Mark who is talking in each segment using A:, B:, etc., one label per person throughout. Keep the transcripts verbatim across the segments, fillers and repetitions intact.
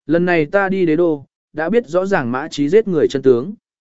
A: lần này ta đi đế đô, đã biết rõ ràng Mã Chí giết người chân tướng.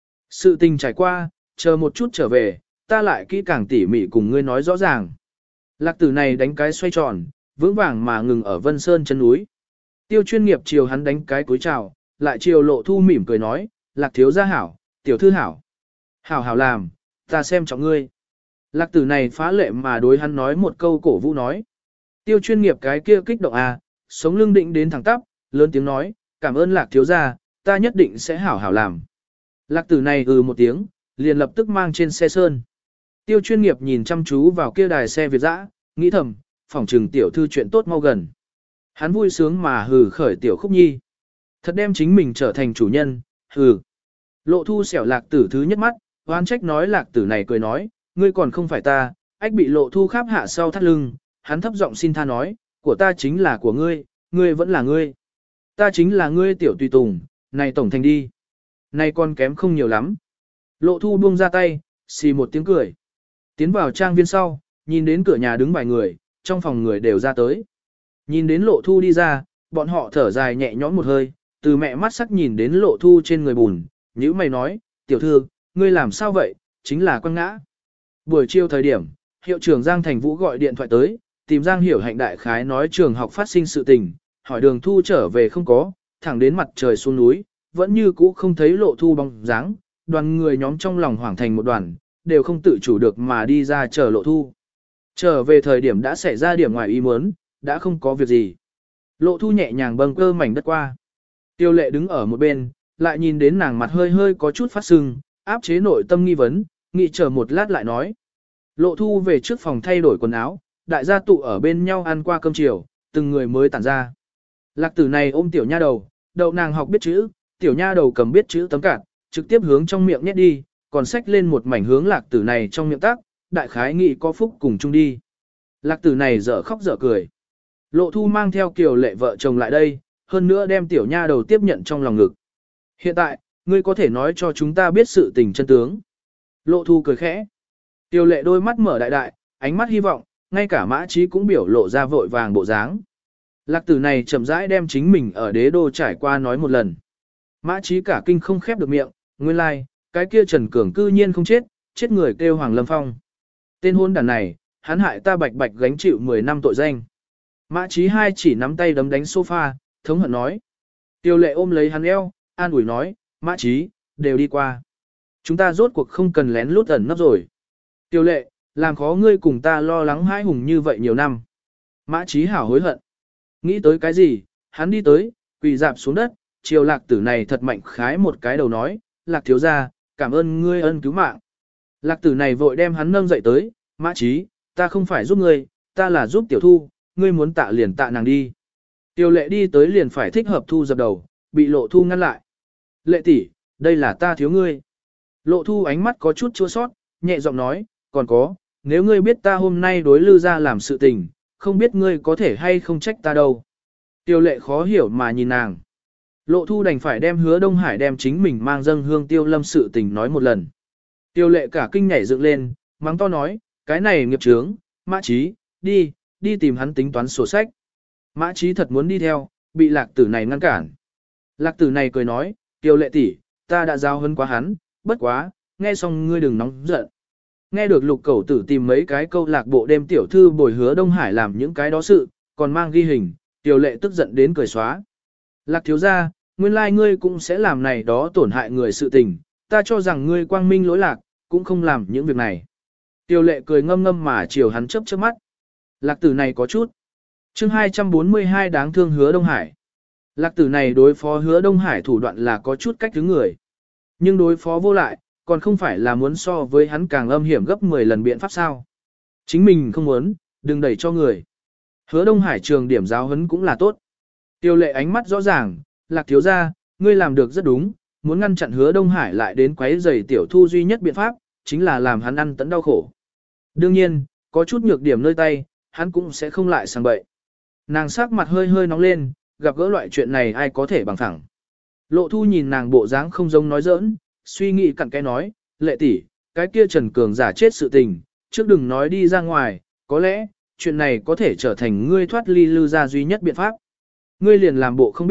A: Sự tình trải qua, chờ một chút trở về, ta lại kỹ càng tỉ mỉ cùng ngươi nói rõ ràng. Lạc tử này đánh cái xoay tròn, vững vàng mà ngừng ở Vân Sơn chân núi. Tiêu chuyên nghiệp chiều hắn đánh cái cúi chào, lại chiều Lộ Thu mỉm cười nói, Lạc thiếu gia hảo, tiểu thư hảo. Hảo hảo làm, ta xem trọng ngươi. Lạc tử này phá lệ mà đối hắn nói một câu cổ vũ nói. Tiêu chuyên nghiệp cái kia kích động à, sống lưng định đến thẳng tắp, lớn tiếng nói, cảm ơn Lạc thiếu gia, ta nhất định sẽ hảo hảo làm. Lạc tử này ừ một tiếng, liền lập tức mang trên xe sơn. Tiêu chuyên nghiệp nhìn chăm chú vào kia đài xe Việt dã, nghĩ thầm, phỏng trừng tiểu thư chuyện tốt mau gần. Hắn vui sướng mà hừ khởi tiểu khúc nhi. Thật đem chính mình trở thành chủ nhân, hừ. Lộ Thu xẻo Lạc tử thứ nhất mắt, oán trách nói Lạc tử này cười nói, ngươi còn không phải ta, ách bị Lộ Thu kháp hạ sau thắt lưng, hắn thấp giọng xin tha nói, của ta chính là của ngươi, ngươi vẫn là ngươi. Ta chính là ngươi tiểu tùy tùng, này tổng thành đi. Này còn kém không nhiều lắm. Lộ Thu buông ra tay, xì một tiếng cười. Tiến vào trang viên sau, nhìn đến cửa nhà đứng vài người, trong phòng người đều ra tới. Nhìn đến Lộ Thu đi ra, bọn họ thở dài nhẹ nhõm một hơi, từ mẹ mắt sắc nhìn đến Lộ Thu trên người bùn, nhữ mày nói, tiểu thư, ngươi làm sao vậy, chính là quăng ngã. Buổi chiều thời điểm, hiệu trưởng Giang Thành Vũ gọi điện thoại tới, tìm Giang Hiểu Hạnh đại khái nói trường học phát sinh sự tình, hỏi đường Thu trở về không có, thẳng đến mặt trời xuống núi, vẫn như cũ không thấy Lộ Thu bóng dáng, đoàn người nhóm trong lòng hoảng thành một đoàn, đều không tự chủ được mà đi ra chờ Lộ Thu. Trở về thời điểm đã xảy ra điểm ngoài ý muốn, đã không có việc gì. Lộ Thu nhẹ nhàng bâng cơ mảnh đất qua. Tiêu Lệ đứng ở một bên, lại nhìn đến nàng mặt hơi hơi có chút phát sưng, áp chế nội tâm nghi vấn, nghĩ chờ một lát lại nói. Lộ Thu về trước phòng thay đổi quần áo, đại gia tụ ở bên nhau ăn qua cơm chiều, từng người mới tản ra. Lạc tử này ôm tiểu nha đầu, đậu nàng học biết chữ, tiểu nha đầu cầm biết chữ tấm cạt, trực tiếp hướng trong miệng nhét đi, còn xách lên một mảnh hướng lạc tử này trong miệng tác, đại khái nghĩ có phúc cùng chung đi. Lạc tử này dở khóc dở cười. Lộ Thu mang theo Kiều Lệ vợ chồng lại đây, hơn nữa đem tiểu nha đầu tiếp nhận trong lòng ngực. Hiện tại, ngươi có thể nói cho chúng ta biết sự tình chân tướng. Lộ Thu cười khẽ. Kiều Lệ đôi mắt mở đại đại, ánh mắt hy vọng, ngay cả Mã Chí cũng biểu lộ ra vội vàng bộ dáng. Lạc tử này chậm rãi đem chính mình ở đế đô trải qua nói một lần. Mã Chí cả kinh không khép được miệng, nguyên lai, like, cái kia Trần Cường cư nhiên không chết, chết người kêu Hoàng Lâm Phong. Tên hôn đàn này, hắn hại ta bạch bạch gánh chịu mười năm tội danh. Mã Chí hai chỉ nắm tay đấm đánh sofa, thống hận nói. Tiêu Lệ ôm lấy hắn eo, an ủi nói, Mã Chí, đều đi qua. Chúng ta rốt cuộc không cần lén lút ẩn nấp rồi. Tiêu Lệ, làm khó ngươi cùng ta lo lắng hãi hùng như vậy nhiều năm. Mã Chí hảo hối hận. Nghĩ tới cái gì, hắn đi tới, quỳ dạp xuống đất, chiều lạc tử này thật mạnh khái một cái đầu nói, lạc thiếu gia, cảm ơn ngươi ân cứu mạng. Lạc tử này vội đem hắn nâng dậy tới, Mã Chí, ta không phải giúp ngươi, ta là giúp tiểu thu, ngươi muốn tạ liền tạ nàng đi. Tiêu Lệ đi tới liền phải thích hợp thu dập đầu, bị Lộ Thu ngăn lại. Lệ tỷ, đây là ta thiếu ngươi. Lộ Thu ánh mắt có chút chua sót, nhẹ giọng nói, còn có, nếu ngươi biết ta hôm nay đối Lư gia làm sự tình, không biết ngươi có thể hay không trách ta đâu. Tiêu Lệ khó hiểu mà nhìn nàng. Lộ Thu đành phải đem Hứa Đông Hải đem chính mình mang dâng hương Tiêu Lâm sự tình nói một lần. Tiêu Lệ cả kinh nhảy dựng lên, mắng to nói, cái này nghiệp chướng, Mã Chí, đi, đi tìm hắn tính toán sổ sách. Mã Chí thật muốn đi theo, bị lạc tử này ngăn cản. Lạc tử này cười nói, Tiêu Lệ tỷ, ta đã giao hơn quá hắn, bất quá, nghe xong ngươi đừng nóng giận. Nghe được Lục Cẩu Tử tìm mấy cái câu lạc bộ đêm tiểu thư bồi Hứa Đông Hải làm những cái đó sự, còn mang ghi hình, Tiêu Lệ tức giận đến cười xóa. Lạc thiếu gia, nguyên lai ngươi cũng sẽ làm này đó tổn hại người sự tình, ta cho rằng ngươi quang minh lỗi lạc, cũng không làm những việc này. Tiêu Lệ cười ngâm ngâm mà chiều hắn chớp chớp mắt. Lạc tử này có chút. Chương hai trăm bốn mươi hai đáng thương Hứa Đông Hải. Lạc tử này đối phó Hứa Đông Hải thủ đoạn là có chút cách thứ người. Nhưng đối phó vô lại, còn không phải là muốn so với hắn càng âm hiểm gấp mười lần biện pháp sao. Chính mình không muốn, đừng đẩy cho người. Hứa Đông Hải trường điểm giáo huấn cũng là tốt. Tiêu Lệ ánh mắt rõ ràng, Lạc thiếu gia, ngươi làm được rất đúng, muốn ngăn chặn Hứa Đông Hải lại đến quấy rầy tiểu thu duy nhất biện pháp, chính là làm hắn ăn tận đau khổ. Đương nhiên, có chút nhược điểm nơi tay, hắn cũng sẽ không lại sang bậy. Nàng sắc mặt hơi hơi nóng lên, gặp gỡ loại chuyện này ai có thể bằng thẳng. Lộ Thu nhìn nàng bộ dáng không giống nói giỡn, suy nghĩ cặn cái nói, Lệ tỷ, cái kia Trần Cường giả chết sự tình, trước đừng nói đi ra ngoài, có lẽ, chuyện này có thể trở thành ngươi thoát ly Lư gia duy nhất biện pháp. Ngươi liền làm bộ không biết,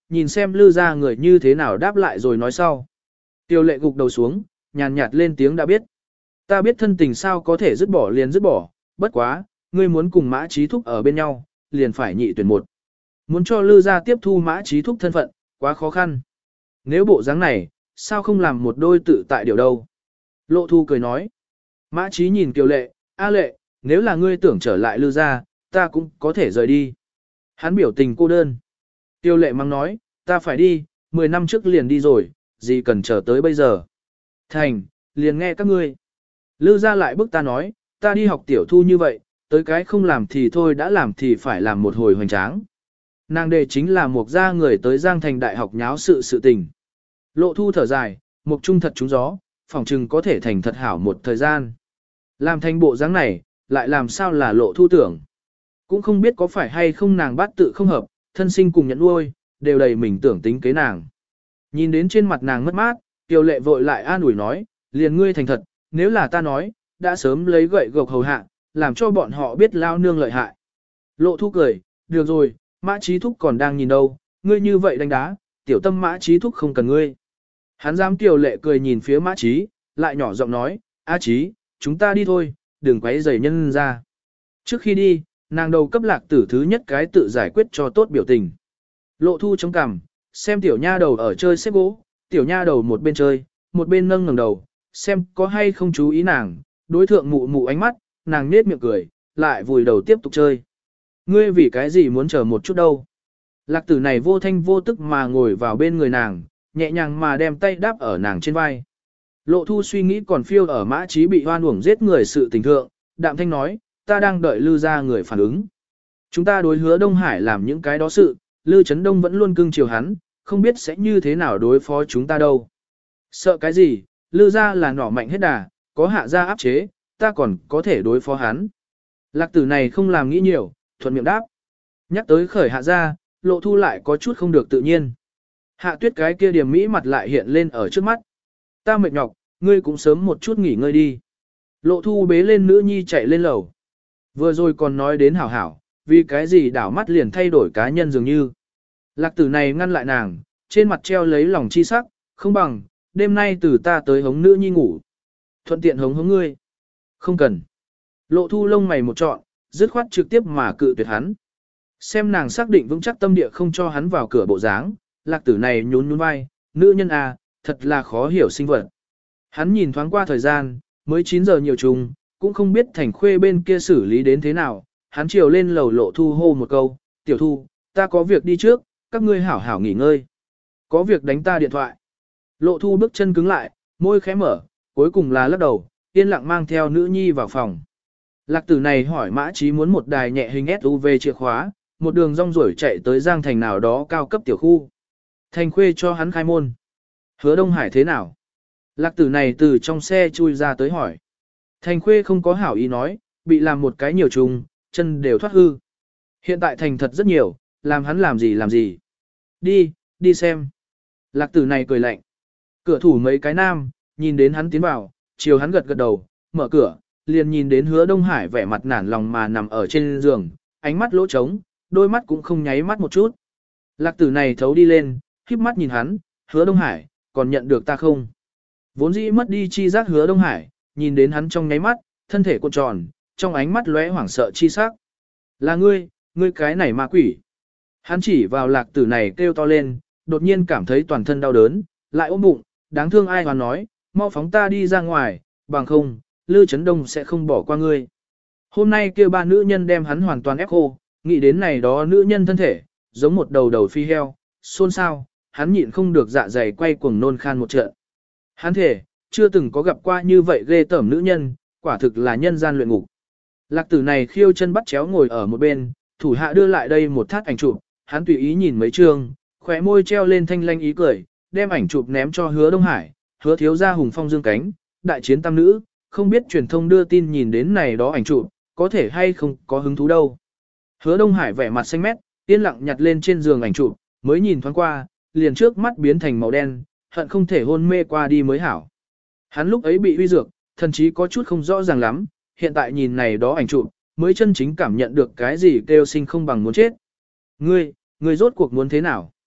A: nhìn xem lư ra người như thế nào đáp lại rồi nói sau. Tiêu lệ gục đầu xuống, nhàn nhạt lên tiếng đã biết. Ta biết thân tình sao có thể dứt bỏ liền dứt bỏ, bất quá, ngươi muốn cùng Mã Trí Thúc ở bên nhau, liền phải nhị tuyển một. Muốn cho lư ra tiếp thu Mã Trí Thúc thân phận, quá khó khăn. Nếu bộ dáng này, sao không làm một đôi tự tại điều đâu? Lộ Thu cười nói. Mã Trí nhìn Kiều Lệ, A Lệ, nếu là ngươi tưởng trở lại lư ra, ta cũng có thể rời đi. Hắn biểu tình cô đơn. Kiều Lệ mang nói, ta phải đi, mười năm trước liền đi rồi, gì cần chờ tới bây giờ. Thành, liền nghe các ngươi. Lư ra lại bức ta nói, ta đi học tiểu thu như vậy, tới cái không làm thì thôi đã làm thì phải làm một hồi hoành tráng. Nàng đề chính là một gia người tới Giang Thành Đại học nháo sự sự tình. Lộ Thu thở dài, mục trung thật trúng gió, phỏng chừng có thể thành thật hảo một thời gian. Làm thành bộ dáng này, lại làm sao là Lộ Thu tưởng. Cũng không biết có phải hay không nàng bát tự không hợp, thân sinh cùng nhận nuôi, đều đầy mình tưởng tính kế nàng. Nhìn đến trên mặt nàng mất mát, Kiều Lệ vội lại an ủi nói, liền ngươi thành thật, nếu là ta nói, đã sớm lấy gậy gộc hầu hạ, làm cho bọn họ biết lao nương lợi hại. Lộ Thu cười, được rồi, Mã Trí Thúc còn đang nhìn đâu, ngươi như vậy đánh đá, tiểu tâm Mã Trí Thúc không cần ngươi. Hắn dám Kiều Lệ cười nhìn phía Mã Trí, lại nhỏ giọng nói, A Trí, chúng ta đi thôi, đừng quấy rầy nhân ra. Trước khi đi, nàng đầu cấp lạc tử thứ nhất cái tự giải quyết cho tốt biểu tình. Lộ Thu chống cằm, xem tiểu nha đầu ở chơi xếp gỗ, tiểu nha đầu một bên chơi, một bên nâng ngẩng đầu, xem có hay không chú ý nàng, đối thượng mụ mụ ánh mắt, nàng nết miệng cười, lại vùi đầu tiếp tục chơi. Ngươi vì cái gì muốn chờ một chút đâu? Lạc tử này vô thanh vô tức mà ngồi vào bên người nàng, nhẹ nhàng mà đem tay đáp ở nàng trên vai. Lộ Thu suy nghĩ còn phiêu ở Mã Trí bị hoan uổng giết người sự tình thượng, đạm thanh nói, ta đang đợi Lư ra người phản ứng. Chúng ta đối hứa Đông Hải làm những cái đó sự, Lư Trấn Đông vẫn luôn cưng chiều hắn, không biết sẽ như thế nào đối phó chúng ta đâu. Sợ cái gì, Lư ra là nỏ mạnh hết đà, có hạ ra áp chế, ta còn có thể đối phó hắn. Lạc tử này không làm nghĩ nhiều, thuận miệng đáp. Nhắc tới khởi hạ ra, Lộ Thu lại có chút không được tự nhiên. Hạ tuyết cái kia điểm mỹ mặt lại hiện lên ở trước mắt. Ta mệt nhọc, ngươi cũng sớm một chút nghỉ ngơi đi. Lộ Thu bế lên nữ nhi chạy lên lầu. Vừa rồi còn nói đến hảo hảo, vì cái gì đảo mắt liền thay đổi cá nhân dường như. Lạc tử này ngăn lại nàng, trên mặt treo lấy lòng chi sắc, không bằng, đêm nay từ ta tới hống nữ nhi ngủ. Thuận tiện hống hống ngươi. Không cần. Lộ Thu lông mày một trọn, dứt khoát trực tiếp mà cự tuyệt hắn. Xem nàng xác định vững chắc tâm địa không cho hắn vào cửa bộ dáng, lạc tử này nhún nhún vai, nữ nhân à, thật là khó hiểu sinh vật. Hắn nhìn thoáng qua thời gian, mới chín giờ nhiều trùng, cũng không biết Thành Khuê bên kia xử lý đến thế nào, hắn chiều lên lầu Lộ Thu hô một câu, tiểu Thu, ta có việc đi trước, các ngươi hảo hảo nghỉ ngơi. Có việc đánh ta điện thoại. Lộ Thu bước chân cứng lại, môi khẽ mở, cuối cùng là lắc đầu, yên lặng mang theo nữ nhi vào phòng. Lạc tử này hỏi Mã Trí muốn một đài nhẹ hình ét u vê chìa khóa, một đường rong ruổi chạy tới Giang Thành nào đó cao cấp tiểu khu. Thành Khuê cho hắn khai môn. Hứa Đông Hải thế nào? Lạc tử này từ trong xe chui ra tới hỏi. Thành Khuê không có hảo ý nói, bị làm một cái nhiều trùng, chân đều thoát hư. Hiện tại thành thật rất nhiều, làm hắn làm gì làm gì. Đi, đi xem. Lạc tử này cười lạnh. Cửa thủ mấy cái nam, nhìn đến hắn tiến vào, chiều hắn gật gật đầu, mở cửa, liền nhìn đến Hứa Đông Hải vẻ mặt nản lòng mà nằm ở trên giường, ánh mắt lỗ trống, đôi mắt cũng không nháy mắt một chút. Lạc tử này thấu đi lên, khép mắt nhìn hắn, Hứa Đông Hải, còn nhận được ta không? Vốn dĩ mất đi chi giác Hứa Đông Hải, nhìn đến hắn trong nháy mắt, thân thể cuộn tròn, trong ánh mắt lóe hoảng sợ chi sắc. Là ngươi, ngươi cái này ma quỷ. Hắn chỉ vào lạc tử này kêu to lên, đột nhiên cảm thấy toàn thân đau đớn, lại ôm bụng, đáng thương ai hoàn nói, mau phóng ta đi ra ngoài, bằng không, Lư Trấn Đông sẽ không bỏ qua ngươi. Hôm nay kêu ba nữ nhân đem hắn hoàn toàn ép khô, nghĩ đến này đó nữ nhân thân thể, giống một đầu đầu phi heo, xôn xao, hắn nhịn không được dạ dày quay cuồng nôn khan một trận. Hắn thể, chưa từng có gặp qua như vậy ghê tởm nữ nhân, quả thực là nhân gian luyện ngục. Lạc tử này khiêu chân bắt chéo ngồi ở một bên, thủ hạ đưa lại đây một thát ảnh chụp, hắn tùy ý nhìn mấy chương, khóe môi treo lên thanh lanh ý cười, đem ảnh chụp ném cho Hứa Đông Hải, Hứa thiếu gia hùng phong dương cánh, đại chiến tam nữ, không biết truyền thông đưa tin nhìn đến này đó ảnh chụp, có thể hay không có hứng thú đâu. Hứa Đông Hải vẻ mặt xanh mét, yên lặng nhặt lên trên giường ảnh chụp, mới nhìn thoáng qua, liền trước mắt biến thành màu đen, hận không thể hôn mê qua đi mới hảo. Hắn lúc ấy bị uy dược, thậm chí có chút không rõ ràng lắm, hiện tại nhìn này đó ảnh chụp, mới chân chính cảm nhận được cái gì kêu sinh không bằng muốn chết. Ngươi, ngươi rốt cuộc muốn thế nào?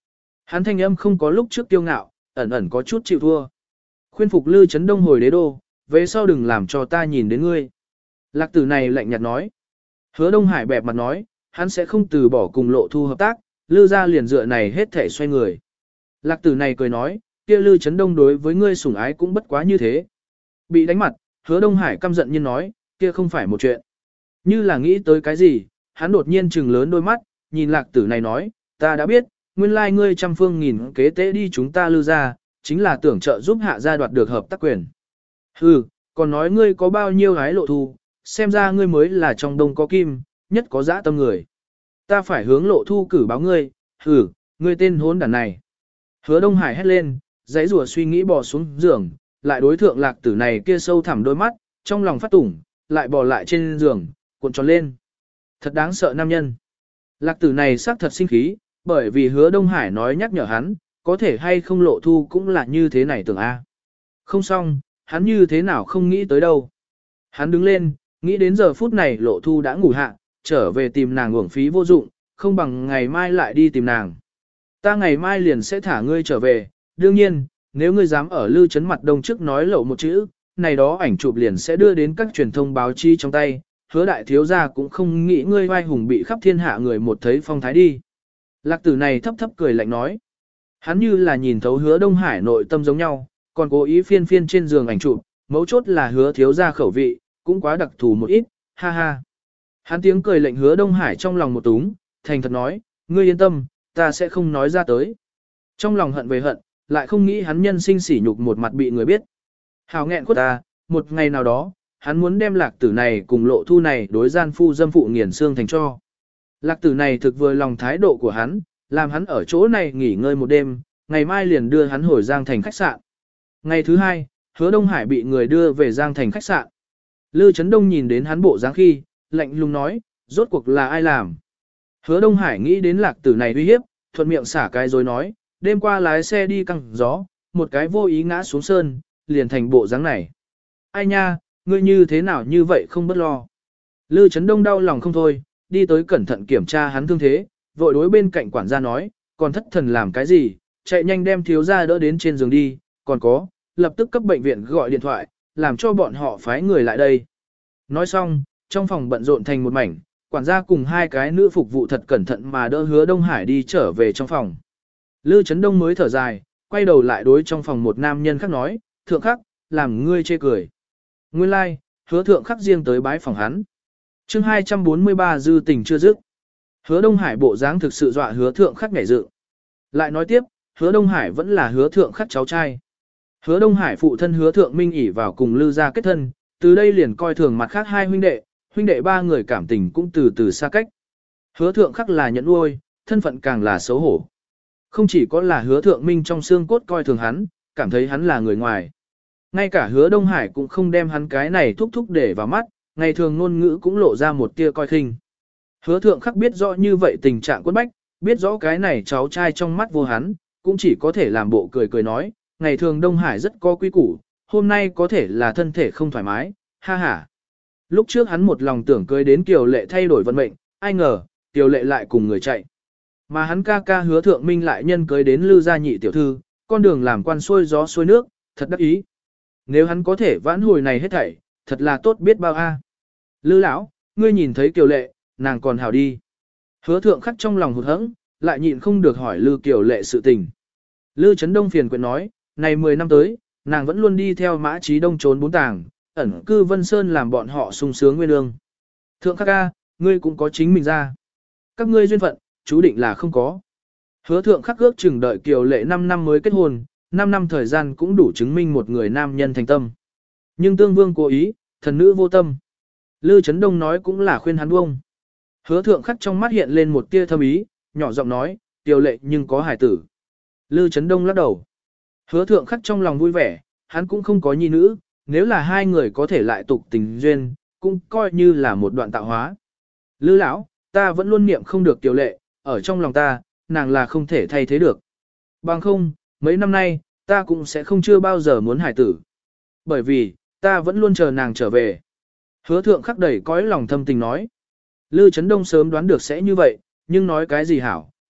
A: Hắn thanh âm không có lúc trước tiêu ngạo, ẩn ẩn có chút chịu thua. Khuyên phục Lư Chấn Đông hồi đế đô, về sau đừng làm cho ta nhìn đến ngươi. Lạc tử này lạnh nhạt nói. Hứa Đông Hải bẹp mặt nói, hắn sẽ không từ bỏ cùng Lộ Thu hợp tác, Lư gia liền dựa này hết thể xoay người. Lạc tử này cười nói, kia Lư Chấn Đông đối với ngươi sủng ái cũng bất quá như thế. Bị đánh mặt, Hứa Đông Hải căm giận nhiên nói, kia không phải một chuyện. Như là nghĩ tới cái gì, hắn đột nhiên trừng lớn đôi mắt, nhìn Lạc tử này nói, ta đã biết, nguyên lai ngươi trăm phương nghìn kế tế đi chúng ta Lư gia, chính là tưởng trợ giúp hạ gia đoạt được hợp tác quyền. Hừ, còn nói ngươi có bao nhiêu gái Lộ Thu, xem ra ngươi mới là trong đông có kim, nhất có dã tâm người. Ta phải hướng Lộ Thu cử báo ngươi, hừ, ngươi tên hỗn đản này. Hứa Đông Hải hét lên, dãy rùa suy nghĩ bò xuống giường, lại đối thượng Lạc tử này kia sâu thẳm đôi mắt, trong lòng phát tủng, lại bò lại trên giường, cuộn tròn lên. Thật đáng sợ nam nhân. Lạc tử này xác thật sinh khí, bởi vì Hứa Đông Hải nói nhắc nhở hắn, có thể hay không Lộ Thu cũng là như thế này tưởng a. Không xong, hắn như thế nào không nghĩ tới đâu. Hắn đứng lên, nghĩ đến giờ phút này Lộ Thu đã ngủ hạ, trở về tìm nàng uổng phí vô dụng, không bằng ngày mai lại đi tìm nàng. Ta ngày mai liền sẽ thả ngươi trở về, đương nhiên, nếu ngươi dám ở Lư Chấn mặt đông trước nói lậu một chữ, này đó ảnh chụp liền sẽ đưa đến các truyền thông báo chí trong tay, Hứa đại thiếu gia cũng không nghĩ ngươi vai hùng bị khắp thiên hạ người một thấy phong thái đi. Lạc tử này thấp thấp cười lạnh nói. Hắn như là nhìn thấu Hứa Đông Hải nội tâm giống nhau, còn cố ý phiên phiên trên giường ảnh chụp, mấu chốt là Hứa thiếu gia khẩu vị, cũng quá đặc thù một ít, ha ha. Hắn tiếng cười lệnh Hứa Đông Hải trong lòng một túng, thành thật nói, ngươi yên tâm, ta sẽ không nói ra tới. Trong lòng hận về hận, lại không nghĩ hắn nhân sinh sỉ nhục một mặt bị người biết. Hào nghẹn khuất ta, một ngày nào đó, hắn muốn đem Lạc tử này cùng Lộ Thu này đối gian phu dâm phụ nghiền xương thành cho. Lạc tử này thực vừa lòng thái độ của hắn, làm hắn ở chỗ này nghỉ ngơi một đêm, ngày mai liền đưa hắn hồi Giang Thành khách sạn. Ngày thứ hai, Hứa Đông Hải bị người đưa về Giang Thành khách sạn. Lư Chấn Đông nhìn đến hắn bộ dáng khi, lạnh lùng nói, rốt cuộc là ai làm. Hứa Đông Hải nghĩ đến Lạc tử này uy hiếp, thuận miệng xả cái rồi nói, đêm qua lái xe đi căng gió, một cái vô ý ngã xuống sơn, liền thành bộ dáng này. Ai nha, ngươi như thế nào như vậy không bất lo. Lư Chấn Đông đau lòng không thôi, đi tới cẩn thận kiểm tra hắn thương thế, vội đối bên cạnh quản gia nói, còn thất thần làm cái gì, chạy nhanh đem thiếu gia đỡ đến trên giường đi, còn có, lập tức cấp bệnh viện gọi điện thoại, làm cho bọn họ phái người lại đây. Nói xong, trong phòng bận rộn thành một mảnh, quản gia cùng hai cái nữ phục vụ thật cẩn thận mà đỡ Hứa Đông Hải đi trở về trong phòng. Lư Chấn Đông mới thở dài, quay đầu lại đối trong phòng một nam nhân khác nói, thượng khắc, làm ngươi chê cười. Nguyên lai, like, Hứa thượng khắc riêng tới bái phòng hắn. Chương hai trăm bốn mươi ba dư tình chưa dứt. Hứa Đông Hải bộ dáng thực sự dọa Hứa thượng khắc nhảy dựng. Lại nói tiếp, Hứa Đông Hải vẫn là Hứa thượng khắc cháu trai. Hứa Đông Hải phụ thân Hứa thượng minh ỷ vào cùng Lư gia kết thân, từ đây liền coi thường mặt khác hai huynh đệ, huynh đệ ba người cảm tình cũng từ từ xa cách. Hứa thượng khắc là nhẫn nuôi, thân phận càng là xấu hổ. Không chỉ có là Hứa thượng minh trong xương cốt coi thường hắn, cảm thấy hắn là người ngoài. Ngay cả Hứa Đông Hải cũng không đem hắn cái này thúc thúc để vào mắt, ngày thường ngôn ngữ cũng lộ ra một tia coi khinh. Hứa thượng khắc biết rõ như vậy tình trạng quất bách, biết rõ cái này cháu trai trong mắt vô hắn, cũng chỉ có thể làm bộ cười cười nói, ngày thường Đông Hải rất có quý củ, hôm nay có thể là thân thể không thoải mái, ha ha. Lúc trước hắn một lòng tưởng cưới đến Kiều Lệ thay đổi vận mệnh, ai ngờ, Kiều Lệ lại cùng người chạy. Mà hắn ca ca Hứa thượng minh lại nhân cưới đến Lư gia nhị tiểu thư, con đường làm quan xuôi gió xuôi nước, thật đắc ý. Nếu hắn có thể vãn hồi này hết thảy, thật là tốt biết bao a. Lư lão, ngươi nhìn thấy Kiều Lệ, nàng còn hảo đi. Hứa thượng khắc trong lòng hụt hẫng, lại nhịn không được hỏi Lư Kiều Lệ sự tình. Lư Chấn Đông phiền quyện nói, này mười năm tới, nàng vẫn luôn đi theo Mã Chí Đông trốn bốn tàng, ẩn cư Vân Sơn làm bọn họ sung sướng nguyên ương. Thượng khắc ca, ngươi cũng có chính mình ra. Các ngươi duyên phận, chú định là không có. Hứa thượng khắc ước chừng đợi Kiều Lệ năm năm mới kết hôn, năm năm thời gian cũng đủ chứng minh một người nam nhân thành tâm. Nhưng tương vương cố ý, thần nữ vô tâm. Lư Chấn Đông nói cũng là khuyên hắn buông. Hứa thượng khắc trong mắt hiện lên một tia thâm ý, nhỏ giọng nói, Kiều Lệ nhưng có hài tử. Lư Chấn Đông lắc đầu. Hứa thượng khắc trong lòng vui vẻ, hắn cũng không có nhi nữ, nếu là hai người có thể lại tục tình duyên, cũng coi như là một đoạn tạo hóa. Lư lão, ta vẫn luôn niệm không được Kiều Lệ, ở trong lòng ta, nàng là không thể thay thế được. Bằng không, mấy năm nay, ta cũng sẽ không chưa bao giờ muốn hài tử. Bởi vì, ta vẫn luôn chờ nàng trở về. Hứa thượng khắc đầy cõi lòng thâm tình nói. Lư Chấn Đông sớm đoán được sẽ như vậy, nhưng nói cái gì hảo,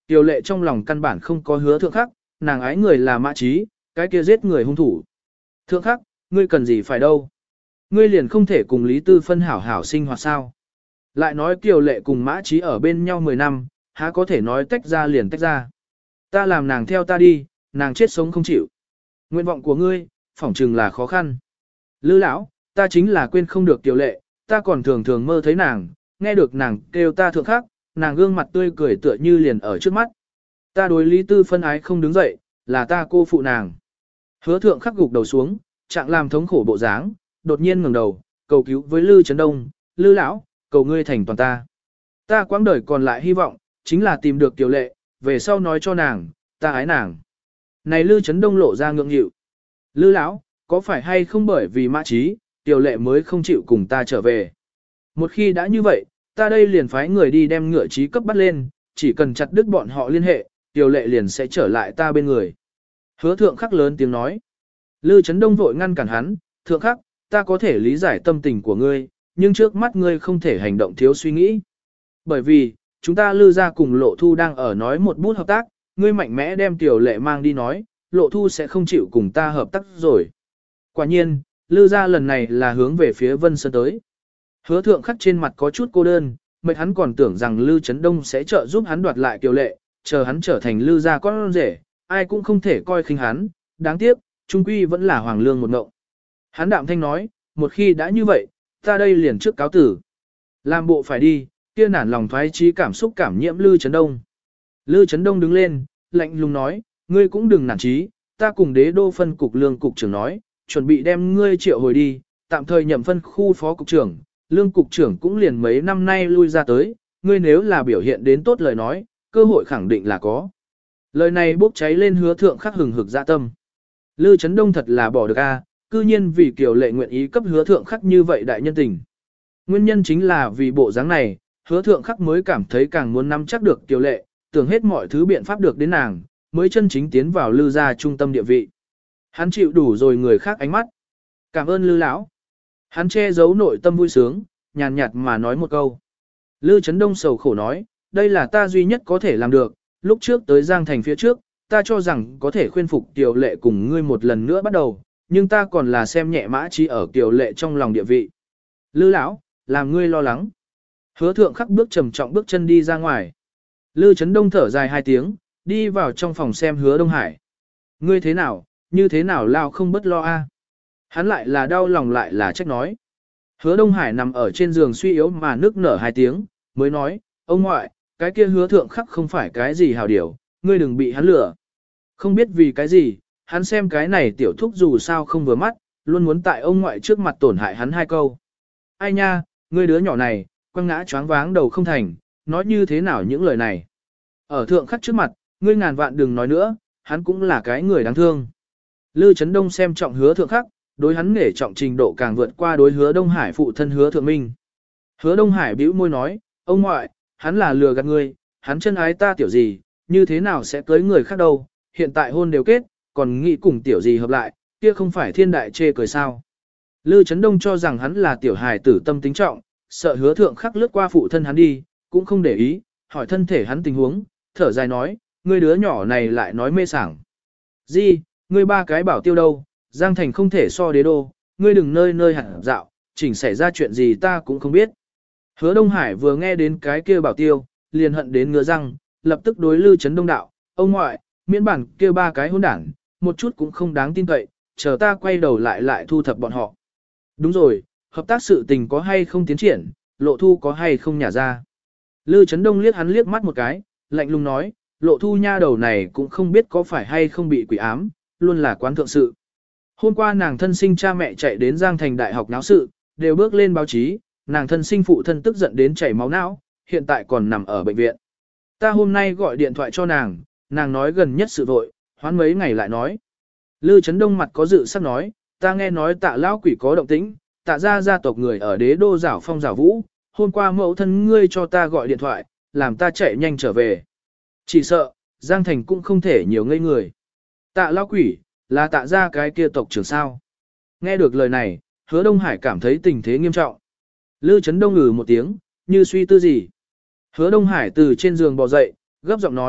A: Tiểu lệ trong lòng căn bản không có hứa thượng khắc, nàng ái người là mã trí, cái kia giết người hung thủ. Thượng khắc, ngươi cần gì phải đâu. Ngươi liền không thể cùng Lý Tư phân hảo hảo sinh hoạt sao. Lại nói Kiều Lệ cùng Mã Trí ở bên nhau mười năm, há có thể nói tách ra liền tách ra. Ta làm nàng theo ta đi, nàng chết sống không chịu. Nguyện vọng của ngươi, phỏng chừng là khó khăn. Lư lão, ta chính là quên không được Kiều Lệ, ta còn thường thường mơ thấy nàng, nghe được nàng kêu ta thượng khắc, nàng gương mặt tươi cười tựa như liền ở trước mắt. Ta đối Lý Tư phân ái không đứng dậy, là ta cô phụ nàng. Hứa thượng khắc gục đầu xuống, trạng làm thống khổ bộ dáng, đột nhiên ngẩng đầu, cầu cứu với Lư Trấn Đông, Lư lão, cầu ngươi thành toàn ta. Ta quãng đời còn lại hy vọng, chính là tìm được Kiều Lệ, về sau nói cho nàng, ta ái nàng. Này Lư Trấn Đông lộ ra ngượng nghịu. Lư lão, có phải hay không bởi vì Mã Trí, Kiều Lệ mới không chịu cùng ta trở về. Một khi đã như vậy, ta đây liền phái người đi đem ngựa trí cấp bắt lên, chỉ cần chặt đứt bọn họ liên hệ, Kiều Lệ liền sẽ trở lại ta bên người. Hứa thượng khắc lớn tiếng nói. Lư Trấn Đông vội ngăn cản hắn, thượng khắc, ta có thể lý giải tâm tình của ngươi, nhưng trước mắt ngươi không thể hành động thiếu suy nghĩ. Bởi vì, chúng ta Lư ra cùng Lộ Thu đang ở nói một bút hợp tác, ngươi mạnh mẽ đem Tiểu Lệ mang đi nói, Lộ Thu sẽ không chịu cùng ta hợp tác rồi. Quả nhiên, Lư ra lần này là hướng về phía Vân Sơn tới. Hứa thượng khắc trên mặt có chút cô đơn, mệt hắn còn tưởng rằng Lư Trấn Đông sẽ trợ giúp hắn đoạt lại Tiểu Lệ, chờ hắn trở thành Lư ra con rể, ai cũng không thể coi khinh hắn, đáng tiếc, trung quy vẫn là hoàng lương một ngộng. Hắn đạm thanh nói, một khi đã như vậy, ta đây liền trước cáo tử. Làm bộ phải đi, kia nản lòng thoái chí cảm xúc cảm nhiễm Lư Trấn Đông. Lư Trấn Đông đứng lên, lạnh lùng nói, ngươi cũng đừng nản chí, ta cùng đế đô phân cục lương cục trưởng nói, chuẩn bị đem ngươi triệu hồi đi, tạm thời nhậm phân khu phó cục trưởng, lương cục trưởng cũng liền mấy năm nay lui ra tới, ngươi nếu là biểu hiện đến tốt lời nói, cơ hội khẳng định là có. Lời này bốc cháy lên hứa thượng khắc hừng hực dạ tâm. Lư Trấn Đông thật là bỏ được a, cư nhiên vì Kiều Lệ nguyện ý cấp hứa thượng khắc như vậy đại nhân tình. Nguyên nhân chính là vì bộ dáng này, hứa thượng khắc mới cảm thấy càng muốn nắm chắc được Kiều Lệ, tưởng hết mọi thứ biện pháp được đến nàng, mới chân chính tiến vào Lư gia trung tâm địa vị. Hắn chịu đủ rồi người khác ánh mắt. Cảm ơn Lư lão. Hắn che giấu nội tâm vui sướng, nhàn nhạt mà nói một câu. Lư Trấn Đông sầu khổ nói, đây là ta duy nhất có thể làm được, lúc trước tới Giang Thành phía trước, ta cho rằng có thể khuyên phục Kiều Lệ cùng ngươi một lần nữa bắt đầu, nhưng ta còn là xem nhẹ Mã Trí ở Kiều Lệ trong lòng địa vị. Lư lão, làm ngươi lo lắng. Hứa thượng khắc bước trầm trọng bước chân đi ra ngoài. Lư Trấn Đông thở dài hai tiếng, đi vào trong phòng xem Hứa Đông Hải. Ngươi thế nào, như thế nào lao không bất lo a? Hắn lại là đau lòng lại là trách nói. Hứa Đông Hải nằm ở trên giường suy yếu mà nước nở hai tiếng, mới nói, ông ngoại, cái kia hứa thượng khắc không phải cái gì hảo điều, ngươi đừng bị hắn lừa. Không biết vì cái gì, hắn xem cái này tiểu thúc dù sao không vừa mắt, luôn muốn tại ông ngoại trước mặt tổn hại hắn hai câu. Ai nha, ngươi đứa nhỏ này, quăng ngã choáng váng đầu không thành, nói như thế nào những lời này. Ở thượng khắc trước mặt, ngươi ngàn vạn đừng nói nữa, hắn cũng là cái người đáng thương. Lư Trấn Đông xem trọng hứa thượng khắc, đối hắn nể trọng trình độ càng vượt qua đối hứa Đông Hải phụ thân hứa thượng minh. Hứa Đông Hải bĩu môi nói, ông ngoại, hắn là lừa gạt ngươi, hắn chân ái ta tiểu gì, như thế nào sẽ cưới người khác đâu, hiện tại hôn đều kết, còn nghĩ cùng tiểu gì hợp lại, kia không phải thiên đại chê cười sao. Lư Trấn Đông cho rằng hắn là tiểu hài tử tâm tính trọng, sợ hứa thượng khắc lướt qua phụ thân hắn đi, cũng không để ý, hỏi thân thể hắn tình huống, thở dài nói, ngươi đứa nhỏ này lại nói mê sảng. Di, ngươi ba cái bảo tiêu đâu, Giang Thành không thể so đế đô, ngươi đừng nơi nơi hẳn dạo, chỉnh xảy ra chuyện gì ta cũng không biết. Hứa Đông Hải vừa nghe đến cái kia bảo tiêu, liền hận đến ngứa răng, lập tức đối Lư Trấn Đông đạo, ông ngoại, miễn bản kia ba cái hỗn đảng, một chút cũng không đáng tin cậy, chờ ta quay đầu lại lại thu thập bọn họ. Đúng rồi, hợp tác sự tình có hay không tiến triển, Lộ Thu có hay không nhả ra. Lư Trấn Đông liếc hắn liếc mắt một cái, lạnh lùng nói, Lộ Thu nha đầu này cũng không biết có phải hay không bị quỷ ám, luôn là quán thượng sự. Hôm qua nàng thân sinh cha mẹ chạy đến Giang Thành Đại học náo sự, đều bước lên báo chí, nàng thân sinh phụ thân tức giận đến chảy máu não, hiện tại còn nằm ở bệnh viện. Ta hôm nay gọi điện thoại cho nàng, nàng nói gần nhất sự vội, hoán mấy ngày lại nói. Lư Trấn Đông mặt có dự sắc nói, ta nghe nói tạ lão quỷ có động tĩnh, tạ ra gia tộc người ở đế đô giảo phong giảo vũ, hôm qua mẫu thân ngươi cho ta gọi điện thoại, làm ta chạy nhanh trở về. Chỉ sợ, Giang Thành cũng không thể nhiều ngây người. Tạ lão quỷ, là tạ ra cái kia tộc trưởng sao. Nghe được lời này, Hứa Đông Hải cảm thấy tình thế nghiêm trọng. Lư Trấn Đông ngừ một tiếng, như suy tư gì. Hứa Đông Hải từ trên giường bò dậy, gấp giọng nói,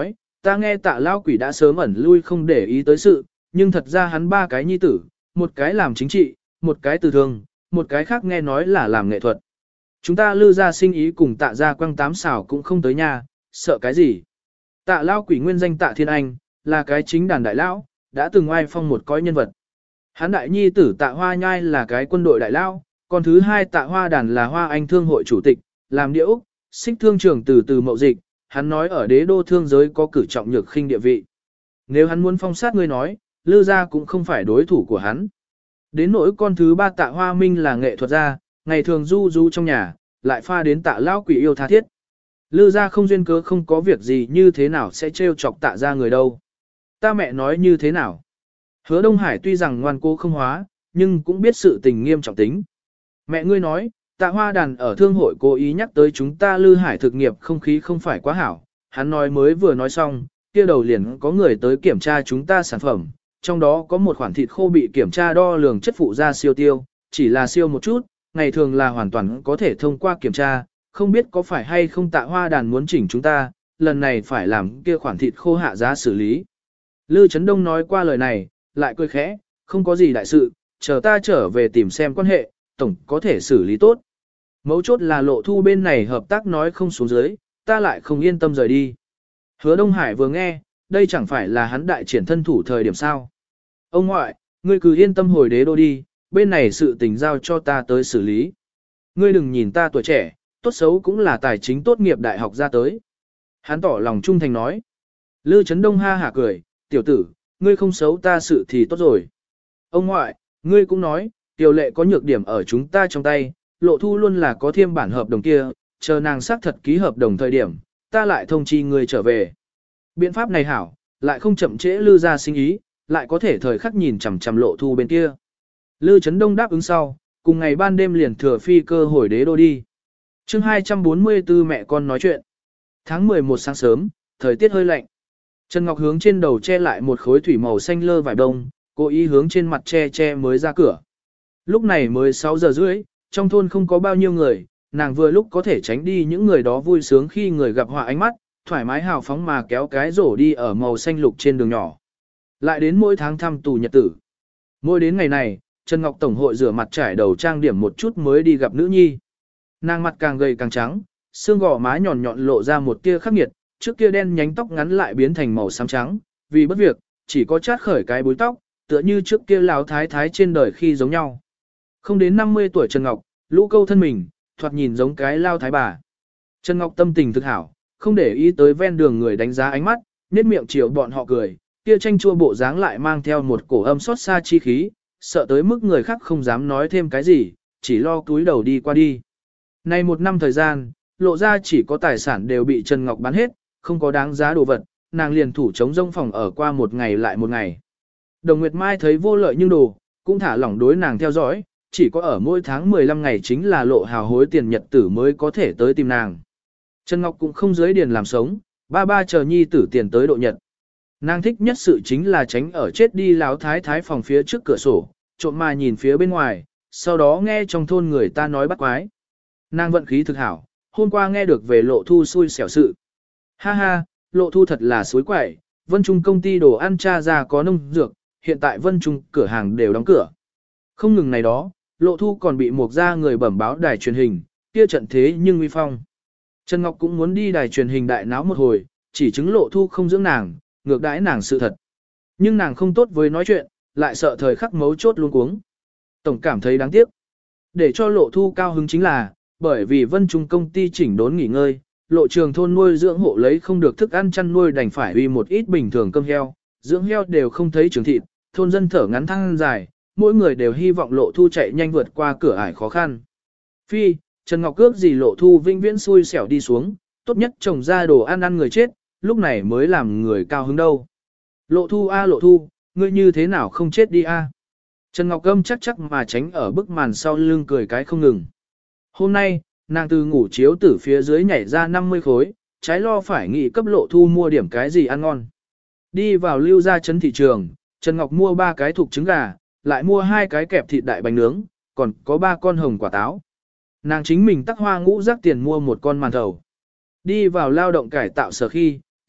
A: ta nghe tạ lao quỷ đã sớm ẩn lui không để ý tới sự, nhưng thật ra hắn ba cái nhi tử, một cái làm chính trị, một cái từ thương, một cái khác nghe nói là làm nghệ thuật. Chúng ta lư ra sinh ý cùng tạ ra quăng tám xảo cũng không tới nhà, sợ cái gì. Tạ lao quỷ nguyên danh tạ thiên anh, là cái chính đàn đại lão, đã từng oai phong một cõi nhân vật. Hắn đại nhi tử tạ hoa nhai là cái quân đội đại lão, còn thứ hai tạ hoa đàn là hoa anh thương hội chủ tịch, làm điệu, xích thương trưởng từ từ mậu dịch, hắn nói ở đế đô thương giới có cử trọng nhược khinh địa vị. Nếu hắn muốn phong sát ngươi nói, lư gia cũng không phải đối thủ của hắn. Đến nỗi con thứ ba tạ hoa minh là nghệ thuật gia, ngày thường du du trong nhà, lại pha đến tạ lão quỷ yêu tha thiết. Lư gia không duyên cớ không có việc gì như thế nào sẽ trêu chọc tạ ra người đâu. Ta mẹ nói như thế nào? Hứa Đông Hải tuy rằng ngoan cố không hóa, nhưng cũng biết sự tình nghiêm trọng tính. Mẹ ngươi nói, tạ hoa đàn ở thương hội cố ý nhắc tới chúng ta Lư Hải thực nghiệp không khí không phải quá hảo. Hắn nói mới vừa nói xong, kia đầu liền có người tới kiểm tra chúng ta sản phẩm, trong đó có một khoản thịt khô bị kiểm tra đo lường chất phụ ra siêu tiêu, chỉ là siêu một chút, ngày thường là hoàn toàn có thể thông qua kiểm tra, không biết có phải hay không tạ hoa đàn muốn chỉnh chúng ta, lần này phải làm kia khoản thịt khô hạ giá xử lý. Lư Trấn Đông nói qua lời này, lại cười khẽ, không có gì đại sự, chờ ta trở về tìm xem quan hệ, tổng có thể xử lý tốt. Mấu chốt là lộ thu bên này hợp tác nói không xuống dưới, ta lại không yên tâm rời đi. Hứa Đông Hải vừa nghe, đây chẳng phải là hắn đại triển thân thủ thời điểm sao. Ông ngoại, ngươi cứ yên tâm hồi đế đô đi, bên này sự tình giao cho ta tới xử lý. Ngươi đừng nhìn ta tuổi trẻ, tốt xấu cũng là tài chính tốt nghiệp đại học ra tới. Hắn tỏ lòng trung thành nói. Lư Trấn Đông ha hả cười, tiểu tử, ngươi không xấu ta sự thì tốt rồi. Ông ngoại, ngươi cũng nói, tiểu lệ có nhược điểm ở chúng ta trong tay, lộ thu luôn là có thêm bản hợp đồng kia, chờ nàng xác thật ký hợp đồng thời điểm, ta lại thông chi ngươi trở về. Biện pháp này hảo, lại không chậm trễ Lư ra sinh ý, lại có thể thời khắc nhìn chằm chằm lộ thu bên kia. Lư Trấn Đông đáp ứng sau, cùng ngày ban đêm liền thừa phi cơ hồi đế đô đi. Chương hai trăm bốn mươi tư mẹ con nói chuyện. Tháng mười một sáng sớm, thời tiết hơi lạnh. Trần Ngọc hướng trên đầu che lại một khối thủy màu xanh lơ vải đông, cố ý hướng trên mặt che che mới ra cửa. Lúc này mới sáu giờ rưỡi, trong thôn không có bao nhiêu người, nàng vừa lúc có thể tránh đi những người đó vui sướng khi người gặp họa ánh mắt, thoải mái hào phóng mà kéo cái rổ đi ở màu xanh lục trên đường nhỏ. Lại đến mỗi tháng thăm tù nhật tử. Mỗi đến ngày này, Trần Ngọc Tổng hội rửa mặt trải đầu trang điểm một chút mới đi gặp nữ nhi. Nàng mặt càng gầy càng trắng, xương gò má nhọn nhọn lộ ra một tia khắc nghiệt, trước kia đen nhánh tóc ngắn lại biến thành màu xám trắng, vì bất việc, chỉ có chát khởi cái búi tóc, tựa như trước kia lão thái thái trên đời khi giống nhau. Không đến năm mươi tuổi Trần Ngọc, lũ câu thân mình, thoạt nhìn giống cái lao thái bà. Trần Ngọc tâm tình thực hảo, không để ý tới ven đường người đánh giá ánh mắt, nét miệng chiều bọn họ cười, kia tranh chua bộ dáng lại mang theo một cổ âm xót xa chi khí, sợ tới mức người khác không dám nói thêm cái gì, chỉ lo túi đầu đi qua đi. Nay một năm thời gian, lộ ra chỉ có tài sản đều bị Trần Ngọc bán hết, không có đáng giá đồ vật, nàng liền thủ chống rông phòng ở qua một ngày lại một ngày. Đồng Nguyệt Mai thấy vô lợi nhưng đồ, cũng thả lỏng đối nàng theo dõi, chỉ có ở mỗi tháng mười lăm ngày chính là lộ hào hối tiền nhật tử mới có thể tới tìm nàng. Trần Ngọc cũng không dưới điền làm sống, ba ba chờ nhi tử tiền tới độ nhật. Nàng thích nhất sự chính là tránh ở chết đi láo thái thái phòng phía trước cửa sổ, trộm mà nhìn phía bên ngoài, sau đó nghe trong thôn người ta nói bắt quái. Nàng vận khí thực hảo, hôm qua nghe được về lộ thu xui xẻo sự. Ha ha, lộ thu thật là suối quậy, Vân Trung công ty đồ ăn cha ra có nông dược, hiện tại Vân Trung cửa hàng đều đóng cửa. Không ngừng này đó, lộ thu còn bị một gia người bẩm báo đài truyền hình, kia trận thế nhưng uy phong. Trần Ngọc cũng muốn đi đài truyền hình đại náo một hồi, chỉ chứng lộ thu không dưỡng nàng, ngược đãi nàng sự thật. Nhưng nàng không tốt với nói chuyện, lại sợ thời khắc mấu chốt luôn cuống. Tổng cảm thấy đáng tiếc. Để cho lộ thu cao hứng chính là, bởi vì Vân Trung công ty chỉnh đốn nghỉ ngơi, lộ trường thôn nuôi dưỡng hộ lấy không được thức ăn chăn nuôi đành phải uy một ít bình thường cơm heo, dưỡng heo đều không thấy trưởng thịt, thôn dân thở ngắn thăng dài, mỗi người đều hy vọng lộ thu chạy nhanh vượt qua cửa ải khó khăn. Phi, Trần Ngọc cước gì lộ thu vinh viễn xui xẻo đi xuống, tốt nhất trồng ra đồ ăn ăn người chết, lúc này mới làm người cao hứng đâu. Lộ thu a lộ thu, ngươi như thế nào không chết đi a? Trần Ngọc Gâm chắc chắc mà tránh ở bức màn sau lưng cười cái không ngừng. Hôm nay, nàng từ ngủ chiếu từ phía dưới nhảy ra năm mươi khối, trái lo phải nghĩ cấp lộ thu mua điểm cái gì ăn ngon. Đi vào lưu ra trấn thị trường, Trần Ngọc mua ba cái thục trứng gà, lại mua hai cái kẹp thịt đại bánh nướng, còn có ba con hồng quả táo. Nàng chính mình tắc hoa ngũ rắc tiền mua một con màn thầu. Đi vào lao động cải tạo sở khi,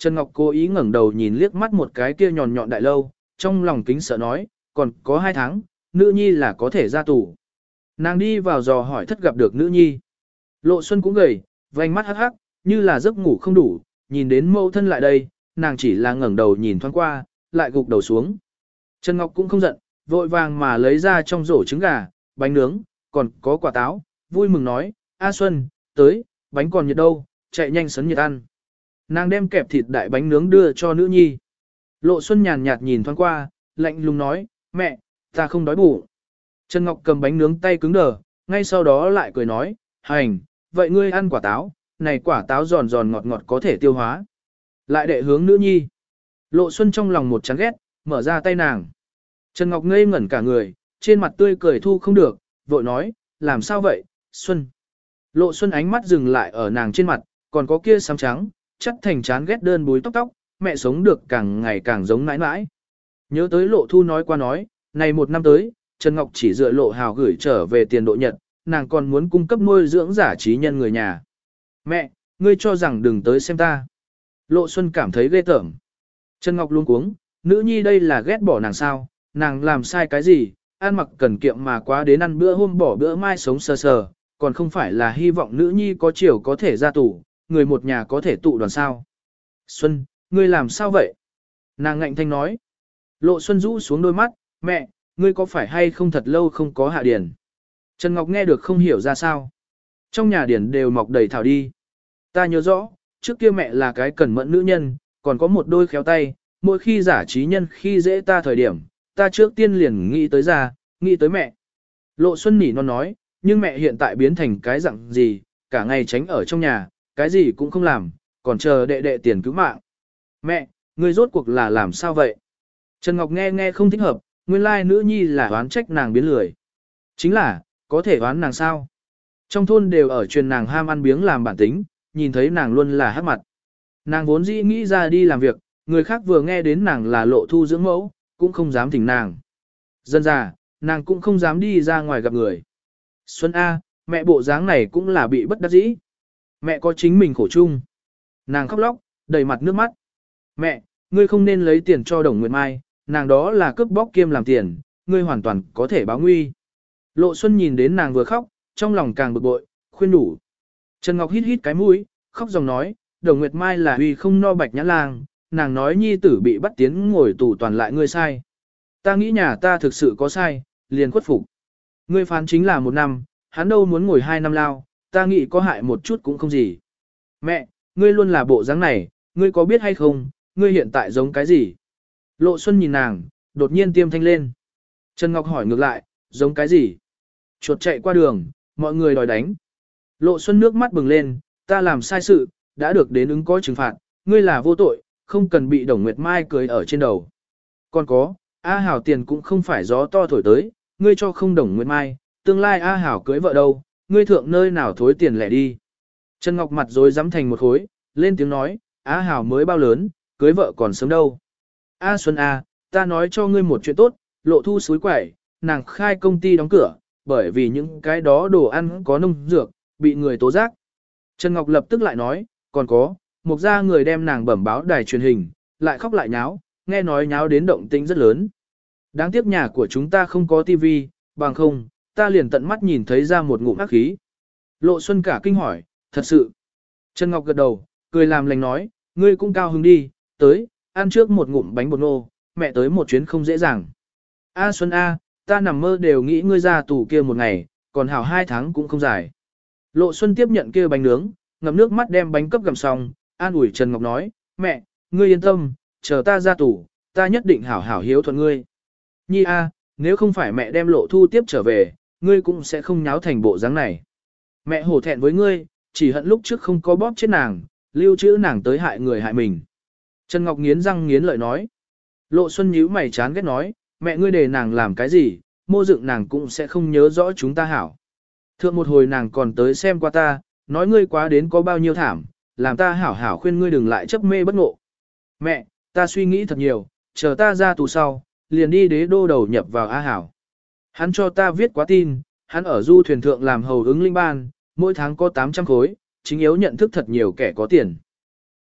A: Trần Ngọc cố ý ngẩng đầu nhìn liếc mắt một cái kia nhọn nhọn đại lâu, trong lòng kính sợ nói, còn có hai tháng, nữ nhi là có thể ra tù. Nàng đi vào dò hỏi thất gặp được nữ nhi. Lộ Xuân cũng gầy, vành mắt hắc hắc, như là giấc ngủ không đủ, nhìn đến mẫu thân lại đây, nàng chỉ là ngẩng đầu nhìn thoáng qua, lại gục đầu xuống. Trần Ngọc cũng không giận, vội vàng mà lấy ra trong rổ trứng gà, bánh nướng, còn có quả táo, vui mừng nói, A Xuân, tới, bánh còn nhiệt đâu, chạy nhanh sấn nhiệt ăn. Nàng đem kẹp thịt đại bánh nướng đưa cho nữ nhi. Lộ Xuân nhàn nhạt nhìn thoáng qua, lạnh lùng nói, mẹ, ta không đói bụng. Trần Ngọc cầm bánh nướng tay cứng đờ, ngay sau đó lại cười nói, hành, vậy ngươi ăn quả táo, này quả táo giòn giòn ngọt ngọt có thể tiêu hóa. Lại đệ hướng nữ nhi. Lộ Xuân trong lòng một chán ghét, mở ra tay nàng. Trần Ngọc ngây ngẩn cả người, trên mặt tươi cười thu không được, vội nói, làm sao vậy, Xuân. Lộ Xuân ánh mắt dừng lại ở nàng trên mặt, còn có kia xám trắng, chắc thành chán ghét đơn búi tóc tóc, mẹ sống được càng ngày càng giống nãi nãi. Nhớ tới Lộ Thu nói qua nói, này một năm tới, Trần Ngọc chỉ dựa Lộ Hào gửi trở về tiền độ nhật, nàng còn muốn cung cấp nuôi dưỡng giả trí nhân người nhà. Mẹ, ngươi cho rằng đừng tới xem ta. Lộ Xuân cảm thấy ghê tởm. Trần Ngọc luống cuống, nữ nhi đây là ghét bỏ nàng sao, nàng làm sai cái gì, ăn mặc cần kiệm mà quá đến ăn bữa hôm bỏ bữa mai sống sờ sờ, còn không phải là hy vọng nữ nhi có chiều có thể ra tù, người một nhà có thể tụ đoàn sao. Xuân, ngươi làm sao vậy? Nàng ngạnh thanh nói. Lộ Xuân rũ xuống đôi mắt, mẹ, ngươi có phải hay không thật lâu không có hạ điển? Trần Ngọc nghe được không hiểu ra sao. Trong nhà điển đều mọc đầy thảo đi. Ta nhớ rõ, trước kia mẹ là cái cẩn mẫn nữ nhân, còn có một đôi khéo tay, mỗi khi giả trí nhân khi dễ ta thời điểm, ta trước tiên liền nghĩ tới ra, nghĩ tới mẹ. Lộ Xuân nỉ non nói, nhưng mẹ hiện tại biến thành cái dạng gì, cả ngày tránh ở trong nhà, cái gì cũng không làm, còn chờ đệ đệ tiền cứu mạng. Mẹ, ngươi rốt cuộc là làm sao vậy? Trần Ngọc nghe nghe không thích hợp, nguyên lai nữ nhi là oán trách nàng biến lười. Chính là, có thể oán nàng sao? Trong thôn đều ở truyền nàng ham ăn biếng làm bản tính, nhìn thấy nàng luôn là hắc mặt. Nàng vốn dĩ nghĩ ra đi làm việc, người khác vừa nghe đến nàng là Lộ Thu dưỡng mẫu, cũng không dám thỉnh nàng. Dân già, nàng cũng không dám đi ra ngoài gặp người. Xuân A, mẹ bộ dáng này cũng là bị bất đắc dĩ. Mẹ có chính mình khổ chung. Nàng khóc lóc, đầy mặt nước mắt. Mẹ, ngươi không nên lấy tiền cho Đồng Nguyệt Mai, nàng đó là cướp bóc kiêm làm tiền, ngươi hoàn toàn có thể báo nguy. Lộ Xuân nhìn đến nàng vừa khóc, trong lòng càng bực bội, khuyên đủ. Trần Ngọc hít hít cái mũi, khóc dòng nói, Đồng Nguyệt Mai là uy không no bạch nhã lang, nàng nói nhi tử bị bắt tiến ngồi tù toàn lại ngươi sai. Ta nghĩ nhà ta thực sự có sai, liền khuất phục. Ngươi phán chính là một năm, hắn đâu muốn ngồi hai năm lao, ta nghĩ có hại một chút cũng không gì. Mẹ, ngươi luôn là bộ dáng này, ngươi có biết hay không, ngươi hiện tại giống cái gì? Lộ Xuân nhìn nàng, đột nhiên tiêm thanh lên. Trần Ngọc hỏi ngược lại, giống cái gì? Chuột chạy qua đường, mọi người đòi đánh. Lộ Xuân nước mắt bừng lên, ta làm sai sự, đã được đến ứng có trừng phạt, ngươi là vô tội, không cần bị Đồng Nguyệt Mai cười ở trên đầu. Còn có, A Hảo tiền cũng không phải gió to thổi tới, ngươi cho không Đồng Nguyệt Mai, tương lai A Hảo cưới vợ đâu, ngươi thượng nơi nào thối tiền lẻ đi. Trần Ngọc mặt rồi dám thành một khối, lên tiếng nói, A Hảo mới bao lớn, cưới vợ còn sớm đâu. A Xuân A, ta nói cho ngươi một chuyện tốt, Lộ Thu suối quẩy, nàng khai công ty đóng cửa, bởi vì những cái đó đồ ăn có nông dược, bị người tố giác. Trần Ngọc lập tức lại nói, còn có, một gia người đem nàng bẩm báo đài truyền hình, lại khóc lại nháo, nghe nói nháo đến động tĩnh rất lớn. Đáng tiếc nhà của chúng ta không có tivi, bằng không, ta liền tận mắt nhìn thấy ra một ngụm ác khí. Lộ Xuân cả kinh hỏi, thật sự. Trần Ngọc gật đầu, cười làm lành nói, ngươi cũng cao hứng đi, tới, ăn trước một ngụm bánh bột ngô, mẹ tới một chuyến không dễ dàng. A Xuân A, ta nằm mơ đều nghĩ ngươi ra tù kia một ngày, còn hảo hai tháng cũng không dài. Lộ Xuân tiếp nhận kia bánh nướng, ngậm nước mắt đem bánh cấp gặm xong, an ủi Trần Ngọc nói, mẹ, ngươi yên tâm, chờ ta ra tù, ta nhất định hảo hảo hiếu thuận ngươi. Nhi A, nếu không phải mẹ đem Lộ Thu tiếp trở về, ngươi cũng sẽ không nháo thành bộ dáng này. Mẹ hổ thẹn với ngươi, chỉ hận lúc trước không có bóp chết nàng, lưu trữ nàng tới hại người hại mình. Trần Ngọc nghiến răng nghiến lợi nói. Lộ Xuân nhíu mày chán ghét nói, mẹ ngươi để nàng làm cái gì, mô dựng nàng cũng sẽ không nhớ rõ chúng ta hảo. Thượng một hồi nàng còn tới xem qua ta, nói ngươi quá đến có bao nhiêu thảm, làm ta hảo hảo khuyên ngươi đừng lại chấp mê bất ngộ. Mẹ, ta suy nghĩ thật nhiều, chờ ta ra tù sau, liền đi đế đô đầu nhập vào A Hảo. Hắn cho ta viết quá tin, hắn ở du thuyền thượng làm hầu ứng linh ban, mỗi tháng có tám trăm khối, chính yếu nhận thức thật nhiều kẻ có tiền.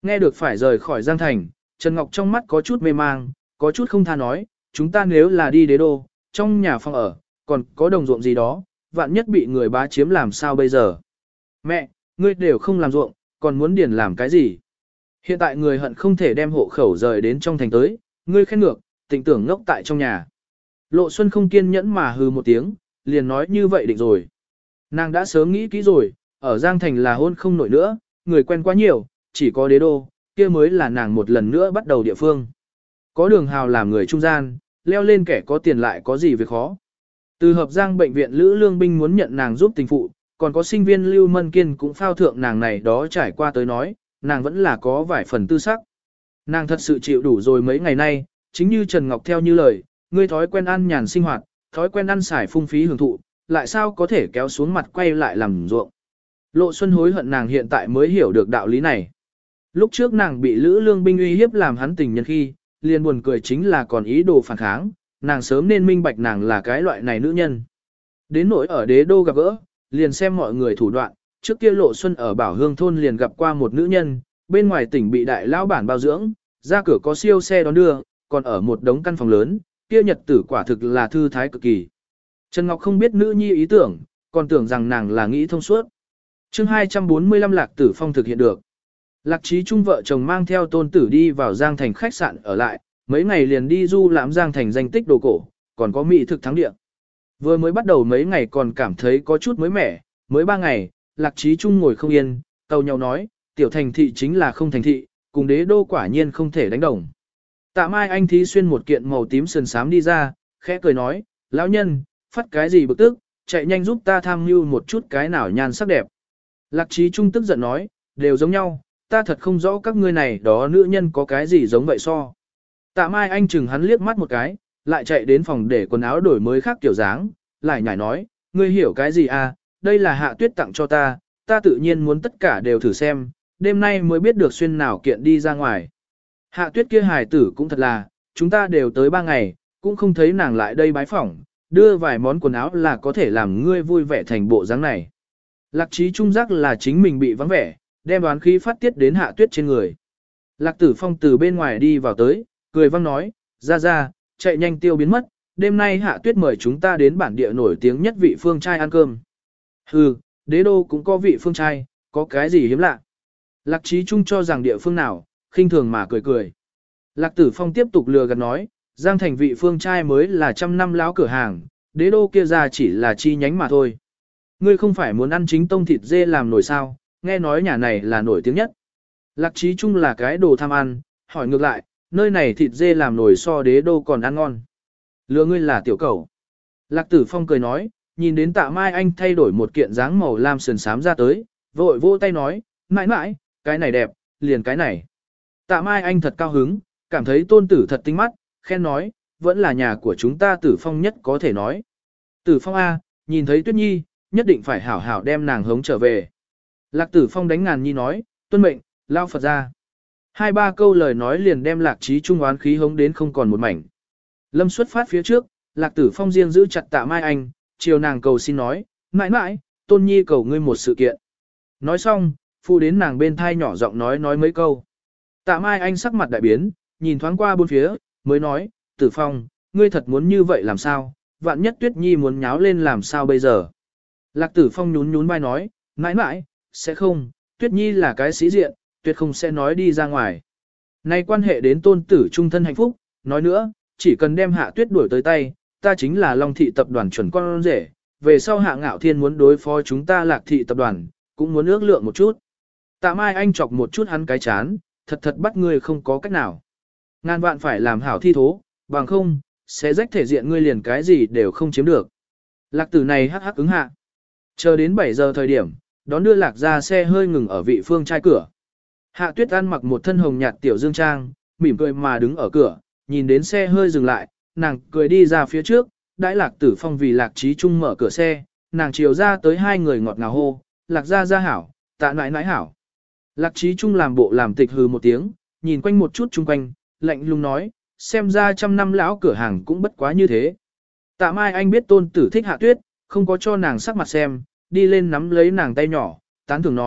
A: Nghe được phải rời khỏi Giang Thành, Trần Ngọc trong mắt có chút mê mang, có chút không tha nói, chúng ta nếu là đi đế đô, trong nhà phòng ở, còn có đồng ruộng gì đó, vạn nhất bị người bá chiếm làm sao bây giờ. Mẹ, ngươi đều không làm ruộng, còn muốn điền làm cái gì? Hiện tại người hận không thể đem hộ khẩu rời đến trong thành tới, ngươi khen ngược, tình tưởng ngốc tại trong nhà. Lộ Xuân không kiên nhẫn mà hừ một tiếng, liền nói như vậy định rồi. Nàng đã sớm nghĩ kỹ rồi, ở Giang Thành là hôn không nổi nữa, người quen quá nhiều, chỉ có đế đô, kia mới là nàng một lần nữa bắt đầu địa phương. Có Đường Hào làm người trung gian, leo lên kẻ có tiền lại có gì việc khó. Từ Hợp Giang bệnh viện Lữ Lương Binh muốn nhận nàng giúp tình phụ, còn có sinh viên Lưu Mân Kiên cũng phao thượng nàng này đó trải qua tới nói, nàng vẫn là có vài phần tư sắc. Nàng thật sự chịu đủ rồi mấy ngày nay, chính như Trần Ngọc theo như lời, ngươi thói quen ăn nhàn sinh hoạt, thói quen ăn xài phung phí hưởng thụ, lại sao có thể kéo xuống mặt quay lại làm ruộng. Lộ Xuân hối hận nàng hiện tại mới hiểu được đạo lý này. Lúc trước nàng bị Lữ Lương Binh uy hiếp làm hắn tình nhân khi, liền buồn cười chính là còn ý đồ phản kháng, nàng sớm nên minh bạch nàng là cái loại này nữ nhân. Đến nỗi ở đế đô gặp gỡ, liền xem mọi người thủ đoạn, trước kia Lộ Xuân ở Bảo Hương thôn liền gặp qua một nữ nhân, bên ngoài tỉnh bị đại lão bản bao dưỡng, ra cửa có siêu xe đón đưa, còn ở một đống căn phòng lớn, kia nhật tử quả thực là thư thái cực kỳ. Trần Ngọc không biết nữ nhi ý tưởng, còn tưởng rằng nàng là nghĩ thông suốt. chương hai trăm bốn mươi lăm Lạc Tử Phong thực hiện được. Lạc Trí Trung vợ chồng mang theo tôn tử đi vào Giang Thành khách sạn ở lại, mấy ngày liền đi du lãm Giang Thành danh tích đồ cổ, còn có mỹ thực thắng địa. Vừa mới bắt đầu mấy ngày còn cảm thấy có chút mới mẻ, mới ba ngày, Lạc Trí Trung ngồi không yên, tàu nhau nói, tiểu thành thị chính là không thành thị, cùng đế đô quả nhiên không thể đánh đồng. Tạ Mai Anh thí xuyên một kiện màu tím sườn xám đi ra, khẽ cười nói, lão nhân, phát cái gì bực tức, chạy nhanh giúp ta tham mưu một chút cái nào nhan sắc đẹp. Lạc Trí Trung tức giận nói, đều giống nhau, ta thật không rõ các ngươi này đó nữ nhân có cái gì giống vậy so. Tạ Mai Anh chừng hắn liếc mắt một cái, lại chạy đến phòng để quần áo đổi mới khác kiểu dáng, lại nhảy nói, ngươi hiểu cái gì à, đây là Hạ Tuyết tặng cho ta, ta tự nhiên muốn tất cả đều thử xem, đêm nay mới biết được xuyên nào kiện đi ra ngoài. Hạ Tuyết kia hài tử cũng thật là, chúng ta đều tới ba ngày, cũng không thấy nàng lại đây bái phỏng, đưa vài món quần áo là có thể làm ngươi vui vẻ thành bộ dáng này. Lạc Trí Trung giác là chính mình bị vắng vẻ, đem đoán khí phát tiết đến Hạ Tuyết trên người. Lạc Tử Phong từ bên ngoài đi vào tới, cười vang nói, ra ra, chạy nhanh tiêu biến mất, đêm nay Hạ Tuyết mời chúng ta đến bản địa nổi tiếng nhất vị phương trai ăn cơm. Hừ, đế đô cũng có vị phương trai, có cái gì hiếm lạ. Lạc Trí Trung cho rằng địa phương nào, khinh thường mà cười cười. Lạc Tử Phong tiếp tục lừa gạt nói, Giang Thành vị phương trai mới là trăm năm lão cửa hàng, đế đô kia ra chỉ là chi nhánh mà thôi. Ngươi không phải muốn ăn chính tông thịt dê làm nổi sao, nghe nói nhà này là nổi tiếng nhất. Lạc Trí Trung là cái đồ tham ăn, hỏi ngược lại, nơi này thịt dê làm nổi so đế đô còn ăn ngon. Lừa ngươi là tiểu cẩu. Lạc Tử Phong cười nói, nhìn đến Tạ Mai Anh thay đổi một kiện dáng màu lam sườn xám ra tới, vội vỗ tay nói, mãi mãi, cái này đẹp, liền cái này. Tạ Mai Anh thật cao hứng, cảm thấy tôn tử thật tinh mắt, khen nói, vẫn là nhà của chúng ta Tử Phong nhất có thể nói. Tử Phong A, nhìn thấy Tuyết Nhi, nhất định phải hảo hảo đem nàng hống trở về. Lạc Tử Phong đánh ngàn nhi nói, tuân mệnh, lao Phật ra. Hai ba câu lời nói liền đem Lạc Trí Trung oán khí hống đến không còn một mảnh. Lâm xuất phát phía trước, Lạc Tử Phong riêng giữ chặt Tạ Mai Anh, chiều nàng cầu xin nói, mãi mãi, tôn nhi cầu ngươi một sự kiện. Nói xong, phụ đến nàng bên thai nhỏ giọng nói nói mấy câu. Tạ Mai Anh sắc mặt đại biến, nhìn thoáng qua bốn phía, mới nói, Tử Phong, ngươi thật muốn như vậy làm sao, vạn nhất Tuyết Nhi muốn nháo lên làm sao bây giờ. Lạc Tử Phong nhún nhún vai nói, mãi mãi, sẽ không, Tuyết Nhi là cái sĩ diện, tuyệt không sẽ nói đi ra ngoài. Này quan hệ đến tôn tử trung thân hạnh phúc, nói nữa, chỉ cần đem Hạ Tuyết đuổi tới tay, ta chính là Long thị tập đoàn chuẩn con rể, về sau Hạ Ngạo Thiên muốn đối phó chúng ta Lạc thị tập đoàn, cũng muốn ước lượng một chút. Tạ Mai Anh chọc một chút hắn cái chán, thật thật bắt ngươi không có cách nào. Ngàn vạn phải làm hảo thi thố, bằng không, sẽ rách thể diện ngươi liền cái gì đều không chiếm được. Lạc tử này hắc hắc ứng hạ. Chờ đến bảy giờ thời điểm, đón đưa Lạc ra xe hơi ngừng ở vị phương trai cửa. Hạ Tuyết ăn mặc một thân hồng nhạt tiểu dương trang, mỉm cười mà đứng ở cửa, nhìn đến xe hơi dừng lại, nàng cười đi ra phía trước, đãi Lạc Tử Phong vì Lạc Trí Trung mở cửa xe, nàng chiều ra tới hai người ngọt ngào hô, Lạc ra ra hảo, Tạ nãi nãi hảo. Lạc Trí Trung làm bộ làm tịch hừ một tiếng, nhìn quanh một chút chung quanh, lạnh lùng nói, xem ra trăm năm lão cửa hàng cũng bất quá như thế. Tạ Mai Anh biết tôn tử thích Hạ Tuyết, không có cho nàng sắc mặt xem, đi lên nắm lấy nàng tay nhỏ, tán thường nói,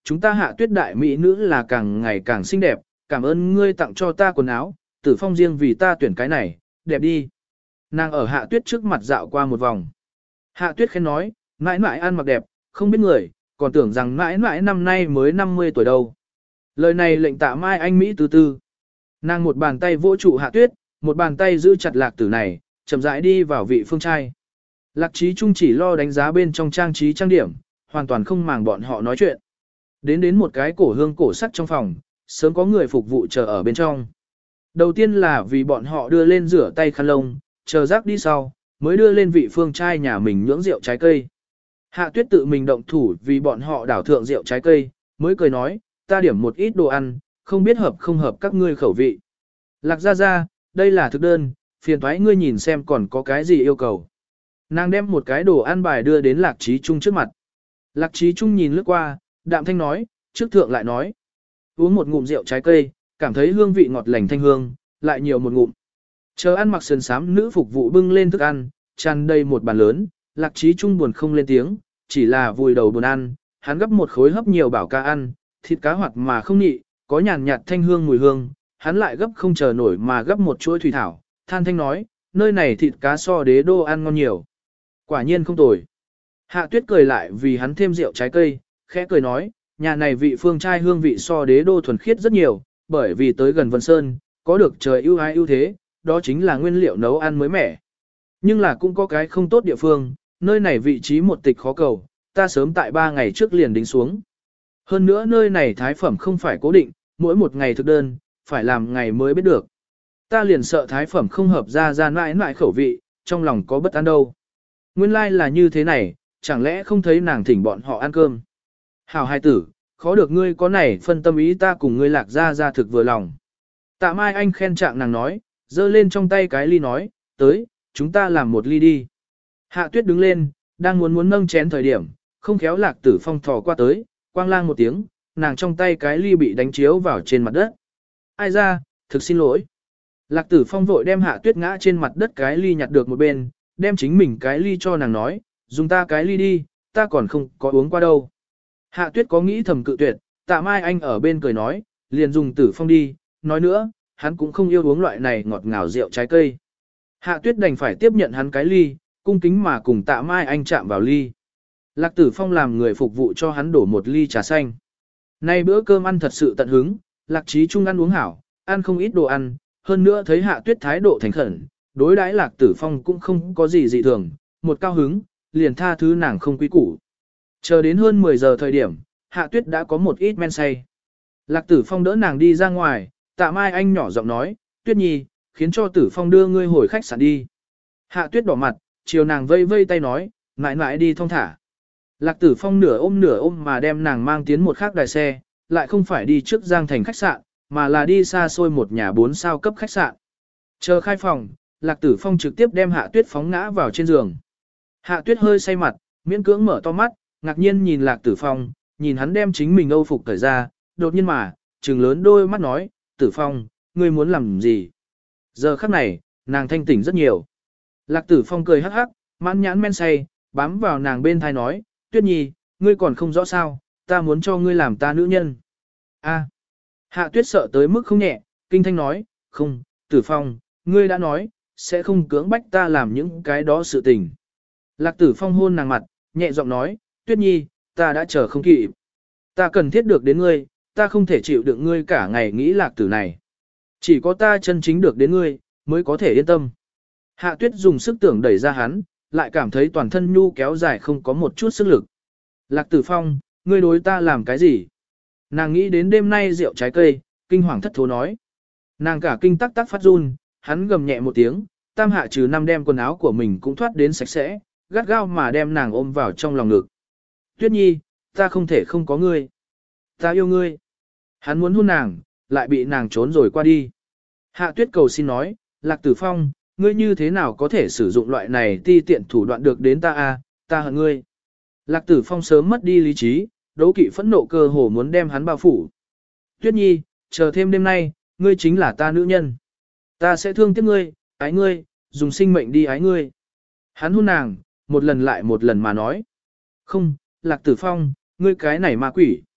A: chúng ta Hạ Tuyết đại mỹ nữ là càng ngày càng xinh đẹp, cảm ơn ngươi tặng cho ta quần áo, Tử Phong riêng vì ta tuyển cái này, đẹp đi. Nàng ở Hạ Tuyết trước mặt dạo qua một vòng. Hạ Tuyết khen nói, mãi mãi ăn mặc đẹp, không biết người, còn tưởng rằng mãi mãi năm nay mới năm mươi tuổi đâu. Lời này lệnh Tạ Mai Anh Mỹ từ từ. Nàng một bàn tay vỗ trụ Hạ Tuyết, một bàn tay giữ chặt Lạc Tử này, chậm rãi đi vào vị phương trai. Lạc Trí Trung chỉ lo đánh giá bên trong trang trí trang điểm, hoàn toàn không màng bọn họ nói chuyện. Đến đến một cái cổ hương cổ sắc trong phòng, sớm có người phục vụ chờ ở bên trong. Đầu tiên là vì bọn họ đưa lên rửa tay khăn lông, chờ rác đi sau, mới đưa lên vị phương trai nhà mình nhưỡng rượu trái cây. Hạ Tuyết tự mình động thủ vì bọn họ đảo thượng rượu trái cây, mới cười nói, ta điểm một ít đồ ăn, không biết hợp không hợp các ngươi khẩu vị. Lạc ra ra, đây là thực đơn, phiền thoái ngươi nhìn xem còn có cái gì yêu cầu. Nàng đem một cái đồ ăn bài đưa đến Lạc Trí Trung trước mặt. Lạc Trí Trung nhìn lướt qua, đạm thanh nói, trước thượng lại nói. Uống một ngụm rượu trái cây, cảm thấy hương vị ngọt lành thanh hương, lại nhiều một ngụm. Chờ ăn mặc sườn sám nữ phục vụ bưng lên thức ăn, tràn đầy một bàn lớn, Lạc Trí Trung buồn không lên tiếng, chỉ là vùi đầu buồn ăn, hắn gấp một khối hấp nhiều bảo ca ăn, thịt cá hoạt mà không nhị, có nhàn nhạt thanh hương mùi hương, hắn lại gấp không chờ nổi mà gấp một chuỗi thủy thảo, than thanh nói, nơi này thịt cá so đế đô ăn ngon nhiều. Quả nhiên không tồi. Hạ Tuyết cười lại vì hắn thêm rượu trái cây, khẽ cười nói, nhà này vị phương trai hương vị so đế đô thuần khiết rất nhiều, bởi vì tới gần Vân Sơn, có được trời ưu ái ưu thế, đó chính là nguyên liệu nấu ăn mới mẻ. Nhưng là cũng có cái không tốt địa phương, nơi này vị trí một tịch khó cầu, ta sớm tại ba ngày trước liền đính xuống. Hơn nữa nơi này thái phẩm không phải cố định, mỗi một ngày thực đơn, phải làm ngày mới biết được. Ta liền sợ thái phẩm không hợp ra ra mãi mãi khẩu vị, trong lòng có bất an đâu. Nguyên lai like là như thế này, chẳng lẽ không thấy nàng thỉnh bọn họ ăn cơm. Hảo hai tử, khó được ngươi có này phân tâm ý ta cùng ngươi Lạc ra ra thực vừa lòng. Tạ Mai Anh khen trạng nàng nói, giơ lên trong tay cái ly nói, tới, chúng ta làm một ly đi. Hạ Tuyết đứng lên, đang muốn muốn nâng chén thời điểm, không khéo Lạc Tử Phong thò qua tới, quang lang một tiếng, nàng trong tay cái ly bị đánh chiếu vào trên mặt đất. Ai ra, thực xin lỗi. Lạc Tử Phong vội đem Hạ Tuyết ngã trên mặt đất cái ly nhặt được một bên, đem chính mình cái ly cho nàng nói, dùng ta cái ly đi, ta còn không có uống qua đâu. Hạ Tuyết có nghĩ thầm cự tuyệt, Tạ Mai Anh ở bên cười nói, liền dùng Tử Phong đi, nói nữa, hắn cũng không yêu uống loại này ngọt ngào rượu trái cây. Hạ Tuyết đành phải tiếp nhận hắn cái ly, cung kính mà cùng Tạ Mai Anh chạm vào ly. Lạc Tử Phong làm người phục vụ cho hắn đổ một ly trà xanh. Nay bữa cơm ăn thật sự tận hứng, Lạc Trí Trung ăn uống hảo, ăn không ít đồ ăn, hơn nữa thấy Hạ Tuyết thái độ thành khẩn, đối đãi Lạc Tử Phong cũng không có gì dị thường, một cao hứng, liền tha thứ nàng không quý củ. Chờ đến hơn mười giờ thời điểm, Hạ Tuyết đã có một ít men say. Lạc Tử Phong đỡ nàng đi ra ngoài, Tạ Mai Anh nhỏ giọng nói, Tuyết Nhi, khiến cho Tử Phong đưa ngươi hồi khách sạn đi. Hạ Tuyết đỏ mặt, chiều nàng vây vây tay nói, mãi mãi đi thong thả. Lạc Tử Phong nửa ôm nửa ôm mà đem nàng mang tiến một khác đài xe, lại không phải đi trước Giang Thành khách sạn, mà là đi xa xôi một nhà bốn sao cấp khách sạn. Chờ khai phòng, Lạc Tử Phong trực tiếp đem Hạ Tuyết phóng ngã vào trên giường. Hạ Tuyết hơi say mặt, miễn cưỡng mở to mắt, ngạc nhiên nhìn Lạc Tử Phong, nhìn hắn đem chính mình âu phục cởi ra, đột nhiên mà, trừng lớn đôi mắt nói, Tử Phong, ngươi muốn làm gì? Giờ khắc này, nàng thanh tỉnh rất nhiều. Lạc Tử Phong cười hắc hắc, mãn nhãn men say, bám vào nàng bên thai nói, Tuyết Nhi, ngươi còn không rõ sao, ta muốn cho ngươi làm ta nữ nhân. A. Hạ Tuyết sợ tới mức không nhẹ, kinh thanh nói, không, Tử Phong, ngươi đã nói, sẽ không cưỡng bách ta làm những cái đó sự tình. Lạc Tử Phong hôn nàng mặt, nhẹ giọng nói, Tuyết Nhi, ta đã chờ không kịp. Ta cần thiết được đến ngươi, ta không thể chịu đựng ngươi cả ngày nghĩ Lạc Tử này. Chỉ có ta chân chính được đến ngươi, mới có thể yên tâm. Hạ Tuyết dùng sức tưởng đẩy ra hắn, lại cảm thấy toàn thân nhu kéo dài không có một chút sức lực. Lạc Tử Phong, ngươi đối ta làm cái gì? Nàng nghĩ đến đêm nay rượu trái cây, kinh hoàng thất thố nói. Nàng cả kinh tắc tắc phát run, hắn gầm nhẹ một tiếng, tam hạ trừ năm đem quần áo của mình cũng thoát đến sạch sẽ, gắt gao mà đem nàng ôm vào trong lòng ngực. Tuyết Nhi, ta không thể không có ngươi. Ta yêu ngươi. Hắn muốn hôn nàng, lại bị nàng trốn rồi qua đi. Hạ Tuyết cầu xin nói, Lạc Tử Phong, ngươi như thế nào có thể sử dụng loại này ti tiện thủ đoạn được đến ta a? Ta hận ngươi. Lạc Tử Phong sớm mất đi lý trí, đấu kỵ phẫn nộ cơ hồ muốn đem hắn bao phủ. Tuyết Nhi, chờ thêm đêm nay, ngươi chính là ta nữ nhân. Ta sẽ thương tiếc ngươi, ái ngươi, dùng sinh mệnh đi ái ngươi. Hắn hôn nàng, một lần lại một lần mà nói. Không, Lạc Tử Phong, ngươi cái này ma quỷ.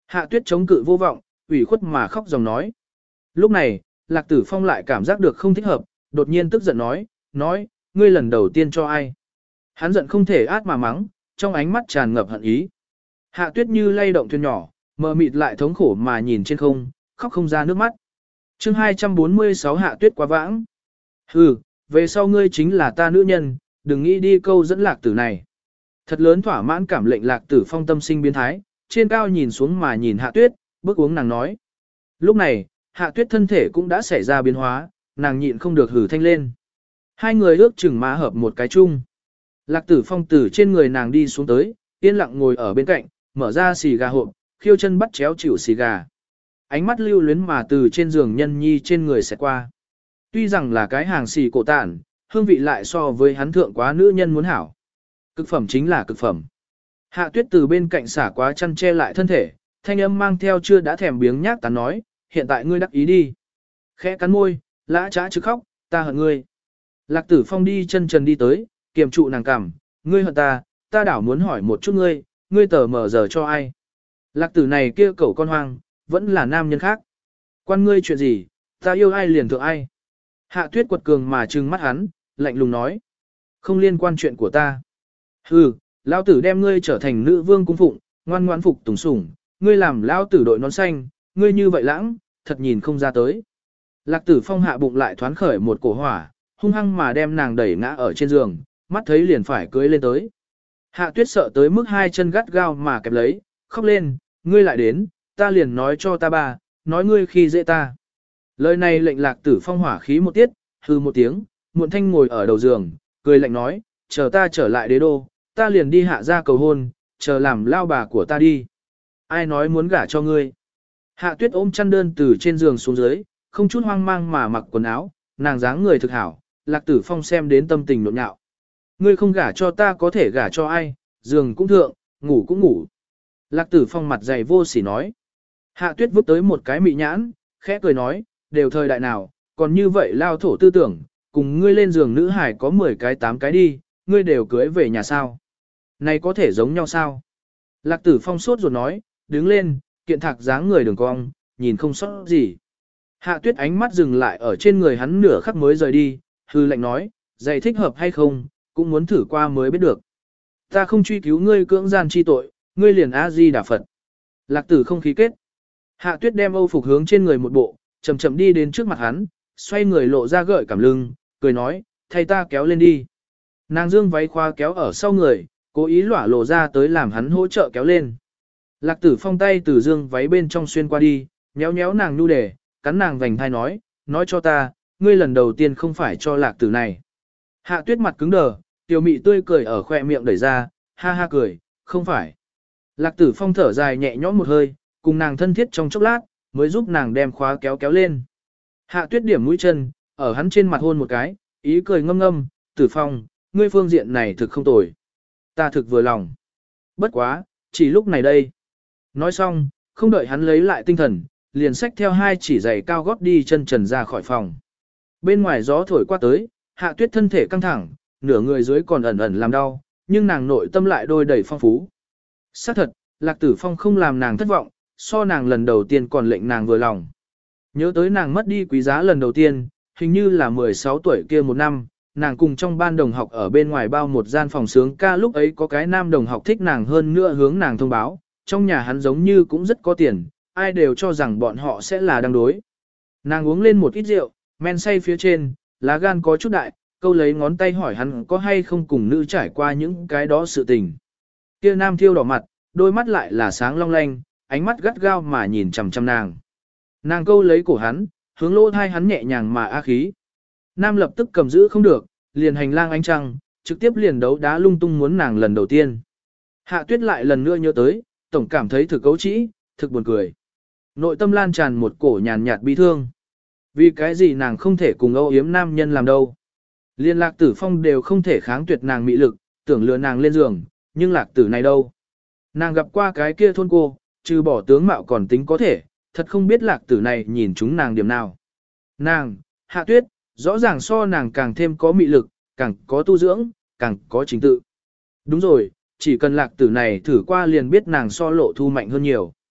A: Hạ tuyết chống cự vô vọng, ủy khuất mà khóc dòng nói. Lúc này, Lạc Tử Phong lại cảm giác được không thích hợp, đột nhiên tức giận nói, nói, ngươi lần đầu tiên cho ai? Hắn giận không thể át mà mắng, trong ánh mắt tràn ngập hận ý. Hạ tuyết như lay động thuyền nhỏ, mờ mịt lại thống khổ mà nhìn trên không, khóc không ra nước mắt. chương hai trăm bốn mươi sáu Hạ tuyết quá vãng. Hừ, về sau ngươi chính là ta nữ nhân, đừng nghĩ đi câu dẫn Lạc Tử này. Thật lớn thỏa mãn cảm lệnh Lạc Tử Phong tâm sinh biến thái, trên cao nhìn xuống mà nhìn Hạ tuyết, bước uống nàng nói. Lúc này, Hạ tuyết thân thể cũng đã xảy ra biến hóa, nàng nhịn không được hử thanh lên. Hai người ước chừng má hợp một cái chung. Lạc Tử Phong từ trên người nàng đi xuống tới, yên lặng ngồi ở bên cạnh, mở ra xì gà hộp, khiêu chân bắt chéo chịu xì gà. Ánh mắt lưu luyến mà từ trên giường nhân nhi trên người sẽ qua. Tuy rằng là cái hàng xì cổ tản, hương vị lại so với hắn thượng quá nữ nhân muốn hảo. Cực phẩm chính là cực phẩm. Hạ tuyết từ bên cạnh xả quá chăn che lại thân thể, thanh âm mang theo chưa đã thèm biếng nhác tán nói, hiện tại ngươi đắc ý đi. Khẽ cắn môi, lã trá chứ khóc, ta hận ngươi. Lạc Tử Phong đi chân trần đi tới, kiềm trụ nàng cằm, ngươi hận ta, ta đảo muốn hỏi một chút ngươi, ngươi tờ mở giờ cho ai. Lạc tử này kia cẩu con hoang, vẫn là nam nhân khác. Quan ngươi chuyện gì, ta yêu ai liền thượng ai. Hạ tuyết quật cường mà trừng mắt hắn, lạnh lùng nói. Không liên quan chuyện của ta. Hừ, lão tử đem ngươi trở thành nữ vương cung phụng, ngoan ngoãn phục tùng sủng, ngươi làm lão tử đội nón xanh, ngươi như vậy lãng, thật nhìn không ra tới. Lạc tử phong hạ bụng lại thoán khởi một cổ hỏa, hung hăng mà đem nàng đẩy ngã ở trên giường, mắt thấy liền phải cưới lên tới. Hạ tuyết sợ tới mức hai chân gắt gao mà kẹp lấy, khóc lên, ngươi lại đến, ta liền nói cho ta ba, nói ngươi khi dễ ta. Lời này lệnh Lạc tử phong hỏa khí một tiết, hư một tiếng, muộn thanh ngồi ở đầu giường, cười lạnh nói, chờ ta trở lại đế đô, ta liền đi hạ ra cầu hôn, chờ làm lao bà của ta đi. Ai nói muốn gả cho ngươi? Hạ tuyết ôm chăn đơn từ trên giường xuống dưới, không chút hoang mang mà mặc quần áo, nàng dáng người thực hảo, Lạc tử phong xem đến tâm tình nhộn nhạo. Ngươi không gả cho ta có thể gả cho ai, giường cũng thượng, ngủ cũng ngủ. Lạc tử phong mặt dày vô sỉ nói. Hạ tuyết vứt tới một cái mị nhãn, khẽ cười nói, đều thời đại nào, còn như vậy lao thổ tư tưởng, cùng ngươi lên giường nữ hải có mười cái tám cái đi, ngươi đều cưới về nhà sao. Này có thể giống nhau sao? Lạc tử phong sốt ruột nói, đứng lên, kiện thạc dáng người đường cong, nhìn không sót gì. Hạ tuyết ánh mắt dừng lại ở trên người hắn nửa khắc mới rời đi, hư lệnh nói, giày thích hợp hay không, cũng muốn thử qua mới biết được. Ta không truy cứu ngươi cưỡng gian chi tội, ngươi liền A-di đà Phật. Lạc tử không khí kết. Hạ tuyết đem âu phục hướng trên người một bộ, chậm chậm đi đến trước mặt hắn, xoay người lộ ra gợi cảm lưng, cười nói, thay ta kéo lên đi. Nàng dương váy khoa kéo ở sau người, cố ý lỏa lộ ra tới làm hắn hỗ trợ kéo lên. Lạc tử phong tay từ dương váy bên trong xuyên qua đi, nhéo nhéo nàng nu đề, cắn nàng vành thai nói, nói cho ta, ngươi lần đầu tiên không phải cho lạc tử này. Hạ tuyết mặt cứng đờ, tiểu mị tươi cười ở khoe miệng đẩy ra, ha ha cười, không phải. Lạc tử phong thở dài nhẹ nhõm một hơi, cùng nàng thân thiết trong chốc lát, mới giúp nàng đem khóa kéo kéo lên. Hạ tuyết điểm mũi chân, ở hắn trên mặt hôn một cái, ý cười ngâm ngâm, tử phong, ngươi phương diện này thực không tồi. Ta thực vừa lòng. Bất quá, chỉ lúc này đây. Nói xong, không đợi hắn lấy lại tinh thần, liền xách theo hai chỉ giày cao gót đi chân trần ra khỏi phòng. Bên ngoài gió thổi qua tới, hạ tuyết thân thể căng thẳng, nửa người dưới còn ẩn ẩn làm đau, nhưng nàng nội tâm lại đôi đầy phong phú. Xác thật, Lạc Tử Phong không làm nàng thất vọng, so nàng lần đầu tiên còn lệnh nàng vừa lòng. Nhớ tới nàng mất đi quý giá lần đầu tiên, hình như là mười sáu tuổi kia một năm, nàng cùng trong ban đồng học ở bên ngoài bao một gian phòng sướng ca, lúc ấy có cái nam đồng học thích nàng hơn nữa hướng nàng thông báo, trong nhà hắn giống như cũng rất có tiền, ai đều cho rằng bọn họ sẽ là đang đối. Nàng uống lên một ít rượu, men say phía trên, lá gan có chút đại, câu lấy ngón tay hỏi hắn có hay không cùng nữ trải qua những cái đó sự tình. Kia nam thiêu đỏ mặt, đôi mắt lại là sáng long lanh, ánh mắt gắt gao mà nhìn chằm chằm nàng. Nàng câu lấy cổ hắn, hướng lỗ thai hắn nhẹ nhàng mà a khí. Nam lập tức cầm giữ không được, liền hành lang ánh trăng, trực tiếp liền đấu đá lung tung muốn nàng lần đầu tiên. Hạ tuyết lại lần nữa nhớ tới, tổng cảm thấy thực cấu trĩ, thực buồn cười. Nội tâm lan tràn một cổ nhàn nhạt bi thương. Vì cái gì nàng không thể cùng âu yếm nam nhân làm đâu. Liên Lạc Tử Phong đều không thể kháng tuyệt nàng mị lực, tưởng lừa nàng lên giường, nhưng Lạc Tử này đâu. Nàng gặp qua cái kia thôn cô, trừ bỏ tướng mạo còn tính có thể, thật không biết Lạc Tử này nhìn chúng nàng điểm nào. Nàng, Hạ Tuyết, rõ ràng so nàng càng thêm có mị lực, càng có tu dưỡng, càng có chính tự. Đúng rồi, chỉ cần Lạc Tử này thử qua liền biết nàng so Lộ Thu mạnh hơn nhiều.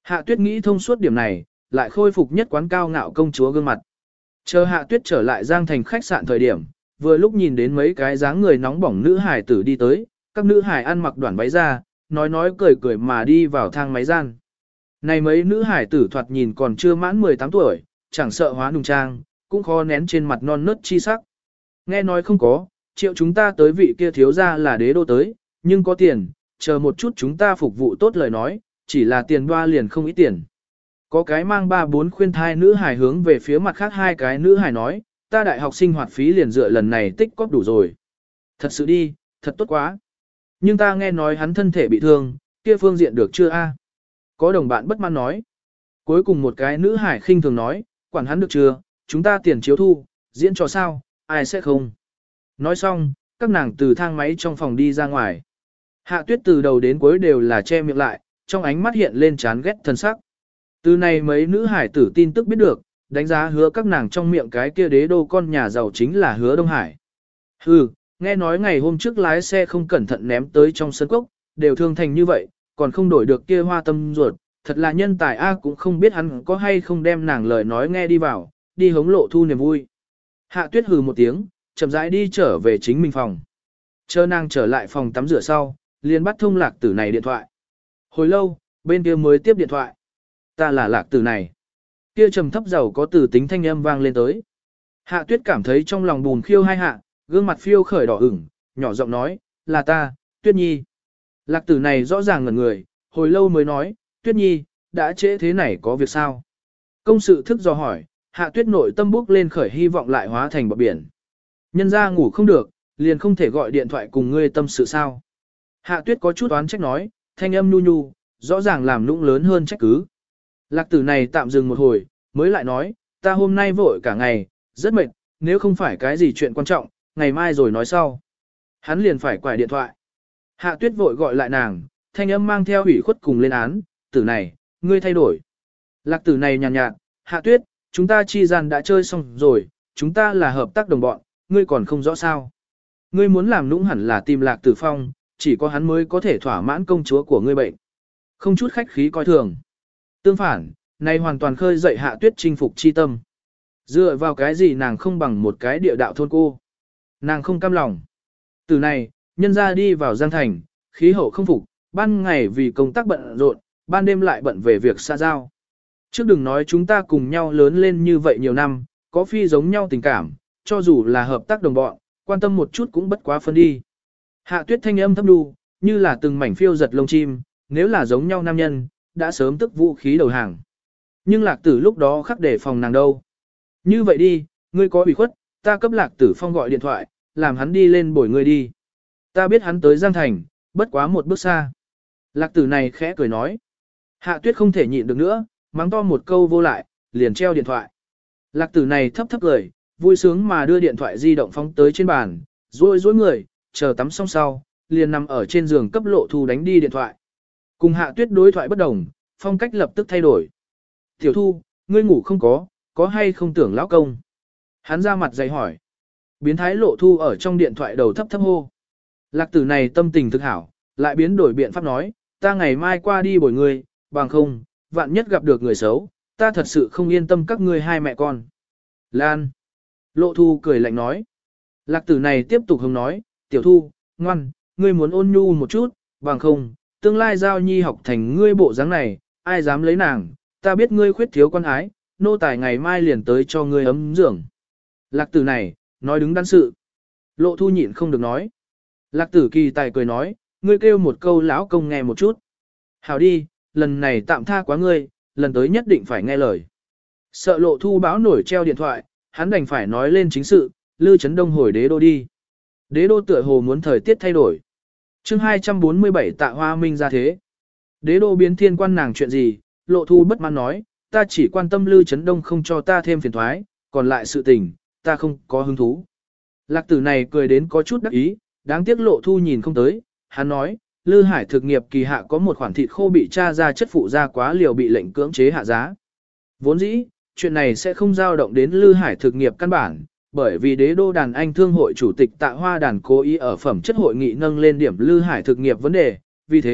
A: Hạ tuyết nghĩ thông suốt điểm này, lại khôi phục nhất quán cao ngạo công chúa gương mặt. Chờ hạ tuyết trở lại Giang Thành khách sạn thời điểm, vừa lúc nhìn đến mấy cái dáng người nóng bỏng nữ hải tử đi tới, các nữ hải ăn mặc đoạn váy ra, nói nói cười cười mà đi vào thang máy gian. Này mấy nữ hải tử thoạt nhìn còn chưa mãn mười tám tuổi, chẳng sợ hóa nùng trang, cũng khó nén trên mặt non nớt chi sắc. Nghe nói không có, triệu chúng ta tới vị kia thiếu ra là đế đô tới, nhưng có tiền, chờ một chút chúng ta phục vụ tốt lời nói, chỉ là tiền đoa liền không ít tiền. Có cái mang ba bốn khuyên thai nữ hải hướng về phía mặt khác hai cái nữ hải nói, ta đại học sinh hoạt phí liền dựa lần này tích cóp đủ rồi. Thật sự đi, thật tốt quá. Nhưng ta nghe nói hắn thân thể bị thương, kia phương diện được chưa a? Có đồng bạn bất mãn nói. Cuối cùng một cái nữ hải khinh thường nói, quản hắn được chưa, chúng ta tiền chiếu thu, diễn trò sao, ai sẽ không. Nói xong, các nàng từ thang máy trong phòng đi ra ngoài. Hạ tuyết từ đầu đến cuối đều là che miệng lại, trong ánh mắt hiện lên chán ghét thân sắc. Từ này mấy nữ hải tử tin tức biết được, đánh giá hứa các nàng trong miệng cái kia đế đô con nhà giàu chính là Hứa Đông Hải. Hừ, nghe nói ngày hôm trước lái xe không cẩn thận ném tới trong sân cốc, đều thương thành như vậy, còn không đổi được kia hoa tâm ruột, thật là nhân tài A cũng không biết hắn có hay không đem nàng lời nói nghe đi vào, đi hống lộ thu niềm vui. Hạ tuyết hừ một tiếng, chậm rãi đi trở về chính mình phòng. Chờ nàng trở lại phòng tắm rửa sau, liền bắt thông lạc tử này điện thoại. Hồi lâu, bên kia mới tiếp điện thoại. Ta là lạc tử này. Kia trầm thấp giàu có từ tính thanh âm vang lên tới. Hạ tuyết cảm thấy trong lòng bùn khiêu hai hạ, gương mặt phiêu khởi đỏ ửng, nhỏ giọng nói, là ta, Tuyết Nhi. Lạc tử này rõ ràng ngẩn người, hồi lâu mới nói, Tuyết Nhi, đã trễ thế này có việc sao? Công sự thức dò hỏi, hạ tuyết nội tâm bốc lên khởi hy vọng lại hóa thành bọt biển. Nhân ra ngủ không được, liền không thể gọi điện thoại cùng ngươi tâm sự sao? Hạ tuyết có chút oán trách nói, thanh âm nhu nhu, rõ ràng làm nũng lớn hơn trách cứ. Lạc tử này tạm dừng một hồi, mới lại nói, ta hôm nay vội cả ngày, rất mệt, nếu không phải cái gì chuyện quan trọng, ngày mai rồi nói sau. Hắn liền phải quải điện thoại. Hạ tuyết vội gọi lại nàng, thanh âm mang theo ủy khuất cùng lên án, tử này, ngươi thay đổi. Lạc tử này nhàn nhạt, nhạt, hạ tuyết, chúng ta chi gian đã chơi xong rồi, chúng ta là hợp tác đồng bọn, ngươi còn không rõ sao. Ngươi muốn làm nũng hẳn là tìm lạc tử phong, chỉ có hắn mới có thể thỏa mãn công chúa của ngươi bệnh. Không chút khách khí coi thường. Tương phản, này hoàn toàn khơi dậy hạ tuyết chinh phục chi tâm. Dựa vào cái gì nàng không bằng một cái địa đạo thôn cô. Nàng không cam lòng. Từ này, nhân ra đi vào Giang Thành, khí hậu không phục, ban ngày vì công tác bận rộn, ban đêm lại bận về việc xa giao. Trước đừng nói chúng ta cùng nhau lớn lên như vậy nhiều năm, có phi giống nhau tình cảm, cho dù là hợp tác đồng bọn, quan tâm một chút cũng bất quá phân đi. Hạ tuyết thanh âm thấp đu, như là từng mảnh phiêu giật lông chim, nếu là giống nhau nam nhân, đã sớm tức vũ khí đầu hàng. Nhưng lạc tử lúc đó khắc để phòng nàng đâu. Như vậy đi, ngươi có ủy khuất, ta cấp lạc tử phong gọi điện thoại, làm hắn đi lên bồi ngươi đi. Ta biết hắn tới Giang Thành, bất quá một bước xa. Lạc tử này khẽ cười nói. Hạ tuyết không thể nhịn được nữa, mắng to một câu vô lại, liền treo điện thoại. Lạc tử này thấp thấp cười, vui sướng mà đưa điện thoại di động phóng tới trên bàn, rôi rối người, chờ tắm xong sau, liền nằm ở trên giường cấp lộ thu đánh đi điện thoại. Cùng hạ tuyết đối thoại bất đồng, phong cách lập tức thay đổi. Tiểu thu, ngươi ngủ không có, có hay không tưởng lão công? Hắn ra mặt dày hỏi. Biến thái lộ thu ở trong điện thoại đầu thấp thấp hô. Lạc tử này tâm tình thực hảo, lại biến đổi biện pháp nói, ta ngày mai qua đi bồi ngươi, bằng không, vạn nhất gặp được người xấu, ta thật sự không yên tâm các ngươi hai mẹ con. Lan. Lộ thu cười lạnh nói. Lạc tử này tiếp tục hông nói, tiểu thu, ngoan, ngươi muốn ôn nhu một chút, bằng không, tương lai giao nhi học thành ngươi bộ dáng này, ai dám lấy nàng, ta biết ngươi khuyết thiếu quan ái, nô tài ngày mai liền tới cho ngươi ấm giường. Lạc tử này, nói đứng đắn sự. Lộ thu nhịn không được nói. Lạc tử kỳ tài cười nói, ngươi kêu một câu lão công nghe một chút. Hảo đi, lần này tạm tha quá ngươi, lần tới nhất định phải nghe lời. Sợ lộ thu báo nổi treo điện thoại, hắn đành phải nói lên chính sự, Lư Trấn Đông hồi đế đô đi. Đế đô tựa hồ muốn thời tiết thay đổi. chương hai trăm bốn mươi bảy Tạ Hoa Minh ra thế. Đế đô biến thiên quan nàng chuyện gì, lộ thu bất mãn nói, ta chỉ quan tâm Lư Trấn Đông không cho ta thêm phiền thoái, còn lại sự tình, ta không có hứng thú. Lạc tử này cười đến có chút đắc ý, đáng tiếc lộ thu nhìn không tới, hắn nói, Lư Hải thực nghiệp kỳ hạ có một khoản thịt khô bị tra ra chất phụ ra quá liều bị lệnh cưỡng chế hạ giá. Vốn dĩ, chuyện này sẽ không dao động đến Lư Hải thực nghiệp căn bản, bởi vì đế đô đàn anh thương hội chủ tịch Tạ Hoa Đàn cố ý ở phẩm chất hội nghị nâng lên điểm Lư Hải thực nghiệp vấn đề, vì thế,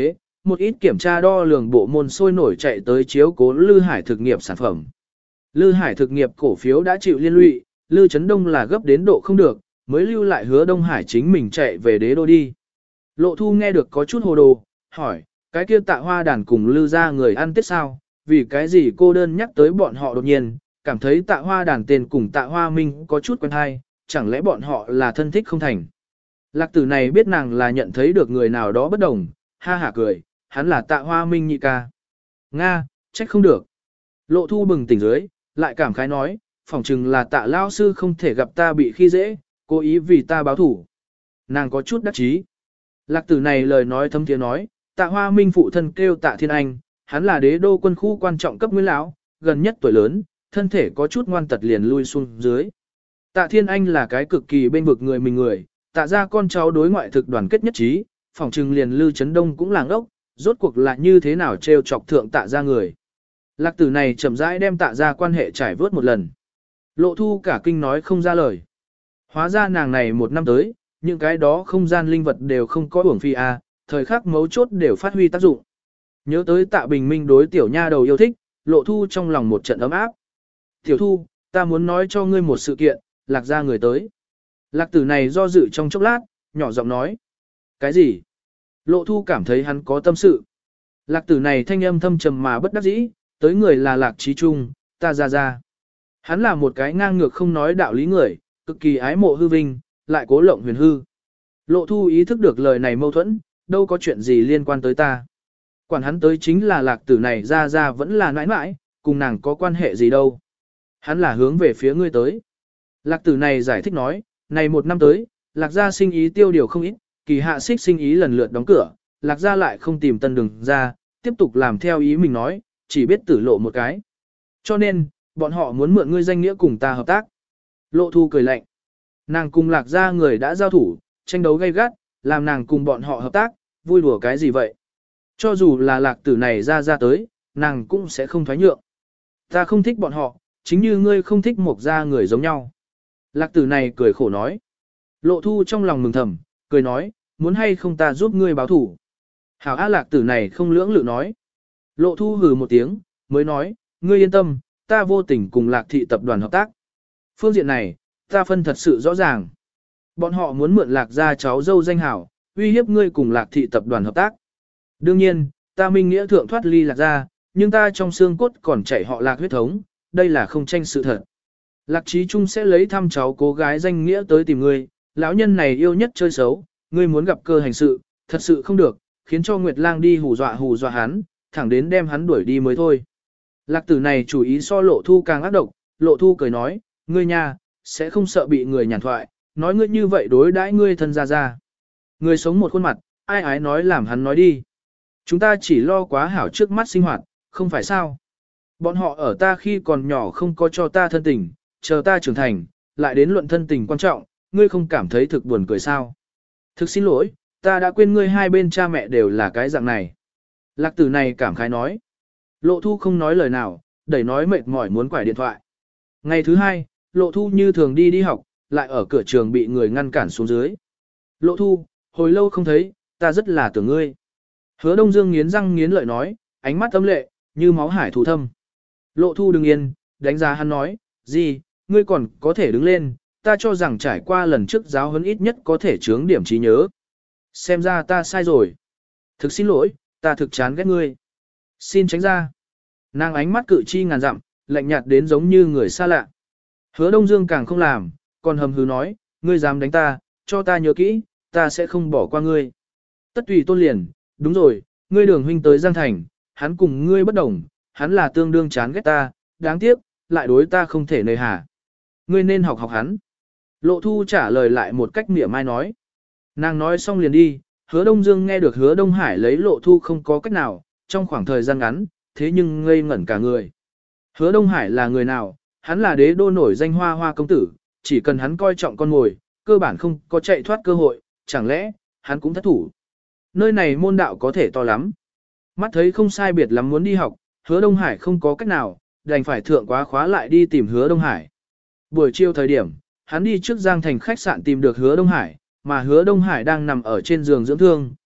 A: một ít kiểm tra đo lường bộ môn sôi nổi chạy tới chiếu cố Lư Hải thực nghiệp sản phẩm. Lư Hải thực nghiệp cổ phiếu đã chịu liên lụy, Lư Chấn Đông là gấp đến độ không được, mới lưu lại Hứa Đông Hải chính mình chạy về đế đô đi. Lộ Thu nghe được có chút hồ đồ, hỏi, cái kia Tạ Hoa Đàn cùng Lư ra người ăn tết sao, vì cái gì cô đơn nhắc tới bọn họ đột nhiên, cảm thấy Tạ Hoa Đàn tên cùng Tạ Hoa Minh có chút quen hay, chẳng lẽ bọn họ là thân thích không thành. Lạc tử này biết nàng là nhận thấy được người nào đó bất đồng, ha hả cười, hắn là Tạ Hoa Minh nhị ca. Nga, trách không được. Lộ Thu bừng tỉnh dưới, lại cảm khái nói, phỏng chừng là Tạ lao sư không thể gặp ta bị khi dễ, cố ý vì ta báo thủ. Nàng có chút đắc chí. Lạc tử này lời nói thâm tiếng nói, Tạ Hoa Minh phụ thân kêu Tạ Thiên Anh, hắn là đế đô quân khu quan trọng cấp nguyên lão, gần nhất tuổi lớn, thân thể có chút ngoan tật liền lui xuống dưới. Tạ Thiên Anh là cái cực kỳ bên vực người mình người, Tạ ra con cháu đối ngoại thực đoàn kết nhất trí, phỏng trừng liền Lư Chấn Đông cũng làng ốc, rốt cuộc là như thế nào trêu chọc thượng Tạ ra người. Lạc tử này chậm rãi đem Tạ ra quan hệ trải vớt một lần. Lộ Thu cả kinh nói không ra lời. Hóa ra nàng này một năm tới, những cái đó không gian linh vật đều không có uổng phi a, thời khắc mấu chốt đều phát huy tác dụng. Nhớ tới Tạ Bình Minh đối tiểu nha đầu yêu thích, Lộ Thu trong lòng một trận ấm áp. Tiểu Thu, ta muốn nói cho ngươi một sự kiện, Lạc ra người tới. Lạc tử này do dự trong chốc lát, nhỏ giọng nói. Cái gì? Lộ Thu cảm thấy hắn có tâm sự. Lạc tử này thanh âm thâm trầm mà bất đắc dĩ, tới người là Lạc Trí Trung, ta ra ra. Hắn là một cái ngang ngược không nói đạo lý người, cực kỳ ái mộ hư vinh, lại cố lộng huyền hư. Lộ Thu ý thức được lời này mâu thuẫn, đâu có chuyện gì liên quan tới ta. Quản hắn tới chính là Lạc tử này ra ra vẫn là nãi nãi, cùng nàng có quan hệ gì đâu. Hắn là hướng về phía ngươi tới. Lạc tử này giải thích nói, này một năm tới, Lạc gia sinh ý tiêu điều không ít, kỳ hạ xích sinh ý lần lượt đóng cửa, Lạc gia lại không tìm tân đường ra, tiếp tục làm theo ý mình nói, chỉ biết tử lộ một cái. Cho nên, bọn họ muốn mượn ngươi danh nghĩa cùng ta hợp tác. Lộ Thu cười lạnh. Nàng cùng Lạc gia người đã giao thủ, tranh đấu gay gắt, làm nàng cùng bọn họ hợp tác, vui đùa cái gì vậy? Cho dù là Lạc tử này ra ra tới, nàng cũng sẽ không thoái nhượng. Ta không thích bọn họ, chính như ngươi không thích một gia người giống nhau. Lạc tử này cười khổ nói. Lộ Thu trong lòng mừng thầm, cười nói, muốn hay không ta giúp ngươi báo thủ. Hảo á Lạc tử này không lưỡng lự nói. Lộ Thu hừ một tiếng, mới nói, ngươi yên tâm, ta vô tình cùng Lạc thị tập đoàn hợp tác. Phương diện này, ta phân thật sự rõ ràng. Bọn họ muốn mượn Lạc gia cháu dâu danh hảo, uy hiếp ngươi cùng Lạc thị tập đoàn hợp tác. Đương nhiên, ta minh nghĩa thượng thoát ly Lạc gia, nhưng ta trong xương cốt còn chảy họ Lạc huyết thống, đây là không tranh sự thật. Lạc Trí Trung sẽ lấy thăm cháu cô gái danh nghĩa tới tìm ngươi, lão nhân này yêu nhất chơi xấu, ngươi muốn gặp cơ hành sự, thật sự không được, khiến cho Nguyệt Lang đi hù dọa hù dọa hắn, thẳng đến đem hắn đuổi đi mới thôi. Lạc tử này chủ ý so Lộ Thu càng ác độc, Lộ Thu cười nói, ngươi nha, sẽ không sợ bị người nhàn thoại, nói ngươi như vậy đối đãi ngươi thân ra ra. Người sống một khuôn mặt, ai ái nói làm hắn nói đi. Chúng ta chỉ lo quá hảo trước mắt sinh hoạt, không phải sao. Bọn họ ở ta khi còn nhỏ không có cho ta thân tình, chờ ta trưởng thành, lại đến luận thân tình quan trọng, ngươi không cảm thấy thực buồn cười sao. Thực xin lỗi, ta đã quên ngươi hai bên cha mẹ đều là cái dạng này. Lạc tử này cảm khái nói. Lộ Thu không nói lời nào, đẩy nói mệt mỏi muốn quải điện thoại. Ngày thứ hai, Lộ Thu như thường đi đi học, lại ở cửa trường bị người ngăn cản xuống dưới. Lộ Thu, hồi lâu không thấy, ta rất là tưởng ngươi. Hứa Đông Dương nghiến răng nghiến lợi nói, ánh mắt âm lệ, như máu hải thù thâm. Lộ Thu đứng yên, đánh giá hắn nói, gì, ngươi còn có thể đứng lên, ta cho rằng trải qua lần trước giáo huấn ít nhất có thể chướng điểm trí nhớ. Xem ra ta sai rồi. Thực xin lỗi, ta thực chán ghét ngươi. Xin tránh ra. Nàng ánh mắt cự chi ngàn dặm, lạnh nhạt đến giống như người xa lạ. Hứa Đông Dương càng không làm, còn hầm hứ nói, ngươi dám đánh ta, cho ta nhớ kỹ, ta sẽ không bỏ qua ngươi. Tất tùy tôn liền, đúng rồi, ngươi đường huynh tới Giang Thành, hắn cùng ngươi bất đồng, hắn là tương đương chán ghét ta, đáng tiếc, lại đối ta không thể nề hà. Ngươi nên học học hắn. Lộ Thu trả lời lại một cách mỉa mai nói. Nàng nói xong liền đi, Hứa Đông Dương nghe được Hứa Đông Hải lấy Lộ Thu không có cách nào, trong khoảng thời gian ngắn, thế nhưng ngây ngẩn cả người. Hứa Đông Hải là người nào? Hắn là đế đô nổi danh hoa hoa công tử, chỉ cần hắn coi trọng con ngồi, cơ bản không có chạy thoát cơ hội, chẳng lẽ, hắn cũng thất thủ. Nơi này môn đạo có thể to lắm. Mắt thấy không sai biệt lắm muốn đi học, Hứa Đông Hải không có cách nào, đành phải thượng quá khóa lại đi tìm Hứa Đông Hải. Buổi chiều thời điểm, hắn đi trước Giang Thành khách sạn tìm được Hứa Đông Hải, mà Hứa Đông Hải đang nằm ở trên giường dưỡng thương,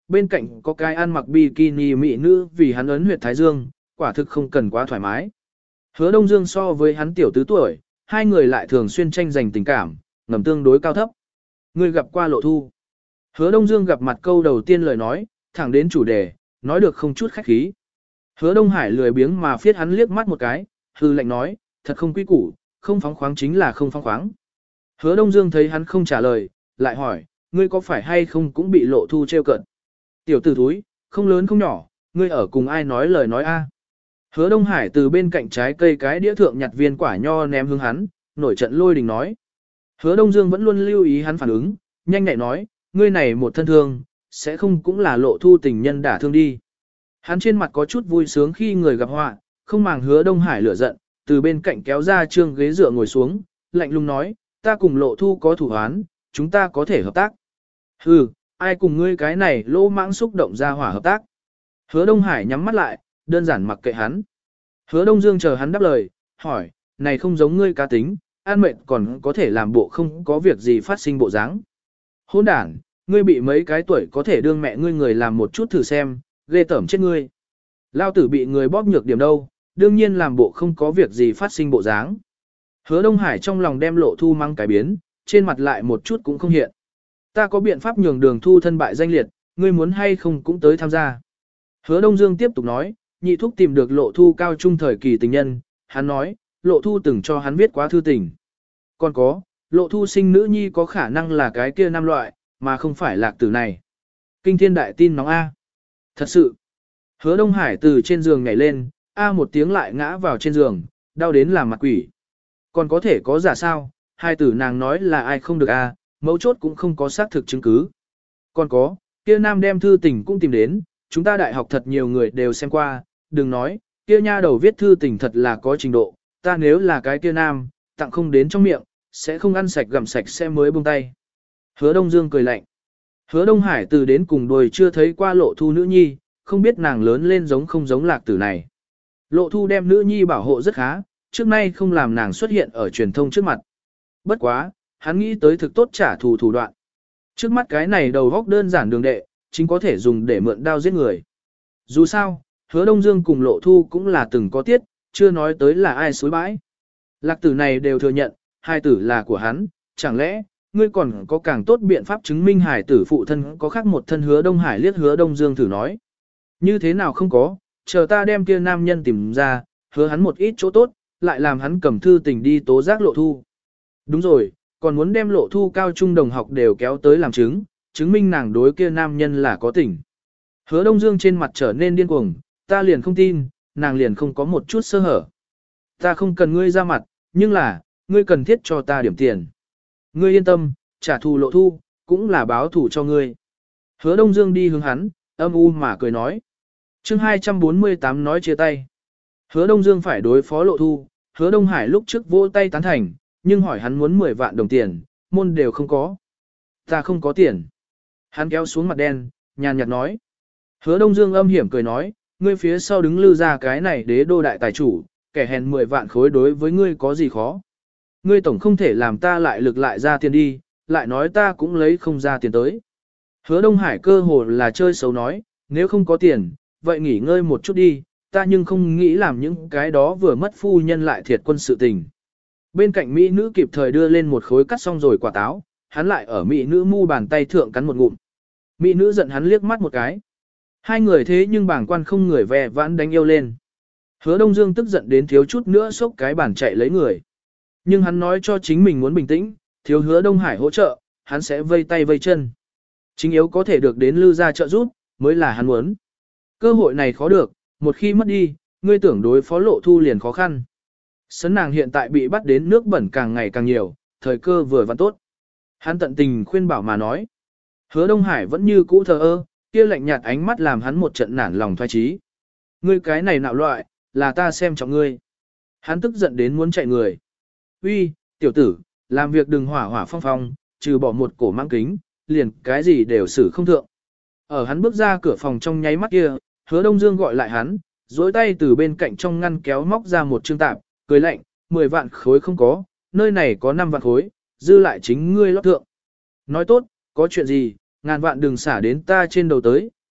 A: bên cạnh có cái ăn mặc bikini mỹ nữ vì hắn ấn huyệt thái dương, quả thực không cần quá thoải mái. Hứa Đông Dương so với hắn tiểu tứ tuổi, hai người lại thường xuyên tranh giành tình cảm, ngầm tương đối cao thấp. Người gặp qua Lộ Thu. Hứa Đông Dương gặp mặt câu đầu tiên lời nói, thẳng đến chủ đề, nói được không chút khách khí. Hứa Đông Hải lười biếng mà phiết hắn liếc mắt một cái, hư lệnh nói, thật không quý củ, không phóng khoáng chính là không phóng khoáng. Hứa Đông Dương thấy hắn không trả lời, lại hỏi, ngươi có phải hay không cũng bị Lộ Thu trêu cợt? Tiểu tử thúi, không lớn không nhỏ, ngươi ở cùng ai nói lời nói a? Hứa Đông Hải từ bên cạnh trái cây cái đĩa thượng nhặt viên quả nho ném hướng hắn, nổi trận lôi đình nói. Hứa Đông Dương vẫn luôn lưu ý hắn phản ứng, nhanh nhạy nói, ngươi này một thân thương, sẽ không cũng là Lộ Thu tình nhân đả thương đi. Hắn trên mặt có chút vui sướng khi người gặp họa, không màng Hứa Đông Hải lửa giận, từ bên cạnh kéo ra trương ghế dựa ngồi xuống, lạnh lùng nói, ta cùng Lộ Thu có thủ án, chúng ta có thể hợp tác. Hừ, ai cùng ngươi cái này lỗ mãng xúc động ra hỏa hợp tác. Hứa Đông Hải nhắm mắt lại, đơn giản mặc kệ hắn. Hứa Đông Dương chờ hắn đáp lời, hỏi, này không giống ngươi cá tính, an mệnh còn có thể làm bộ không có việc gì phát sinh bộ dáng. Hôn đản, ngươi bị mấy cái tuổi có thể đương mẹ ngươi người làm một chút thử xem, ghê tởm chết ngươi. Lao tử bị người bóp nhược điểm đâu, đương nhiên làm bộ không có việc gì phát sinh bộ dáng. Hứa Đông Hải trong lòng đem Lộ Thu mang cái biến, trên mặt lại một chút cũng không hiện. Ta có biện pháp nhường Đường Thu thân bại danh liệt, ngươi muốn hay không cũng tới tham gia. Hứa Đông Dương tiếp tục nói, nhị thúc tìm được Lộ Thu cao trung thời kỳ tình nhân, hắn nói, Lộ Thu từng cho hắn viết quá thư tình. Còn có, Lộ Thu sinh nữ nhi có khả năng là cái kia nam loại, mà không phải lạc tử này. Kinh thiên đại tin nóng A. Thật sự. Hứa Đông Hải từ trên giường nhảy lên, A một tiếng lại ngã vào trên giường, đau đến làm mặt quỷ. Còn có thể có giả sao, hai tử nàng nói là ai không được A, mấu chốt cũng không có xác thực chứng cứ. Còn có, kia nam đem thư tình cũng tìm đến, chúng ta đại học thật nhiều người đều xem qua, đừng nói, kia nha đầu viết thư tình thật là có trình độ, ta nếu là cái kia nam, tặng không đến trong miệng, sẽ không ăn sạch gặm sạch sẽ mới buông tay. Hứa Đông Dương cười lạnh. Hứa Đông Hải từ đến cùng đuôi chưa thấy qua Lộ Thu nữ nhi, không biết nàng lớn lên giống không giống lạc tử này. Lộ Thu đem nữ nhi bảo hộ rất khá, trước nay không làm nàng xuất hiện ở truyền thông trước mặt. Bất quá, hắn nghĩ tới thực tốt trả thù thủ đoạn. Trước mắt cái này đầu góc đơn giản đường đệ, chính có thể dùng để mượn đao giết người. Dù sao, Hứa Đông Dương cùng Lộ Thu cũng là từng có tiết, chưa nói tới là ai xối bãi. Lạc tử này đều thừa nhận, hai tử là của hắn, chẳng lẽ, ngươi còn có càng tốt biện pháp chứng minh hải tử phụ thân có khác một thân. Hứa Đông Hải liếc Hứa Đông Dương thử nói. Như thế nào không có, chờ ta đem kia nam nhân tìm ra, hứa hắn một ít chỗ tốt, lại làm hắn cầm thư tình đi tố giác Lộ Thu. Đúng rồi, còn muốn đem Lộ Thu cao trung đồng học đều kéo tới làm chứng, chứng minh nàng đối kia nam nhân là có tình. Hứa Đông Dương trên mặt trở nên điên cuồng, ta liền không tin, nàng liền không có một chút sơ hở. Ta không cần ngươi ra mặt, nhưng là, ngươi cần thiết cho ta điểm tiền. Ngươi yên tâm, trả thù Lộ Thu, cũng là báo thù cho ngươi. Hứa Đông Dương đi hướng hắn, âm u mà cười nói. Chương hai trăm bốn mươi tám nói chia tay. Hứa Đông Dương phải đối phó Lộ Thu, Hứa Đông Hải lúc trước vỗ tay tán thành, nhưng hỏi hắn muốn mười vạn đồng tiền, môn đều không có. Ta không có tiền. Hắn kéo xuống mặt đen, nhàn nhạt nói. Hứa Đông Dương âm hiểm cười nói, ngươi phía sau đứng lư ra cái này đế đô đại tài chủ, kẻ hèn mười vạn khối đối với ngươi có gì khó. Ngươi tổng không thể làm ta lại lực lại ra tiền đi, lại nói ta cũng lấy không ra tiền tới. Hứa Đông Hải cơ hồ là chơi xấu nói, nếu không có tiền, vậy nghỉ ngơi một chút đi, ta nhưng không nghĩ làm những cái đó vừa mất phu nhân lại thiệt quân sự tình. Bên cạnh mỹ nữ kịp thời đưa lên một khối cắt xong rồi quả táo, hắn lại ở mỹ nữ mu bàn tay thượng cắn một ngụm. Mỹ nữ giận hắn liếc mắt một cái. Hai người thế nhưng bảng quan không người ve vãn đánh yêu lên. Hứa Đông Dương tức giận đến thiếu chút nữa xốc cái bàn chạy lấy người. Nhưng hắn nói cho chính mình muốn bình tĩnh, thiếu Hứa Đông Hải hỗ trợ, hắn sẽ vây tay vây chân. Chính yếu có thể được đến Lư gia trợ giúp, mới là hắn muốn. Cơ hội này khó được, một khi mất đi, ngươi tưởng đối phó Lộ Thu liền khó khăn. Sấn nàng hiện tại bị bắt đến nước bẩn càng ngày càng nhiều, thời cơ vừa vặn tốt. Hắn tận tình khuyên bảo mà nói. Hứa Đông Hải vẫn như cũ thờ ơ, kia lạnh nhạt ánh mắt làm hắn một trận nản lòng thoái trí. Ngươi cái này nạo loại, là ta xem trọng ngươi. Hắn tức giận đến muốn chạy người. Uy, tiểu tử, làm việc đừng hỏa hỏa phong phong, trừ bỏ một cổ mang kính, liền cái gì đều xử không thượng. Ở hắn bước ra cửa phòng trong nháy mắt kia, Hứa Đông Dương gọi lại hắn, duỗi tay từ bên cạnh trong ngăn kéo móc ra một trương tạp, cười lạnh, mười vạn khối không có, nơi này có năm vạn khối, dư lại chính ngươi lót thượng. Nói tốt, có chuyện gì, ngàn vạn đừng xả đến ta trên đầu tới,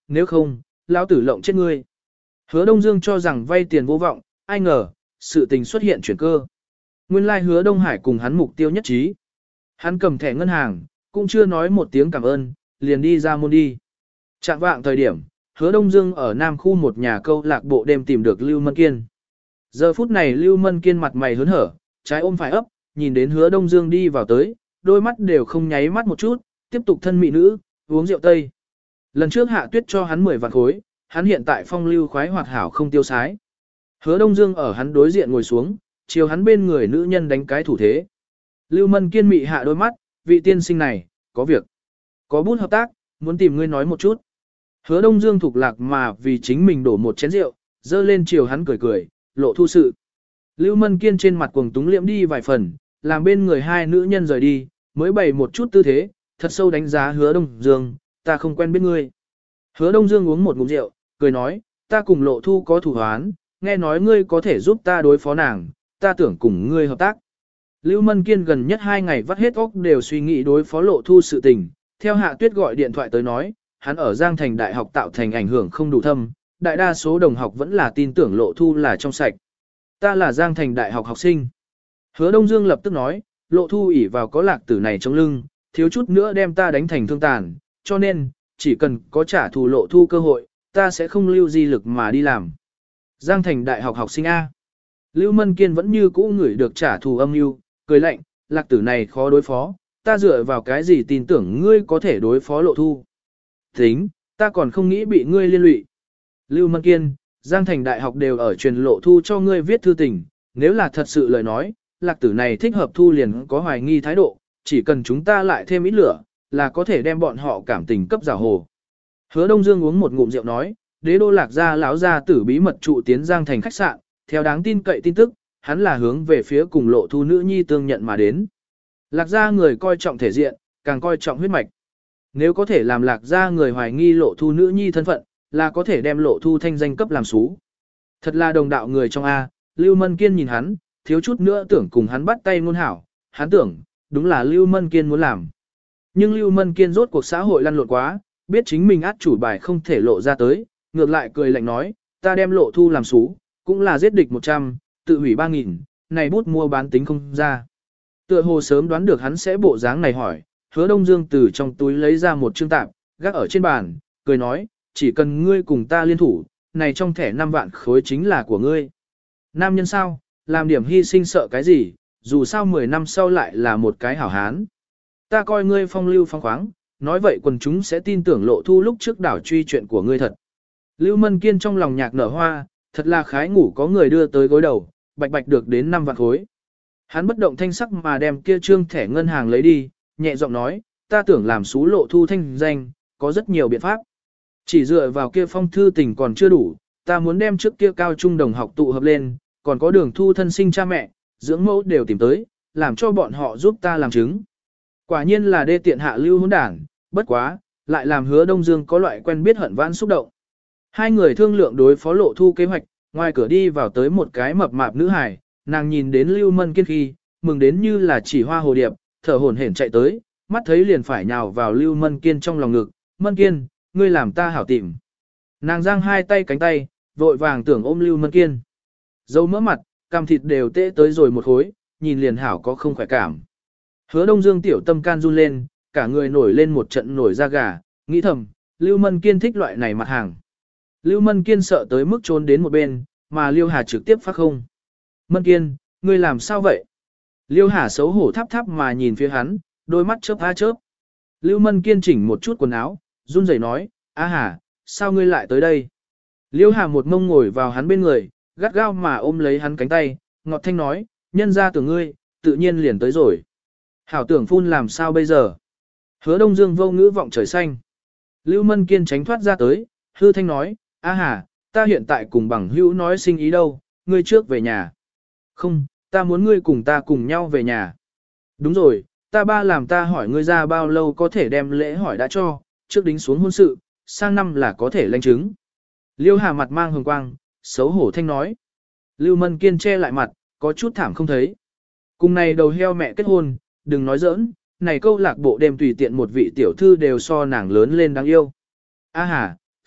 A: nếu không, lão tử lộng chết ngươi. Hứa Đông Dương cho rằng vay tiền vô vọng, ai ngờ, sự tình xuất hiện chuyển cơ. Nguyên lai hứa Đông Hải cùng hắn mục tiêu nhất trí. Hắn cầm thẻ ngân hàng, cũng chưa nói một tiếng cảm ơn, liền đi ra môn đi. Trạng vạng thời điểm, hứa Đông Dương ở Nam khu một nhà câu lạc bộ đêm tìm được Lưu Mân Kiên. Giờ phút này Lưu Mân Kiên mặt mày hớn hở, trái ôm phải ấp, nhìn đến hứa Đông Dương đi vào tới, đôi mắt đều không nháy mắt một chút, tiếp tục thân mị nữ, uống rượu tây. Lần trước hạ tuyết cho hắn mười vạn khối, hắn hiện tại phong lưu khoái hoạt hảo không tiêu sái. Hứa Đông Dương ở hắn đối diện ngồi xuống, chiều hắn bên người nữ nhân đánh cái thủ thế. Lưu Mân Kiên mị hạ đôi mắt, vị tiên sinh này, có việc. Có bút hợp tác, muốn tìm ngươi nói một chút. Hứa Đông Dương thuộc lạc mà vì chính mình đổ một chén rượu, dơ lên chiều hắn cười cười, lộ thu sự. Lưu Mân Kiên trên mặt cuồng túng liễm đi vài phần, làm bên người hai nữ nhân rời đi, mới bày một chút tư thế, thật sâu đánh giá Hứa Đông Dương, ta không quen biết ngươi. Hứa Đông Dương uống một ngụm rượu, cười nói, ta cùng lộ thu có thủ hoán, nghe nói ngươi có thể giúp ta đối phó nàng, ta tưởng cùng ngươi hợp tác. Lưu Mân Kiên gần nhất hai ngày vắt hết óc đều suy nghĩ đối phó lộ thu sự tình, theo Hạ Tuyết gọi điện thoại tới nói, hắn ở Giang Thành Đại học tạo thành ảnh hưởng không đủ thâm, đại đa số đồng học vẫn là tin tưởng lộ thu là trong sạch. Ta là Giang Thành Đại học học sinh. Hứa Đông Dương lập tức nói, lộ thu ỷ vào có lạc tử này trong lưng, thiếu chút nữa đem ta đánh thành thương tàn, cho nên, chỉ cần có trả thù lộ thu cơ hội, ta sẽ không lưu di lực mà đi làm. Giang Thành Đại học học sinh A. Lưu Mân Kiên vẫn như cũ ngửi được trả thù âm mưu, cười lạnh, lạc tử này khó đối phó, ta dựa vào cái gì tin tưởng ngươi có thể đối phó lộ thu. Tính, ta còn không nghĩ bị ngươi liên lụy. Lưu Mân Kiên, Giang Thành Đại học đều ở truyền lộ thu cho ngươi viết thư tình, nếu là thật sự lời nói, lạc tử này thích hợp thu liền có hoài nghi thái độ, chỉ cần chúng ta lại thêm ít lửa, là có thể đem bọn họ cảm tình cấp giả hồ. Hứa Đông Dương uống một ngụm rượu nói, đế đô lạc gia lão gia tử bí mật trụ tiến Giang Thành khách sạn, theo đáng tin cậy tin tức, hắn là hướng về phía cùng lộ thu nữ nhi tương nhận mà đến. Lạc gia người coi trọng thể diện, càng coi trọng huyết mạch. Nếu có thể làm lạc gia người hoài nghi lộ thu nữ nhi thân phận, là có thể đem lộ thu thanh danh cấp làm xú. Thật là đồng đạo người trong A, Lưu Mân Kiên nhìn hắn, thiếu chút nữa tưởng cùng hắn bắt tay ngôn hảo, hắn tưởng, đúng là Lưu Mân Kiên muốn làm. Nhưng Lưu Mân Kiên rốt cuộc xã hội lăn lộn quá, biết chính mình át chủ bài không thể lộ ra tới, ngược lại cười lạnh nói, ta đem lộ thu làm xú, cũng là giết địch một trăm, tự hủy ba nghìn, này bút mua bán tính không ra. Tựa hồ sớm đoán được hắn sẽ bộ dáng này hỏi, Hứa Đông Dương từ trong túi lấy ra một chương tạp, gác ở trên bàn, cười nói, chỉ cần ngươi cùng ta liên thủ, này trong thẻ năm vạn khối chính là của ngươi. Nam nhân sao, làm điểm hy sinh sợ cái gì, dù sao mười năm sau lại là một cái hảo hán. Ta coi ngươi phong lưu phong khoáng, nói vậy quần chúng sẽ tin tưởng lộ thu lúc trước đảo truy chuyện của ngươi thật. Lưu Mân Kiên trong lòng nhạc nở hoa, thật là khái ngủ có người đưa tới gối đầu, bạch bạch được đến năm vạn khối. Hắn bất động thanh sắc mà đem kia trương thẻ ngân hàng lấy đi, nhẹ giọng nói, ta tưởng làm xú lộ thu thanh danh, có rất nhiều biện pháp. Chỉ dựa vào kia phong thư tình còn chưa đủ, ta muốn đem trước kia cao trung đồng học tụ hợp lên, còn có đường thu thân sinh cha mẹ, dưỡng mẫu đều tìm tới, làm cho bọn họ giúp ta làm chứng. Quả nhiên là đê tiện hạ lưu hỗn đảng, bất quá, lại làm Hứa Đông Dương có loại quen biết hận vãn xúc động. Hai người thương lượng đối phó lộ thu kế hoạch, ngoài cửa đi vào tới một cái mập mạp nữ hài, nàng nhìn đến Lưu Mân Kiên khi, mừng đến như là chỉ hoa hồ điệp, thở hổn hển chạy tới, mắt thấy liền phải nhào vào Lưu Mân Kiên trong lòng ngực, Mân Kiên, ngươi làm ta hảo tìm. Nàng giang hai tay cánh tay, vội vàng tưởng ôm Lưu Mân Kiên. Dâu mỡ mặt, cằm thịt đều tê tới rồi một khối, nhìn liền hảo có không khỏe cảm. Hứa Đông Dương tiểu tâm can run lên, cả người nổi lên một trận nổi da gà, nghĩ thầm, Lưu Mân Kiên thích loại này mặt hàng. Lưu Mân Kiên sợ tới mức trốn đến một bên, mà Liêu Hà trực tiếp phát không. Mân Kiên, ngươi làm sao vậy? Liêu Hà xấu hổ thắp thắp mà nhìn phía hắn, đôi mắt chớp a chớp. Lưu Mân Kiên chỉnh một chút quần áo, run rẩy nói, a hà, sao ngươi lại tới đây? Liêu Hà một mông ngồi vào hắn bên người, gắt gao mà ôm lấy hắn cánh tay, ngọt thanh nói, nhân ra tưởng ngươi, tự nhiên liền tới rồi. Hảo tưởng phun làm sao bây giờ? Hứa Đông Dương vô ngữ vọng trời xanh. Lưu Mân Kiên tránh thoát ra tới, hư thanh nói, a hà, ta hiện tại cùng bằng hữu nói sinh ý đâu, ngươi trước về nhà. Không, ta muốn ngươi cùng ta cùng nhau về nhà. Đúng rồi, ta ba làm ta hỏi ngươi ra bao lâu có thể đem lễ hỏi đã cho, trước đính xuống hôn sự, sang năm là có thể lãnh chứng. Liêu Hà mặt mang hồng quang, xấu hổ thanh nói. Lưu Mân Kiên che lại mặt, có chút thảm không thấy. Cùng này đầu heo mẹ kết hôn, đừng nói giỡn, này câu lạc bộ đêm tùy tiện một vị tiểu thư đều so nàng lớn lên đáng yêu. A hà,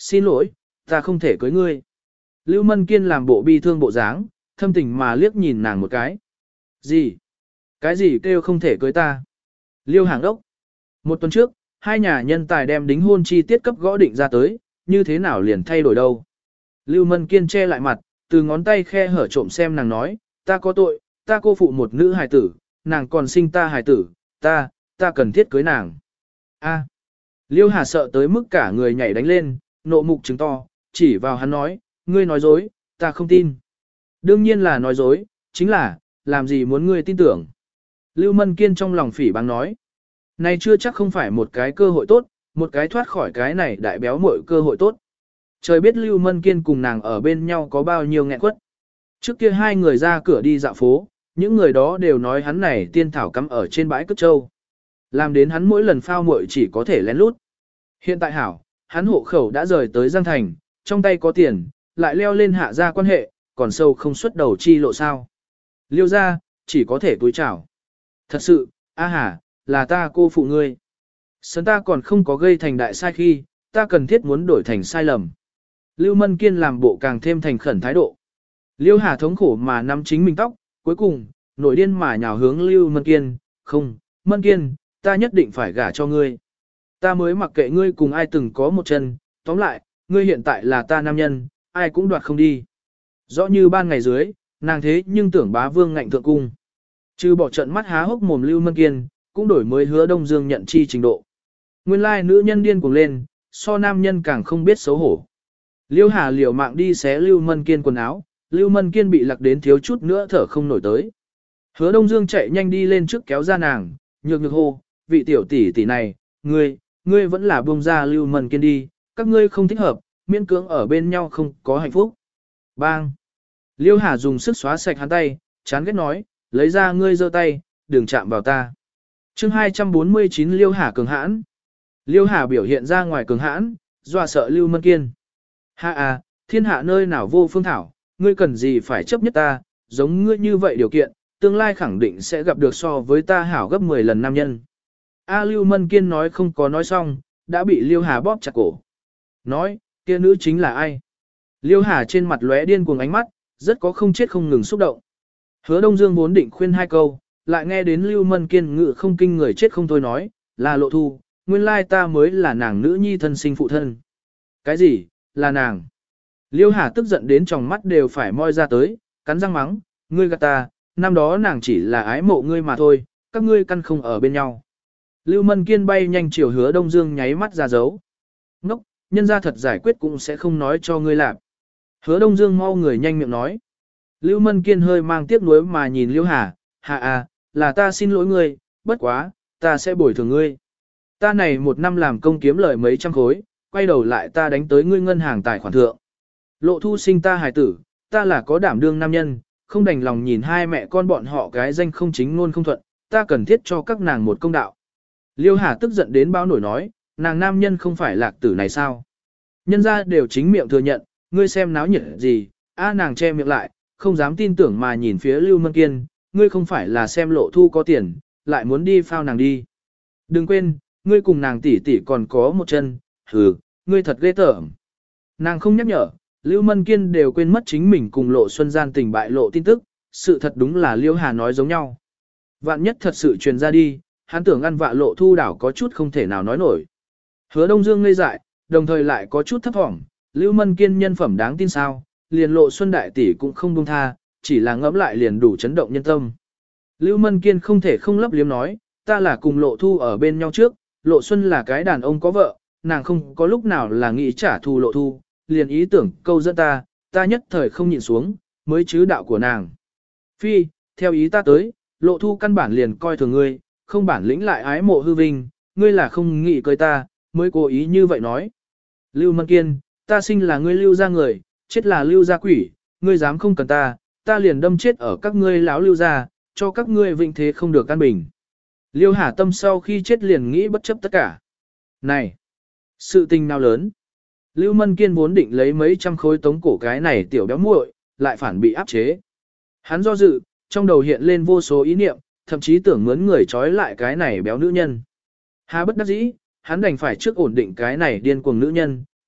A: xin lỗi, ta không thể cưới ngươi. Lưu Mân Kiên làm bộ bi thương bộ dáng, thâm tình mà liếc nhìn nàng một cái. Gì? Cái gì kêu không thể cưới ta? Liêu Hàng Đốc. Một tuần trước, hai nhà nhân tài đem đính hôn chi tiết cấp gõ định ra tới, như thế nào liền thay đổi đâu? Lưu Mân Kiên che lại mặt, từ ngón tay khe hở trộm xem nàng nói, ta có tội, ta cô phụ một nữ hài tử, nàng còn sinh ta hài tử, ta, ta cần thiết cưới nàng. A. Liêu Hà sợ tới mức cả người nhảy đánh lên, nộ mục trừng to, chỉ vào hắn nói, ngươi nói dối, ta không tin. Đương nhiên là nói dối, chính là, làm gì muốn ngươi tin tưởng. Lưu Mân Kiên trong lòng phỉ báng nói, này chưa chắc không phải một cái cơ hội tốt, một cái thoát khỏi cái này đại béo muội cơ hội tốt. Trời biết Lưu Mân Kiên cùng nàng ở bên nhau có bao nhiêu nghẹn quất. Trước kia hai người ra cửa đi dạo phố, những người đó đều nói hắn này tiên thảo cắm ở trên bãi cất trâu. Làm đến hắn mỗi lần phao muội chỉ có thể lén lút. Hiện tại hảo, hắn hộ khẩu đã rời tới Giang Thành, trong tay có tiền, lại leo lên hạ gia quan hệ, còn sâu không xuất đầu chi lộ sao. Liêu ra, chỉ có thể túi chảo. Thật sự, a hà, là ta cô phụ ngươi. Sớm ta còn không có gây thành đại sai khi, ta cần thiết muốn đổi thành sai lầm. Lưu Mân Kiên làm bộ càng thêm thành khẩn thái độ. Liêu Hà thống khổ mà nắm chính mình tóc, cuối cùng, nổi điên mà nhào hướng Lưu Mân Kiên, không, Mân Kiên, ta nhất định phải gả cho ngươi. Ta mới mặc kệ ngươi cùng ai từng có một chân, tóm lại, ngươi hiện tại là ta nam nhân, ai cũng đoạt không đi. Rõ như ban ngày dưới, nàng thế nhưng tưởng bá vương ngạnh thượng cung. Trừ bỏ trận mắt há hốc mồm Lưu Mân Kiên, cũng đổi mới Hứa Đông Dương nhận chi trình độ. Nguyên lai nữ nhân điên cuồng lên, so nam nhân càng không biết xấu hổ. Liêu Hà liều mạng đi xé Lưu Mân Kiên quần áo, Lưu Mân Kiên bị lặc đến thiếu chút nữa thở không nổi tới. Hứa Đông Dương chạy nhanh đi lên trước kéo ra nàng, nhược nhược hô, vị tiểu tỷ tỷ này, ngươi, ngươi vẫn là buông ra Lưu Mân Kiên đi, các ngươi không thích hợp, miễn cưỡng ở bên nhau không có hạnh phúc. Bang! Liêu Hà dùng sức xóa sạch hắn tay, chán ghét nói, lấy ra ngươi giơ tay, đừng chạm vào ta. Chương hai trăm bốn mươi chín Liêu Hà cường hãn. Liêu Hà biểu hiện ra ngoài cường hãn, dọa sợ Lưu Mân Kiên. Ha à, thiên hạ nơi nào vô phương thảo, ngươi cần gì phải chấp nhất ta, giống ngươi như vậy điều kiện, tương lai khẳng định sẽ gặp được so với ta hảo gấp mười lần nam nhân. A Lưu Mân Kiên nói không có nói xong, đã bị Liêu Hà bóp chặt cổ. Nói, kia nữ chính là ai? Liêu Hà trên mặt lóe điên cuồng ánh mắt, rất có không chết không ngừng xúc động. Hứa Đông Dương vốn định khuyên hai câu, lại nghe đến Lưu Mân Kiên ngự không kinh người chết không thôi nói, là Lộ Thu, nguyên lai ta mới là nàng nữ nhi thân sinh phụ thân. Cái gì, là nàng? Liêu Hà tức giận đến tròng mắt đều phải moi ra tới, cắn răng mắng, ngươi gạt ta, năm đó nàng chỉ là ái mộ ngươi mà thôi, các ngươi căn không ở bên nhau. Lưu Mân Kiên bay nhanh chiều Hứa Đông Dương nháy mắt ra dấu. Ngốc, nhân ra thật giải quyết cũng sẽ không nói cho ngươi làm. Hứa Đông Dương mau người nhanh miệng nói. Lưu Mân Kiên hơi mang tiếc nuối mà nhìn Liêu Hà, hà à, là ta xin lỗi ngươi, bất quá, ta sẽ bồi thường ngươi. Ta này một năm làm công kiếm lời mấy trăm khối, quay đầu lại ta đánh tới ngươi ngân hàng tài khoản thượng. Lộ Thu sinh ta hài tử, ta là có đảm đương nam nhân, không đành lòng nhìn hai mẹ con bọn họ cái danh không chính ngôn không thuận, ta cần thiết cho các nàng một công đạo. Liêu Hà tức giận đến báo nổi nói, nàng nam nhân không phải lạc tử này sao? Nhân ra đều chính miệng thừa nhận, ngươi xem náo nhiệt gì, a nàng che miệng lại, không dám tin tưởng mà nhìn phía Lưu Mân Kiên, ngươi không phải là xem Lộ Thu có tiền, lại muốn đi phao nàng đi. Đừng quên, ngươi cùng nàng tỷ tỷ còn có một chân, hừ, ngươi thật ghê tởm. Nàng không nhắc nhở, Lưu Mân Kiên đều quên mất chính mình cùng Lộ Xuân gian tình bại lộ tin tức, sự thật đúng là Liêu Hà nói giống nhau. Vạn nhất thật sự truyền ra đi, hắn tưởng ăn vạ Lộ Thu đảo có chút không thể nào nói nổi. Hứa Đông Dương ngây dại, đồng thời lại có chút thấp thỏm, Lưu Mân Kiên nhân phẩm đáng tin sao, liền Lộ Xuân đại tỷ cũng không buông tha, chỉ là ngẫm lại liền đủ chấn động nhân tâm. Lưu Mân Kiên không thể không lấp liếm nói, ta là cùng Lộ Thu ở bên nhau trước, Lộ Xuân là cái đàn ông có vợ, nàng không có lúc nào là nghĩ trả thù Lộ Thu, liền ý tưởng câu dẫn ta, ta nhất thời không nhịn xuống, mới chứ đạo của nàng. Phi, theo ý ta tới, Lộ Thu căn bản liền coi thường ngươi, không bản lĩnh lại ái mộ hư vinh, ngươi là không nghĩ cưới ta, mới cố ý như vậy nói. Lưu Mân Kiên, ta sinh là ngươi lưu ra người, chết là lưu ra quỷ, ngươi dám không cần ta, ta liền đâm chết ở các ngươi lão lưu ra, cho các ngươi vinh thế không được căn bình. Liêu Hà Tâm sau khi chết liền nghĩ bất chấp tất cả. Này, sự tình nào lớn? Lưu Mân Kiên vốn định lấy mấy trăm khối tống cổ cái này tiểu béo muội, lại phản bị áp chế. Hắn do dự, trong đầu hiện lên vô số ý niệm, thậm chí tưởng mướn người trói lại cái này béo nữ nhân. Hà bất đắc dĩ, hắn đành phải trước ổn định cái này điên cuồng nữ nhân,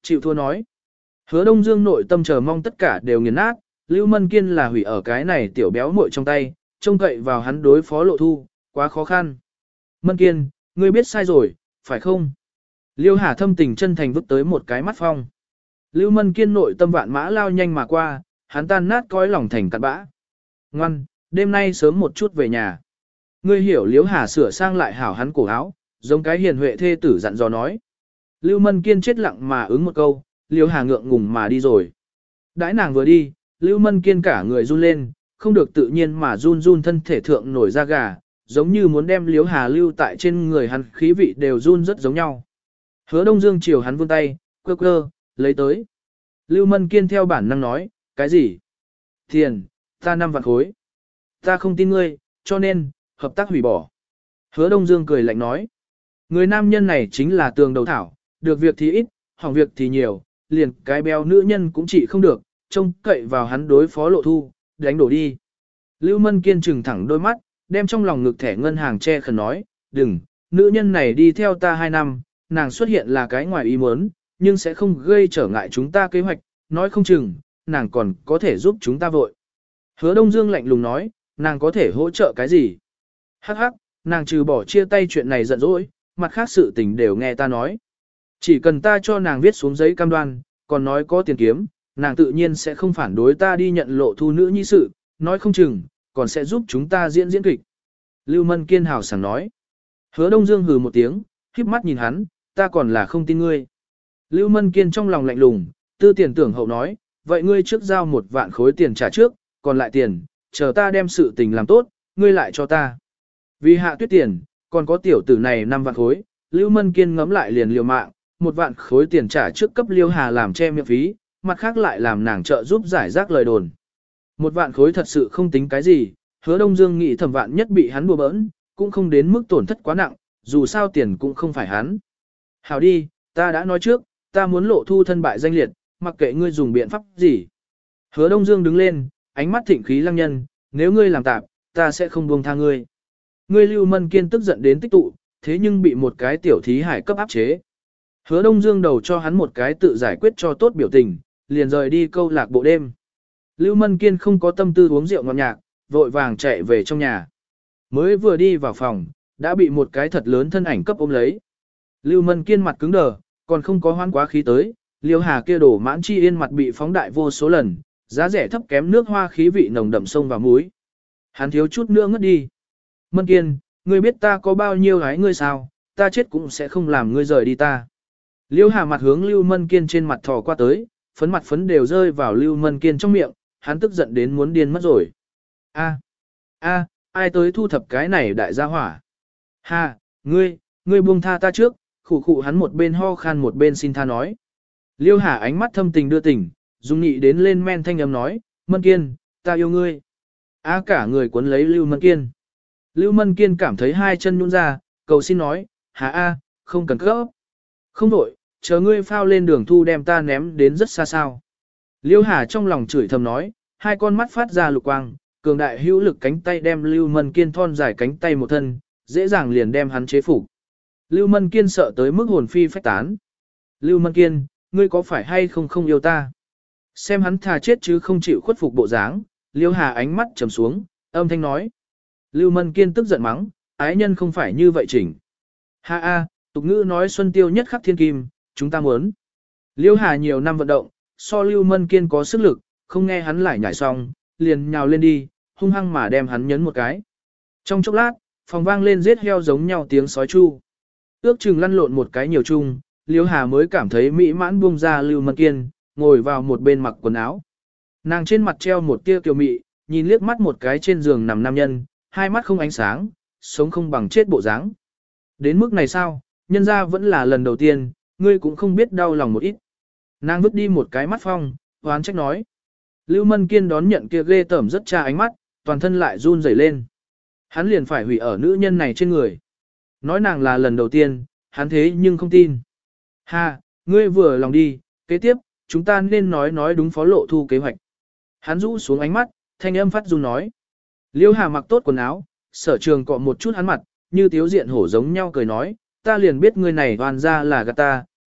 A: chịu thua nói. Hứa Đông Dương nội tâm chờ mong tất cả đều nghiền nát, Lưu Mân Kiên là hủy ở cái này tiểu béo muội trong tay, trông cậy vào hắn đối phó Lộ Thu, quá khó khăn. Mân Kiên, ngươi biết sai rồi, phải không? Liêu Hà thâm tình chân thành vứt tới một cái mắt phong. Lưu Mân Kiên nội tâm vạn mã lao nhanh mà qua, hắn tan nát cõi lòng thành cặn bã. Ngoan, đêm nay sớm một chút về nhà. Ngươi hiểu Liêu Hà sửa sang lại hảo hắn cổ áo, giống cái hiền huệ thê tử dặn dò nói. Lưu Mân Kiên chết lặng mà ứng một câu, Liêu Hà ngượng ngùng mà đi rồi. Đãi nàng vừa đi, Lưu Mân Kiên cả người run lên, không được tự nhiên mà run run thân thể thượng nổi da gà, giống như muốn đem Liêu Hà lưu tại trên người hắn khí vị đều run rất giống nhau. Hứa Đông Dương chiều hắn vươn tay, quơ quơ, lấy tới. Lưu Mân Kiên theo bản năng nói, cái gì? Tiền, ta năm vạn khối. Ta không tin ngươi, cho nên, hợp tác hủy bỏ. Hứa Đông Dương cười lạnh nói. Người nam nhân này chính là tường đầu thảo, được việc thì ít, hỏng việc thì nhiều, liền cái béo nữ nhân cũng chỉ không được, trông cậy vào hắn đối phó Lộ Thu, đánh đổ đi. Lưu Mân Kiên trừng thẳng đôi mắt, đem trong lòng ngực thẻ ngân hàng che khẩn nói, đừng, nữ nhân này đi theo ta hai năm, nàng xuất hiện là cái ngoài ý muốn, nhưng sẽ không gây trở ngại chúng ta kế hoạch, nói không chừng, nàng còn có thể giúp chúng ta vội. Hứa Đông Dương lạnh lùng nói, nàng có thể hỗ trợ cái gì? Hắc hắc, nàng trừ bỏ chia tay chuyện này giận dỗi, mặt khác sự tình đều nghe ta nói. Chỉ cần ta cho nàng viết xuống giấy cam đoan, còn nói có tiền kiếm, nàng tự nhiên sẽ không phản đối ta đi nhận Lộ Thu nữ nhi sự, nói không chừng, còn sẽ giúp chúng ta diễn diễn kịch. Lưu Mân Kiên hào sảng nói. Hứa Đông Dương hừ một tiếng, khép mắt nhìn hắn, ta còn là không tin ngươi. Lưu Mân Kiên trong lòng lạnh lùng, tư tiền tưởng hậu nói, vậy ngươi trước giao một vạn khối tiền trả trước, còn lại tiền, chờ ta đem sự tình làm tốt, ngươi lại cho ta. Vì Hạ Tuyết tiền, còn có tiểu tử này năm vạn khối, Lưu Mân Kiên ngấm lại liền liều mạng, một vạn khối tiền trả trước cấp Liêu Hà làm che miệng phí, mặt khác lại làm nàng trợ giúp giải rác lời đồn. Một vạn khối thật sự không tính cái gì, Hứa Đông Dương nghĩ thẩm vạn nhất bị hắn đùa bỡn, cũng không đến mức tổn thất quá nặng, dù sao tiền cũng không phải hắn. Hảo đi, ta đã nói trước, ta muốn Lộ Thu thân bại danh liệt, mặc kệ ngươi dùng biện pháp gì. Hứa Đông Dương đứng lên, ánh mắt thịnh khí lăng nhân, nếu ngươi làm tạp, ta sẽ không buông tha ngươi. Ngươi Lưu Mân Kiên tức giận đến tích tụ, thế nhưng bị một cái tiểu thí hải cấp áp chế. Hứa Đông Dương đầu cho hắn một cái tự giải quyết cho tốt biểu tình, liền rời đi câu lạc bộ đêm. Lưu Mân Kiên không có tâm tư uống rượu ngọt nhạc, vội vàng chạy về trong nhà. Mới vừa đi vào phòng, đã bị một cái thật lớn thân ảnh cấp ôm lấy. Lưu Mân Kiên mặt cứng đờ, còn không có hoán quá khí tới, Liêu Hà kia đổ mãn chi yên mặt bị phóng đại vô số lần, giá rẻ thấp kém nước hoa khí vị nồng đậm sông vào mũi. Hắn thiếu chút nữa ngất đi. Mân Kiên, ngươi biết ta có bao nhiêu gái ngươi sao, ta chết cũng sẽ không làm ngươi rời đi ta. Liêu Hà mặt hướng Lưu Mân Kiên trên mặt thò qua tới, phấn mặt phấn đều rơi vào Lưu Mân Kiên trong miệng, hắn tức giận đến muốn điên mất rồi. A, a, ai tới thu thập cái này đại gia hỏa? Ha, ngươi, ngươi buông tha ta trước, khủ khụ hắn một bên ho khan một bên xin tha nói. Liêu Hà ánh mắt thâm tình đưa tình, dùng nhị đến lên men thanh âm nói, Mân Kiên, ta yêu ngươi. A cả người cuốn lấy Lưu Mân Kiên. Lưu Mân Kiên cảm thấy hai chân nhũn ra, cầu xin nói, hả a, không cần cấp. Không đổi, chờ ngươi phao lên đường thu đem ta ném đến rất xa sao. Liêu Hà trong lòng chửi thầm nói, hai con mắt phát ra lục quang, cường đại hữu lực cánh tay đem Lưu Mân Kiên thon dài cánh tay một thân, dễ dàng liền đem hắn chế phục. Lưu Mân Kiên sợ tới mức hồn phi phách tán. Lưu Mân Kiên, ngươi có phải hay không không yêu ta? Xem hắn thà chết chứ không chịu khuất phục bộ dáng, Liêu Hà ánh mắt trầm xuống, âm thanh nói. Lưu Mân Kiên tức giận mắng, ái nhân không phải như vậy chỉnh. Ha a, tục ngữ nói xuân tiêu nhất khắc thiên kim, chúng ta muốn. Liêu Hà nhiều năm vận động, so Lưu Mân Kiên có sức lực, không nghe hắn lại nhảy xong, liền nhào lên đi, hung hăng mà đem hắn nhấn một cái. Trong chốc lát, phòng vang lên giết heo giống nhau tiếng sói chu. Ước chừng lăn lộn một cái nhiều chung, Liêu Hà mới cảm thấy mỹ mãn buông ra Lưu Mân Kiên, ngồi vào một bên mặc quần áo. Nàng trên mặt treo một tia kiều mị, nhìn liếc mắt một cái trên giường nằm nam nhân, hai mắt không ánh sáng, sống không bằng chết bộ dáng. Đến mức này sao, nhân ra vẫn là lần đầu tiên, ngươi cũng không biết đau lòng một ít. Nàng vứt đi một cái mắt phong, hoán trách nói. Lưu Mân Kiên đón nhận kia ghê tởm rất cha ánh mắt, toàn thân lại run rẩy lên. Hắn liền phải hủy ở nữ nhân này trên người. Nói nàng là lần đầu tiên, hắn thế nhưng không tin. Ha, ngươi vừa lòng đi, kế tiếp, chúng ta nên nói nói đúng phó Lộ Thu kế hoạch. Hắn rũ xuống ánh mắt, thanh âm phát run nói. Liêu Hà mặc tốt quần áo, sở trường cọ một chút hắn mặt, như tiếu diện hổ giống nhau cười nói, ta liền biết ngươi này toàn ra là gạt ta,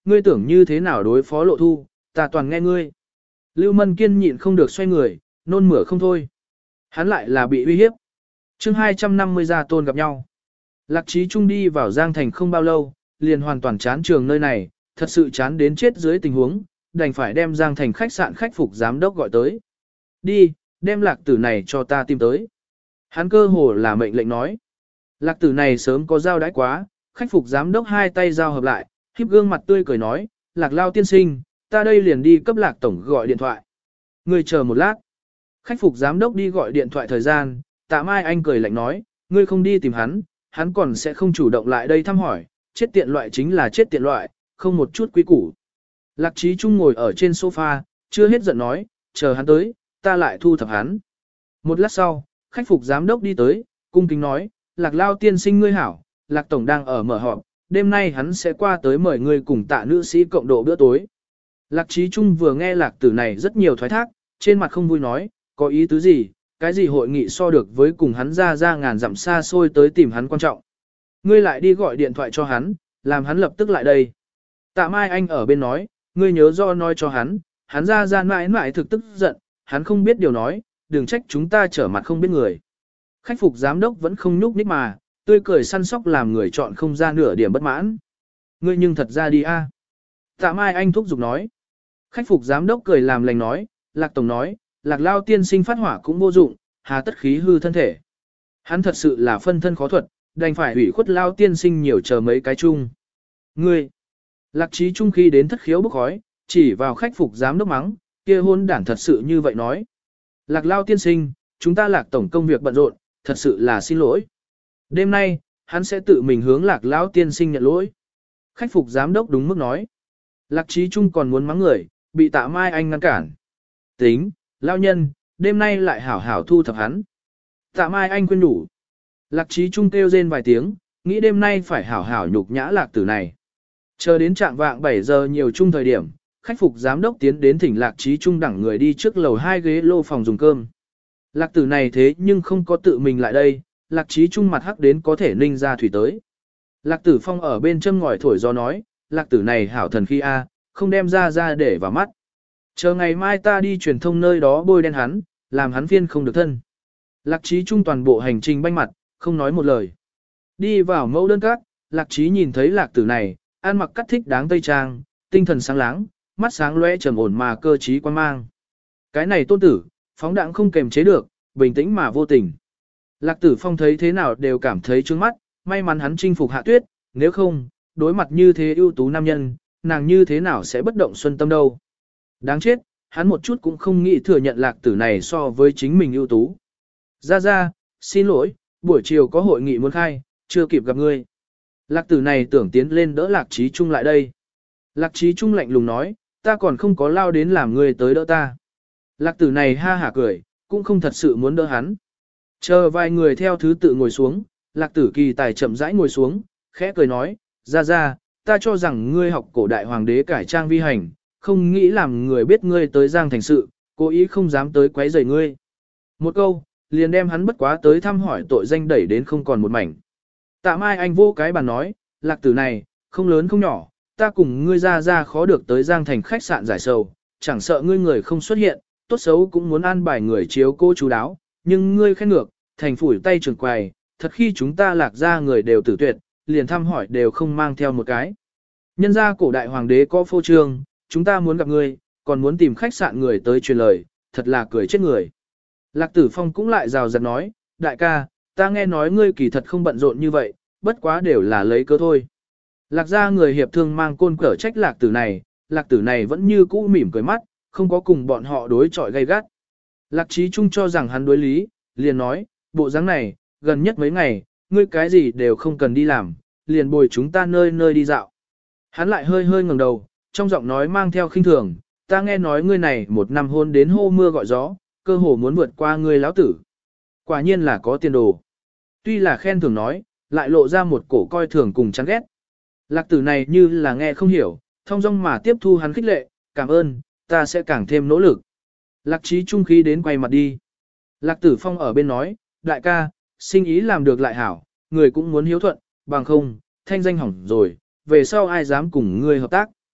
A: ngươi tưởng như thế nào đối phó Lộ Thu, ta toàn nghe ngươi. Lưu Mân Kiên nhịn không được xoay người, nôn mửa không thôi. Hắn lại là bị uy hiếp. chương hai trăm năm mươi gia tôn gặp nhau. Lạc Trí Trung đi vào Giang Thành không bao lâu, liền hoàn toàn chán trường nơi này, thật sự chán đến chết dưới tình huống, đành phải đem Giang Thành khách sạn khách phục giám đốc gọi tới. Đi, đem lạc tử này cho ta tìm tới. Hắn cơ hồ là mệnh lệnh nói. Lạc tử này sớm có giao đãi quá, khách phục giám đốc hai tay giao hợp lại, khiếp gương mặt tươi cười nói, lạc lao tiên sinh, ta đây liền đi cấp lạc tổng gọi điện thoại. Ngươi chờ một lát. Khách phục giám đốc đi gọi điện thoại thời gian, Tạ Mai Anh cười lạnh nói, ngươi không đi tìm hắn, hắn còn sẽ không chủ động lại đây thăm hỏi, chết tiện loại chính là chết tiện loại, không một chút quý củ. Lạc Trí Trung ngồi ở trên sofa, chưa hết giận nói, chờ hắn tới, ta lại thu thập hắn. Một lát sau, khách phục giám đốc đi tới, cung kính nói, lạc lao tiên sinh ngươi hảo, lạc tổng đang ở mở họp, đêm nay hắn sẽ qua tới mời ngươi cùng Tạ nữ sĩ cộng độ bữa tối. Lạc Trí Trung vừa nghe lạc tử này rất nhiều thoái thác, trên mặt không vui nói, có ý tứ gì, cái gì hội nghị so được với cùng hắn ra ra ngàn dặm xa xôi tới tìm hắn quan trọng. Ngươi lại đi gọi điện thoại cho hắn, làm hắn lập tức lại đây. Tạ Mai Anh ở bên nói, ngươi nhớ do nói cho hắn, hắn ra ra mãi mãi thực tức giận, hắn không biết điều nói, đừng trách chúng ta trở mặt không biết người. Khách phục giám đốc vẫn không nhúc nhích mà, tươi cười săn sóc làm người chọn không ra nửa điểm bất mãn. Ngươi nhưng thật ra đi a. Tạ Mai Anh thúc giục nói. Khách phục giám đốc cười làm lành nói, lạc tổng nói, lạc lao tiên sinh phát hỏa cũng vô dụng, hà tất khí hư thân thể. Hắn thật sự là phân thân khó thuật, đành phải hủy khuất lao tiên sinh nhiều chờ mấy cái chung. Ngươi, lạc trí trung khi đến thất khiếu bức khói, chỉ vào khách phục giám đốc mắng, kia hôn đản thật sự như vậy nói. Lạc lao tiên sinh, chúng ta lạc tổng công việc bận rộn, thật sự là xin lỗi. Đêm nay, hắn sẽ tự mình hướng lạc lao tiên sinh nhận lỗi. Khách phục giám đốc đúng mức nói. Lạc trí trung còn muốn mắng người, bị Tạ Mai Anh ngăn cản. Tính, lao nhân, đêm nay lại hảo hảo thu thập hắn. Tạ Mai Anh khuyên đủ. Lạc trí trung kêu rên vài tiếng, nghĩ đêm nay phải hảo hảo nhục nhã lạc tử này. Chờ đến trạng vạng bảy giờ nhiều chung thời điểm, khách phục giám đốc tiến đến thỉnh lạc trí trung đẳng người đi trước lầu hai ghế lô phòng dùng cơm. Lạc tử này thế nhưng không có tự mình lại đây, lạc trí trung mặt hắc đến có thể ninh ra thủy tới. Lạc tử phong ở bên châm ngòi thổi gió nói, lạc tử này hảo thần khi a, không đem ra ra để vào mắt. Chờ ngày mai ta đi truyền thông nơi đó bôi đen hắn, làm hắn phiên không được thân. Lạc trí trung toàn bộ hành trình banh mặt, không nói một lời. Đi vào mẫu đơn cát, lạc trí nhìn thấy lạc tử này, ăn mặc cắt thích đáng tây trang, tinh thần sáng láng, mắt sáng lóe trầm ổn mà cơ trí quan mang. Cái này tôn tử, phóng đãng không kềm chế được, bình tĩnh mà vô tình. Lạc tử phong thấy thế nào đều cảm thấy trướng mắt, may mắn hắn chinh phục hạ tuyết, nếu không, đối mặt như thế ưu tú nam nhân, nàng như thế nào sẽ bất động xuân tâm đâu. Đáng chết, hắn một chút cũng không nghĩ thừa nhận lạc tử này so với chính mình ưu tú. Ra ra, xin lỗi, buổi chiều có hội nghị muốn khai, chưa kịp gặp ngươi. Lạc tử này tưởng tiến lên đỡ lạc trí trung lại đây. Lạc trí trung lạnh lùng nói, ta còn không có lao đến làm ngươi tới đỡ ta. Lạc tử này ha hả cười, cũng không thật sự muốn đỡ hắn. Chờ vài người theo thứ tự ngồi xuống, lạc tử kỳ tài chậm rãi ngồi xuống, khẽ cười nói, ra ra, ta cho rằng ngươi học cổ đại hoàng đế cải trang vi hành, không nghĩ làm người biết ngươi tới Giang Thành sự, cố ý không dám tới quấy rầy ngươi. Một câu, liền đem hắn bất quá tới thăm hỏi tội danh đẩy đến không còn một mảnh. Tạ Mai Anh vô cái bàn nói, lạc tử này, không lớn không nhỏ, ta cùng ngươi ra ra khó được tới Giang Thành khách sạn giải sầu, chẳng sợ ngươi người không xuất hiện, tốt xấu cũng muốn an bài người chiếu cô chú đáo, nhưng ngươi khen ngược, thành phủi tay trường quầy, thật khi chúng ta lạc ra người đều tử tuyệt, liền thăm hỏi đều không mang theo một cái. Nhân ra cổ đại hoàng đế có phô trương, chúng ta muốn gặp ngươi, còn muốn tìm khách sạn người tới truyền lời, thật là cười chết người. Lạc Tử Phong cũng lại rào rạt nói, đại ca, ta nghe nói ngươi kỳ thật không bận rộn như vậy, bất quá đều là lấy cớ thôi. Lạc ra người hiệp thương mang côn cỡ trách lạc tử này, lạc tử này vẫn như cũ mỉm cười mắt, không có cùng bọn họ đối chọi gay gắt. Lạc Trí Trung cho rằng hắn đối lý, liền nói, bộ dáng này, gần nhất mấy ngày, ngươi cái gì đều không cần đi làm, liền bồi chúng ta nơi nơi đi dạo. Hắn lại hơi hơi ngẩng đầu, trong giọng nói mang theo khinh thường, ta nghe nói ngươi này một năm hôn đến hô mưa gọi gió, cơ hồ muốn vượt qua ngươi lão tử. Quả nhiên là có tiền đồ. Tuy là khen thường nói, lại lộ ra một cổ coi thường cùng chán ghét. Lạc tử này như là nghe không hiểu, thông dong mà tiếp thu hắn khích lệ, cảm ơn, ta sẽ càng thêm nỗ lực. Lạc Trí Trung khí đến quay mặt đi. Lạc Tử Phong ở bên nói, đại ca, sinh ý làm được lại hảo, người cũng muốn hiếu thuận, bằng không, thanh danh hỏng rồi, về sau ai dám cùng ngươi hợp tác.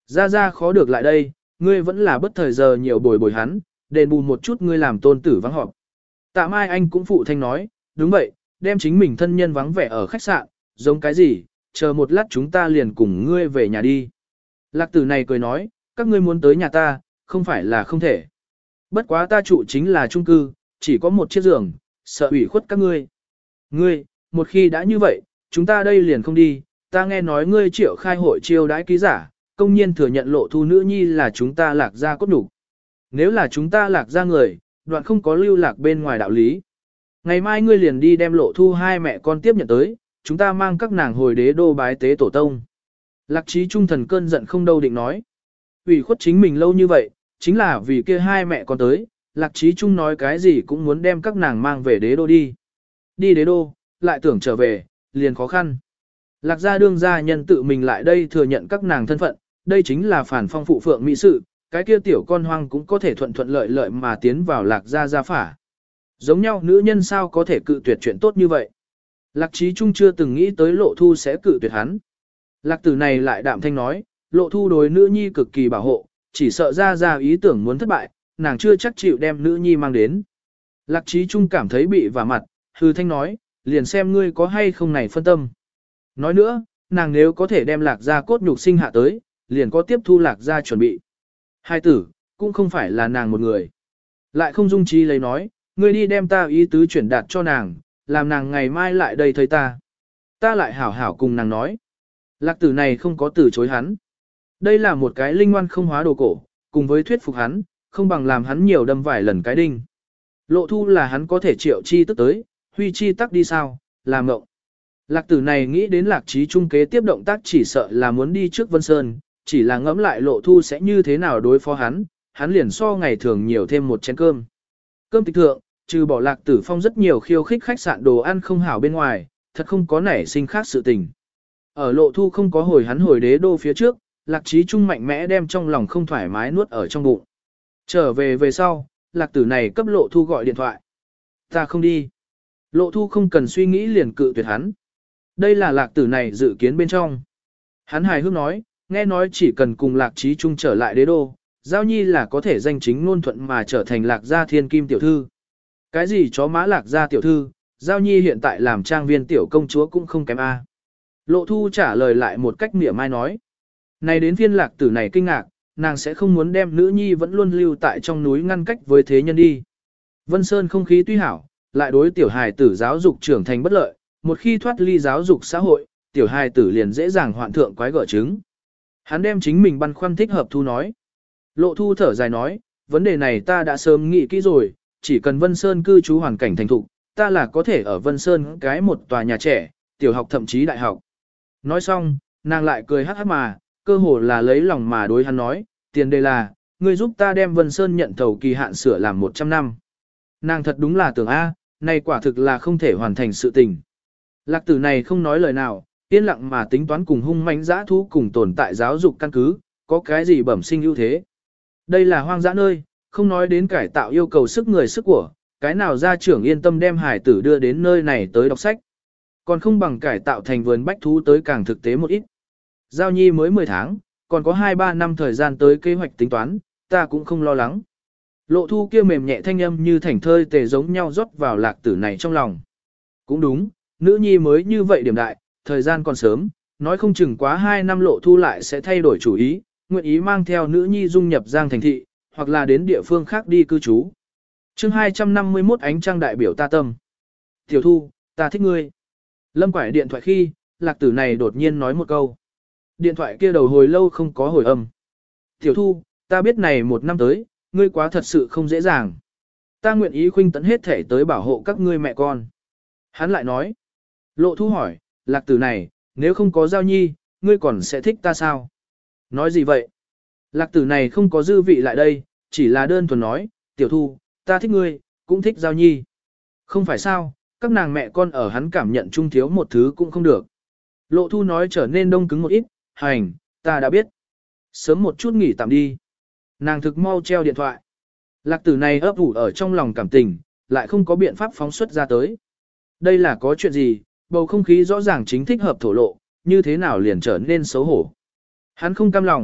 A: Ra ra khó được lại đây, ngươi vẫn là bất thời giờ nhiều bồi bồi hắn, đền bù một chút ngươi làm tôn tử vắng họp. Tạ Mai Anh cũng phụ thanh nói, đúng vậy, đem chính mình thân nhân vắng vẻ ở khách sạn, giống cái gì, chờ một lát chúng ta liền cùng ngươi về nhà đi. Lạc tử này cười nói, các ngươi muốn tới nhà ta, không phải là không thể. Bất quá ta trụ chính là chung cư, chỉ có một chiếc giường, sợ ủy khuất các ngươi. Ngươi, một khi đã như vậy, chúng ta đây liền không đi, ta nghe nói ngươi triệu khai hội chiêu đãi ký giả, công nhiên thừa nhận Lộ Thu nữ nhi là chúng ta Lạc gia cốt đủ. Nếu là chúng ta Lạc gia người, đoạn không có lưu lạc bên ngoài đạo lý. Ngày mai ngươi liền đi đem Lộ Thu hai mẹ con tiếp nhận tới, chúng ta mang các nàng hồi đế đô bái tế tổ tông. Lạc Trí Trung thần cơn giận không đâu định nói. Ủy khuất chính mình lâu như vậy, chính là vì kia hai mẹ con tới, Lạc Trí Trung nói cái gì cũng muốn đem các nàng mang về đế đô đi. Đi đế đô, lại tưởng trở về, liền khó khăn. Lạc gia đương gia nhân tự mình lại đây thừa nhận các nàng thân phận, đây chính là phản phong phụ phượng mỹ sự, cái kia tiểu con hoang cũng có thể thuận thuận lợi lợi mà tiến vào Lạc gia gia phả. Giống nhau nữ nhân sao có thể cự tuyệt chuyện tốt như vậy. Lạc Trí Trung chưa từng nghĩ tới Lộ Thu sẽ cự tuyệt hắn. Lạc tử này lại đạm thanh nói, Lộ Thu đối nữ nhi cực kỳ bảo hộ, chỉ sợ ra ra ý tưởng muốn thất bại, nàng chưa chắc chịu đem nữ nhi mang đến. Lạc Trí Trung cảm thấy bị vả mặt, hư thanh nói, liền xem ngươi có hay không này phân tâm. Nói nữa, nàng nếu có thể đem Lạc gia cốt nhục sinh hạ tới, liền có tiếp thu Lạc gia chuẩn bị. Hai tử, cũng không phải là nàng một người. Lại không dung trí lấy nói, ngươi đi đem ta ý tứ chuyển đạt cho nàng, làm nàng ngày mai lại đây thấy ta. Ta lại hảo hảo cùng nàng nói. Lạc tử này không có từ chối hắn. Đây là một cái linh ngoan không hóa đồ cổ, cùng với thuyết phục hắn, không bằng làm hắn nhiều đâm vài lần cái đinh. Lộ Thu là hắn có thể triệu chi tức tới, huy chi tắc đi sao, làm ngộng. Lạc tử này nghĩ đến Lạc Trí Trung kế tiếp động tác chỉ sợ là muốn đi trước Vân Sơn, chỉ là ngẫm lại Lộ Thu sẽ như thế nào đối phó hắn, hắn liền so ngày thường nhiều thêm một chén cơm. Cơm tịch thượng, trừ bỏ Lạc Tử Phong rất nhiều khiêu khích khách sạn đồ ăn không hảo bên ngoài, thật không có nảy sinh khác sự tình. Ở Lộ Thu không có hồi hắn hồi đế đô phía trước, Lạc Trí Trung mạnh mẽ đem trong lòng không thoải mái nuốt ở trong bụng. Trở về về sau, Lạc Tử này cấp Lộ Thu gọi điện thoại. Ta không đi. Lộ Thu không cần suy nghĩ liền cự tuyệt hắn. Đây là Lạc Tử này dự kiến bên trong. Hắn hài hước nói, nghe nói chỉ cần cùng Lạc Trí Trung trở lại đế đô, Giao Nhi là có thể danh chính ngôn thuận mà trở thành Lạc gia thiên kim tiểu thư. Cái gì chó má Lạc gia tiểu thư, Giao Nhi hiện tại làm trang viên tiểu công chúa cũng không kém a. Lộ Thu trả lời lại một cách mỉa mai nói. Này đến phiên Lạc Tử này kinh ngạc, nàng sẽ không muốn đem nữ nhi vẫn luôn lưu tại trong núi ngăn cách với thế nhân đi. Vân Sơn không khí tuy hảo, lại đối tiểu hài tử giáo dục trưởng thành bất lợi, một khi thoát ly giáo dục xã hội, tiểu hài tử liền dễ dàng hoạn thượng quái gở trứng. Hắn đem chính mình băn khoăn thích hợp Thu nói. Lộ Thu thở dài nói, vấn đề này ta đã sớm nghĩ kỹ rồi, chỉ cần Vân Sơn cư trú hoàn cảnh thành thục, ta là có thể ở Vân Sơn cái một tòa nhà trẻ, tiểu học thậm chí đại học. Nói xong, nàng lại cười hát hát mà, cơ hồ là lấy lòng mà đối hắn nói, tiền đề là, ngươi giúp ta đem Vân Sơn nhận thầu kỳ hạn sửa làm một trăm năm. Nàng thật đúng là tưởng A, này quả thực là không thể hoàn thành sự tình. Lạc tử này không nói lời nào, yên lặng mà tính toán cùng hung mãnh dã thú cùng tồn tại giáo dục căn cứ, có cái gì bẩm sinh ưu thế. Đây là hoang dã nơi, không nói đến cải tạo yêu cầu sức người sức của, cái nào gia trưởng yên tâm đem hải tử đưa đến nơi này tới đọc sách. Còn không bằng cải tạo thành vườn bách thú tới càng thực tế một ít. Giao Nhi mới mười tháng, còn có hai ba năm thời gian tới kế hoạch tính toán, ta cũng không lo lắng. Lộ Thu kia mềm nhẹ thanh âm như thành thơi tề giống nhau rót vào Lạc tử này trong lòng. Cũng đúng, nữ nhi mới như vậy điểm đại, thời gian còn sớm, nói không chừng quá hai năm Lộ Thu lại sẽ thay đổi chủ ý, nguyện ý mang theo nữ nhi dung nhập Giang thành thị, hoặc là đến địa phương khác đi cư trú. Chương hai trăm năm mươi mốt ánh trăng đại biểu ta tâm. Tiểu Thu, ta thích ngươi. Lâm quải điện thoại khi, Lạc tử này đột nhiên nói một câu. Điện thoại kia đầu hồi lâu không có hồi âm. Tiểu Thu, ta biết này một năm tới, ngươi quá thật sự không dễ dàng. Ta nguyện ý khuynh tận hết thể tới bảo hộ các ngươi mẹ con. Hắn lại nói. Lộ Thu hỏi, Lạc tử này, nếu không có Giao Nhi, ngươi còn sẽ thích ta sao? Nói gì vậy? Lạc tử này không có dư vị lại đây, chỉ là đơn thuần nói, Tiểu Thu, ta thích ngươi, cũng thích Giao Nhi. Không phải sao, các nàng mẹ con ở hắn cảm nhận chung thiếu một thứ cũng không được. Lộ Thu nói trở nên đông cứng một ít, hành, ta đã biết. Sớm một chút nghỉ tạm đi. Nàng thực mau treo điện thoại. Lạc tử này ấp ủ ở trong lòng cảm tình, lại không có biện pháp phóng xuất ra tới. Đây là có chuyện gì, bầu không khí rõ ràng chính thích hợp thổ lộ, như thế nào liền trở nên xấu hổ. Hắn không cam lòng,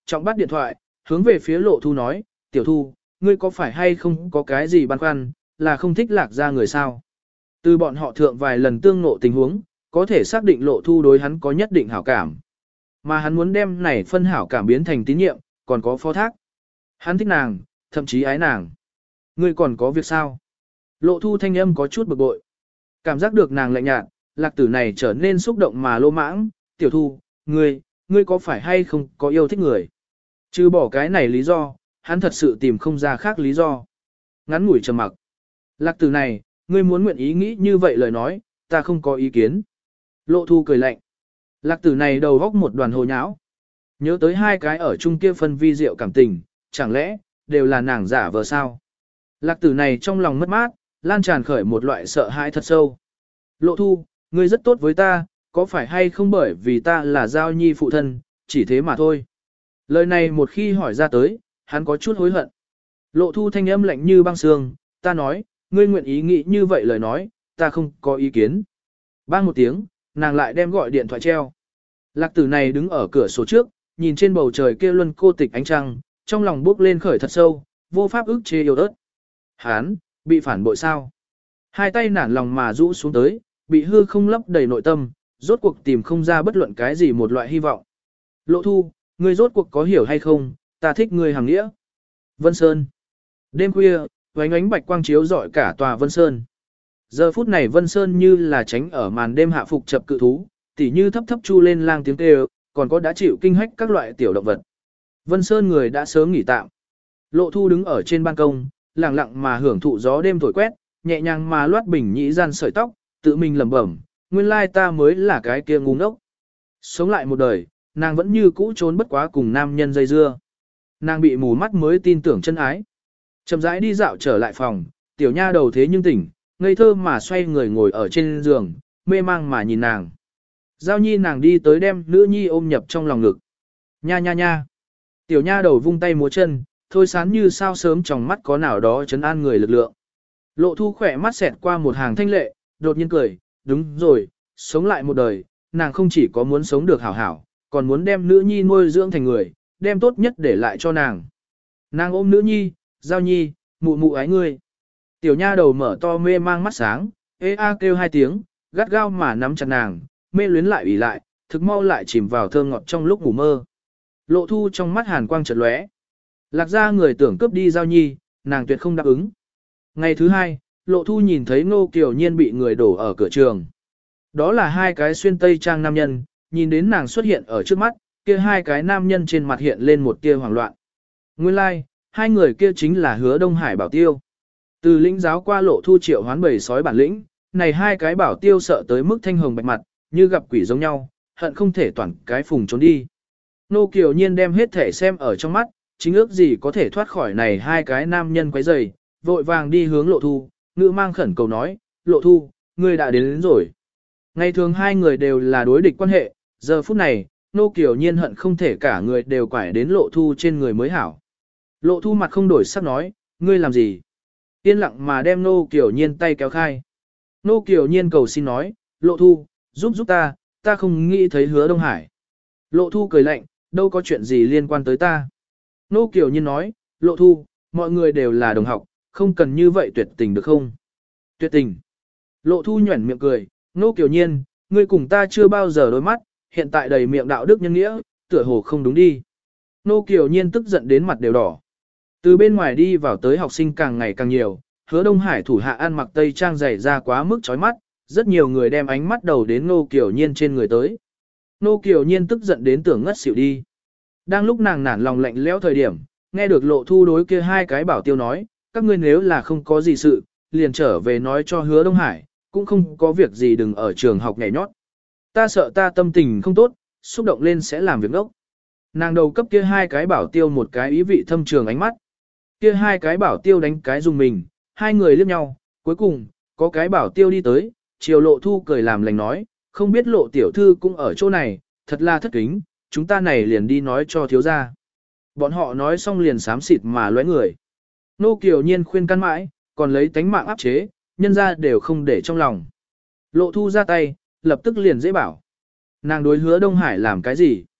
A: trọng bắt điện thoại, hướng về phía lộ thu nói, tiểu thu, ngươi có phải hay không có cái gì băn khoăn, là không thích lạc ra người sao? Từ bọn họ thượng vài lần tương ngộ tình huống, có thể xác định lộ thu đối hắn có nhất định hảo cảm. Mà hắn muốn đem này phân hảo cảm biến thành tín nhiệm, còn có phó thác. Hắn thích nàng, thậm chí ái nàng. Ngươi còn có việc sao? Lộ thu thanh âm có chút bực bội. Cảm giác được nàng lạnh nhạt, lạc tử này trở nên xúc động mà lô mãng. Tiểu thu, ngươi, ngươi có phải hay không có yêu thích người? Chứ bỏ cái này lý do, hắn thật sự tìm không ra khác lý do. Ngắn ngủi trầm mặc. Lạc tử này, ngươi muốn nguyện ý nghĩ như vậy lời nói, ta không có ý kiến. Lộ thu cười lạnh. Lạc tử này đầu góc một đoàn hồ nháo. Nhớ tới hai cái ở chung kia phân vi diệu cảm tình, chẳng lẽ, đều là nàng giả vờ sao? Lạc tử này trong lòng mất mát, lan tràn khởi một loại sợ hãi thật sâu. Lộ thu, ngươi rất tốt với ta, có phải hay không bởi vì ta là giao nhi phụ thân, chỉ thế mà thôi. Lời này một khi hỏi ra tới, hắn có chút hối hận. Lộ thu thanh âm lạnh như băng sương, ta nói, ngươi nguyện ý nghĩ như vậy lời nói, ta không có ý kiến. Bang một tiếng, nàng lại đem gọi điện thoại treo. Lạc tử này đứng ở cửa sổ trước, nhìn trên bầu trời kia luân cô tịch ánh trăng, trong lòng bước lên khởi thật sâu, vô pháp ức chế yêu ớt. Hán, bị phản bội sao? Hai tay nản lòng mà rũ xuống tới, bị hư không lấp đầy nội tâm, rốt cuộc tìm không ra bất luận cái gì một loại hy vọng. Lộ thu, ngươi rốt cuộc có hiểu hay không, ta thích ngươi hàng nghĩa. Vân Sơn. Đêm khuya, vánh ánh bạch quang chiếu rọi cả tòa Vân Sơn. Giờ phút này Vân Sơn như là tránh ở màn đêm hạ phục chập cự thú, tỉ như thấp thấp chu lên lang tiếng kêu, còn có đã chịu kinh hách các loại tiểu động vật. Vân Sơn người đã sớm nghỉ tạm. Lộ thu đứng ở trên ban công, lặng lặng mà hưởng thụ gió đêm thổi quét, nhẹ nhàng mà loát bình nhĩ gian sợi tóc, tự mình lẩm bẩm, nguyên lai ta mới là cái kia ngu ngốc. Sống lại một đời, nàng vẫn như cũ trốn bất quá cùng nam nhân dây dưa. Nàng bị mù mắt mới tin tưởng chân ái. Chậm rãi đi dạo trở lại phòng, tiểu nha đầu thế nhưng tỉnh, ngây thơ mà xoay người ngồi ở trên giường, mê mang mà nhìn nàng. Giao nhi nàng đi tới đem nữ nhi ôm nhập trong lòng ngực. Nha nha nha. Tiểu nha đầu vung tay múa chân, thôi sán như sao sớm trong mắt có nào đó chấn an người lực lượng. Lộ thu khỏe mắt xẹt qua một hàng thanh lệ, đột nhiên cười, đúng rồi, sống lại một đời, nàng không chỉ có muốn sống được hảo hảo, còn muốn đem nữ nhi nuôi dưỡng thành người, đem tốt nhất để lại cho nàng. Nàng ôm nữ nhi, giao nhi, mụ mụ ái ngươi. Tiểu nha đầu mở to mê mang mắt sáng, ê a kêu hai tiếng, gắt gao mà nắm chặt nàng, mê luyến lại ủy lại, thực mau lại chìm vào thơm ngọt trong lúc ngủ mơ. Lộ thu trong mắt hàn quang chợt lóe. Lạc ra người tưởng cướp đi giao nhi, nàng tuyệt không đáp ứng. Ngày thứ hai, lộ thu nhìn thấy Ngô Kiều Nhiên bị người đổ ở cửa trường. Đó là hai cái xuyên tây trang nam nhân, nhìn đến nàng xuất hiện ở trước mắt, kia hai cái nam nhân trên mặt hiện lên một tia hoảng loạn. Nguyên lai, like, hai người kia chính là Hứa Đông Hải bảo tiêu. Từ lĩnh giáo qua lộ thu triệu hoán bầy sói bản lĩnh, này hai cái bảo tiêu sợ tới mức thanh hồng bạch mặt, như gặp quỷ giống nhau, hận không thể toàn cái phùng trốn đi. Nô Kiều Nhiên đem hết thể xem ở trong mắt, chính ước gì có thể thoát khỏi này hai cái nam nhân quấy rầy, vội vàng đi hướng lộ thu, ngữ mang khẩn cầu nói, lộ thu, ngươi đã đến, đến rồi. Ngày thường hai người đều là đối địch quan hệ, giờ phút này, Nô Kiều Nhiên hận không thể cả người đều quải đến lộ thu trên người mới hảo. Lộ thu mặt không đổi sắc nói, ngươi làm gì? Yên lặng mà đem Nô Kiều Nhiên tay kéo khai. Nô Kiều Nhiên cầu xin nói, lộ thu, giúp giúp ta, ta không nghĩ thấy Hứa Đông Hải. Lộ thu cười lạnh, đâu có chuyện gì liên quan tới ta. Nô Kiều Nhiên nói, lộ thu, mọi người đều là đồng học, không cần như vậy tuyệt tình được không? Tuyệt tình. Lộ thu nhuẩn miệng cười, Nô Kiều Nhiên, ngươi cùng ta chưa bao giờ đôi mắt, hiện tại đầy miệng đạo đức nhân nghĩa, tựa hồ không đúng đi. Nô Kiều Nhiên tức giận đến mặt đều đỏ. Từ bên ngoài đi vào tới học sinh càng ngày càng nhiều, Hứa Đông Hải thủ hạ ăn mặc tây trang dày ra quá mức chói mắt, rất nhiều người đem ánh mắt đầu đến Nô Kiều Nhiên trên người tới. Nô Kiều Nhiên tức giận đến tưởng ngất xỉu đi. Đang lúc nàng nản lòng lạnh lẽo thời điểm, nghe được lộ thu đối kia hai cái bảo tiêu nói, các ngươi nếu là không có gì sự, liền trở về nói cho Hứa Đông Hải, cũng không có việc gì đừng ở trường học nhảy nhót. Ta sợ ta tâm tình không tốt, xúc động lên sẽ làm việc ngốc. Nàng đầu cấp kia hai cái bảo tiêu một cái ý vị thâm trường ánh mắt. Kia hai cái bảo tiêu đánh cái dùng mình, hai người liếc nhau, cuối cùng, có cái bảo tiêu đi tới, chiều lộ thu cười làm lành nói, không biết lộ tiểu thư cũng ở chỗ này, thật là thất kính, chúng ta này liền đi nói cho thiếu gia. Bọn họ nói xong liền xám xịt mà lóe người. Nô Kiều Nhiên khuyên can mãi, còn lấy tánh mạng áp chế, nhân ra đều không để trong lòng. Lộ thu ra tay, lập tức liền dễ bảo. Nàng đối Hứa Đông Hải làm cái gì?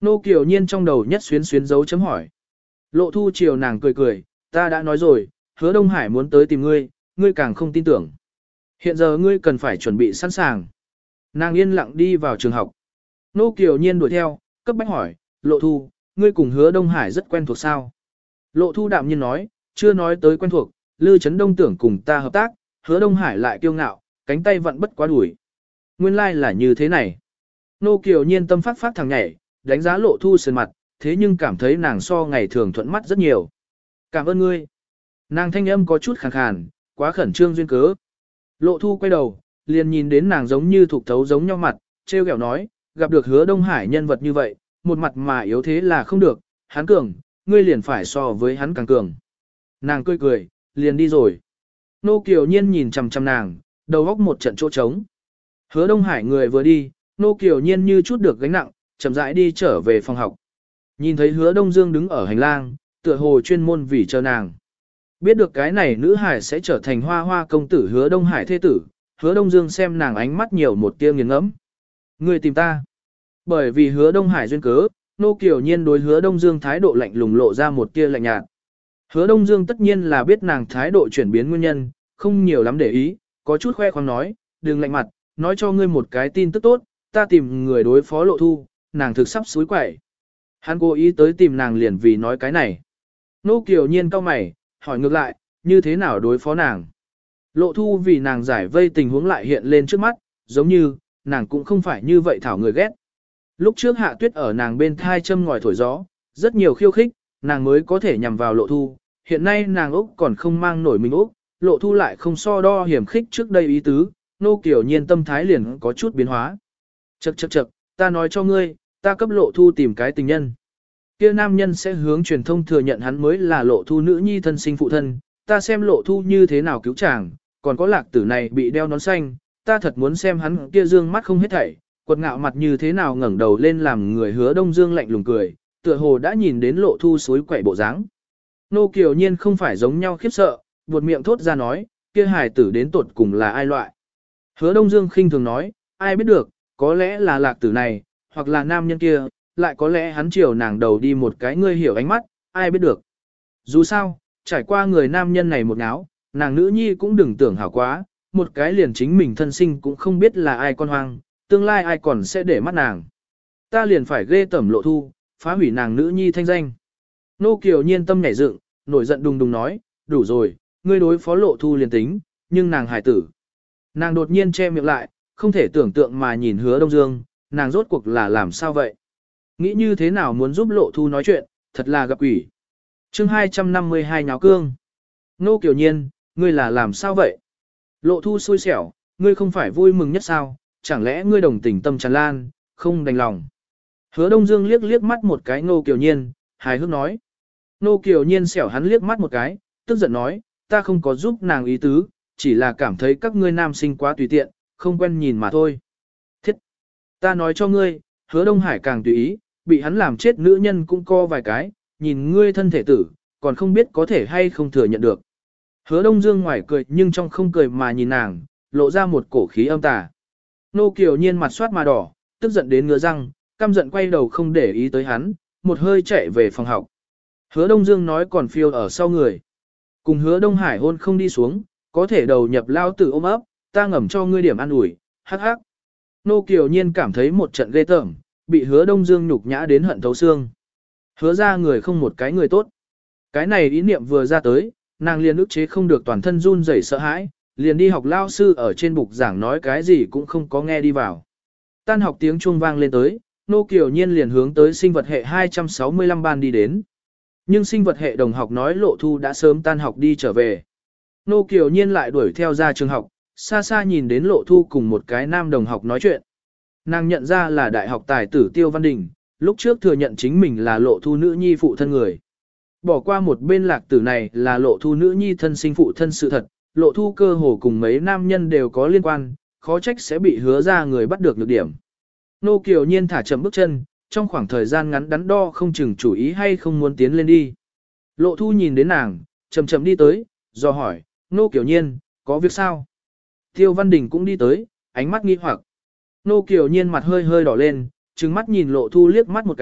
A: Nô Kiều Nhiên trong đầu nhất xuyến xuyến dấu chấm hỏi. Lộ Thu chiều nàng cười cười, ta đã nói rồi, hứa Đông Hải muốn tới tìm ngươi, ngươi càng không tin tưởng. Hiện giờ ngươi cần phải chuẩn bị sẵn sàng. Nàng yên lặng đi vào trường học. Nô Kiều Nhiên đuổi theo, cấp bách hỏi, Lộ Thu, ngươi cùng hứa Đông Hải rất quen thuộc sao? Lộ Thu đạm nhiên nói, chưa nói tới quen thuộc, Lư Trấn Đông tưởng cùng ta hợp tác, hứa Đông Hải lại kiêu ngạo, cánh tay vặn bất quá đuổi. Nguyên lai like là như thế này. Nô Kiều Nhiên tâm phát phát thằng nhảy, đánh giá Lộ Thu sườn mặt, thế nhưng cảm thấy nàng so ngày thường thuận mắt rất nhiều. Cảm ơn ngươi. Nàng thanh âm có chút khàn khàn, quá khẩn trương duyên cớ. Lộ Thu quay đầu, liền nhìn đến nàng giống như thuộc thấu giống nhau mặt, trêu ghẹo nói, gặp được hứa Đông Hải nhân vật như vậy, một mặt mà yếu thế là không được, hắn cường, ngươi liền phải so với hắn càng cường. Nàng cười cười, liền đi rồi. Nô Kiều Nhiên nhìn chằm chằm nàng, đầu góc một trận chỗ trống. Hứa Đông Hải người vừa đi, Nô Kiều Nhiên như chút được gánh nặng, chậm rãi đi trở về phòng học. Nhìn thấy Hứa Đông Dương đứng ở hành lang, tựa hồ chuyên môn vì chờ nàng. Biết được cái này nữ hải sẽ trở thành hoa hoa công tử Hứa Đông Hải thế tử, Hứa Đông Dương xem nàng ánh mắt nhiều một tia nghiền ngẫm. Người tìm ta. Bởi vì Hứa Đông Hải duyên cớ, Nô Kiều Nhiên đối Hứa Đông Dương thái độ lạnh lùng lộ ra một tia lạnh nhạt. Hứa Đông Dương tất nhiên là biết nàng thái độ chuyển biến nguyên nhân, không nhiều lắm để ý, có chút khoe khoang nói, đừng lạnh mặt, nói cho ngươi một cái tin tức tốt, ta tìm người đối phó Lộ Thu, nàng thực sắp suối quậy. Hắn cố ý tới tìm nàng liền vì nói cái này. Nô Kiều Nhiên cau mày, hỏi ngược lại, như thế nào đối phó nàng? Lộ Thu vì nàng giải vây tình huống lại hiện lên trước mắt, giống như, nàng cũng không phải như vậy thảo người ghét. Lúc trước Hạ Tuyết ở nàng bên thai châm ngòi thổi gió, rất nhiều khiêu khích, nàng mới có thể nhằm vào Lộ Thu. Hiện nay nàng Úc còn không mang nổi mình Úc, Lộ Thu lại không so đo hiểm khích trước đây ý tứ, Nô Kiều Nhiên tâm thái liền có chút biến hóa. Chậc chậc chậc, ta nói cho ngươi, ta cấp Lộ Thu tìm cái tình nhân. Kia nam nhân sẽ hướng truyền thông thừa nhận hắn mới là Lộ Thu nữ nhi thân sinh phụ thân, ta xem Lộ Thu như thế nào cứu chàng, còn có Lạc Tử này bị đeo nón xanh, ta thật muốn xem hắn kia dương mắt không hết thảy, quật ngạo mặt như thế nào ngẩng đầu lên làm người Hứa Đông Dương lạnh lùng cười, tựa hồ đã nhìn đến Lộ Thu suối quậy bộ dáng. Nô Kiều Nhiên không phải giống nhau khiếp sợ, buột miệng thốt ra nói, kia hài tử đến tuột cùng là ai loại. Hứa Đông Dương khinh thường nói, ai biết được, có lẽ là Lạc Tử này, hoặc là nam nhân kia, lại có lẽ hắn chiều nàng đầu đi một cái ngươi hiểu ánh mắt, ai biết được. Dù sao, trải qua người nam nhân này một náo, nàng nữ nhi cũng đừng tưởng hảo quá, một cái liền chính mình thân sinh cũng không biết là ai con hoang, tương lai ai còn sẽ để mắt nàng. Ta liền phải ghê tẩm Lộ Thu, phá hủy nàng nữ nhi thanh danh. Nô Kiều Nhiên tâm nhảy dựng, nổi giận đùng đùng nói, đủ rồi, ngươi đối phó Lộ Thu liền tính, nhưng nàng hài tử. Nàng đột nhiên che miệng lại, không thể tưởng tượng mà nhìn Hứa Đông Dương, nàng rốt cuộc là làm sao vậy? Nghĩ như thế nào muốn giúp Lộ Thu nói chuyện, thật là gặp quỷ. Chương hai trăm năm mươi hai nháo cương. Nô Kiều Nhiên, ngươi là làm sao vậy? Lộ Thu xui xẻo, ngươi không phải vui mừng nhất sao, chẳng lẽ ngươi đồng tình tâm tràn lan, không đành lòng. Hứa Đông Dương liếc liếc mắt một cái Nô Kiều Nhiên, hài hước nói. Nô Kiều Nhiên xẻo hắn liếc mắt một cái, tức giận nói, ta không có giúp nàng ý tứ, chỉ là cảm thấy các ngươi nam sinh quá tùy tiện, không quen nhìn mà thôi. Thiết! Ta nói cho ngươi, Hứa Đông Hải càng tùy ý, bị hắn làm chết nữ nhân cũng co vài cái, nhìn ngươi thân thể tử, còn không biết có thể hay không thừa nhận được. Hứa Đông Dương ngoài cười nhưng trong không cười mà nhìn nàng, lộ ra một cổ khí âm tà. Nô Kiều Nhiên mặt soát mà đỏ, tức giận đến ngứa răng, căm giận quay đầu không để ý tới hắn, một hơi chạy về phòng học. Hứa Đông Dương nói còn phiêu ở sau người. Cùng Hứa Đông Hải hôn không đi xuống, có thể đầu nhập lao tử ôm ấp, ta ngầm cho ngươi điểm ăn ủi, hắc hắc. Nô Kiều Nhiên cảm thấy một trận ghê tởm, bị Hứa Đông Dương nhục nhã đến hận thấu xương. Hứa ra người không một cái người tốt. Cái này ý niệm vừa ra tới, nàng liền ức chế không được toàn thân run rẩy sợ hãi, liền đi học lao sư ở trên bục giảng nói cái gì cũng không có nghe đi vào. Tan học tiếng chuông vang lên tới, Nô Kiều Nhiên liền hướng tới sinh vật hệ hai trăm sáu mươi lăm ban đi đến. Nhưng sinh vật hệ đồng học nói Lộ Thu đã sớm tan học đi trở về. Nô Kiều Nhiên lại đuổi theo ra trường học, xa xa nhìn đến Lộ Thu cùng một cái nam đồng học nói chuyện. Nàng nhận ra là đại học tài tử Tiêu Văn Đình, lúc trước thừa nhận chính mình là Lộ Thu nữ nhi phụ thân người. Bỏ qua một bên Lạc Tử này là Lộ Thu nữ nhi thân sinh phụ thân sự thật, Lộ Thu cơ hồ cùng mấy nam nhân đều có liên quan, khó trách sẽ bị Hứa ra người bắt được nhược điểm. Nô Kiều Nhiên thả chậm bước chân, trong khoảng thời gian ngắn đắn đo không chừng chủ ý hay không muốn tiến lên đi. Lộ Thu nhìn đến nàng, chậm chậm đi tới, do hỏi, Nô Kiều Nhiên, có việc sao? Tiêu Văn Đình cũng đi tới, ánh mắt nghi hoặc. Nô Kiều Nhiên mặt hơi hơi đỏ lên, trừng mắt nhìn Lộ Thu liếc mắt một cái,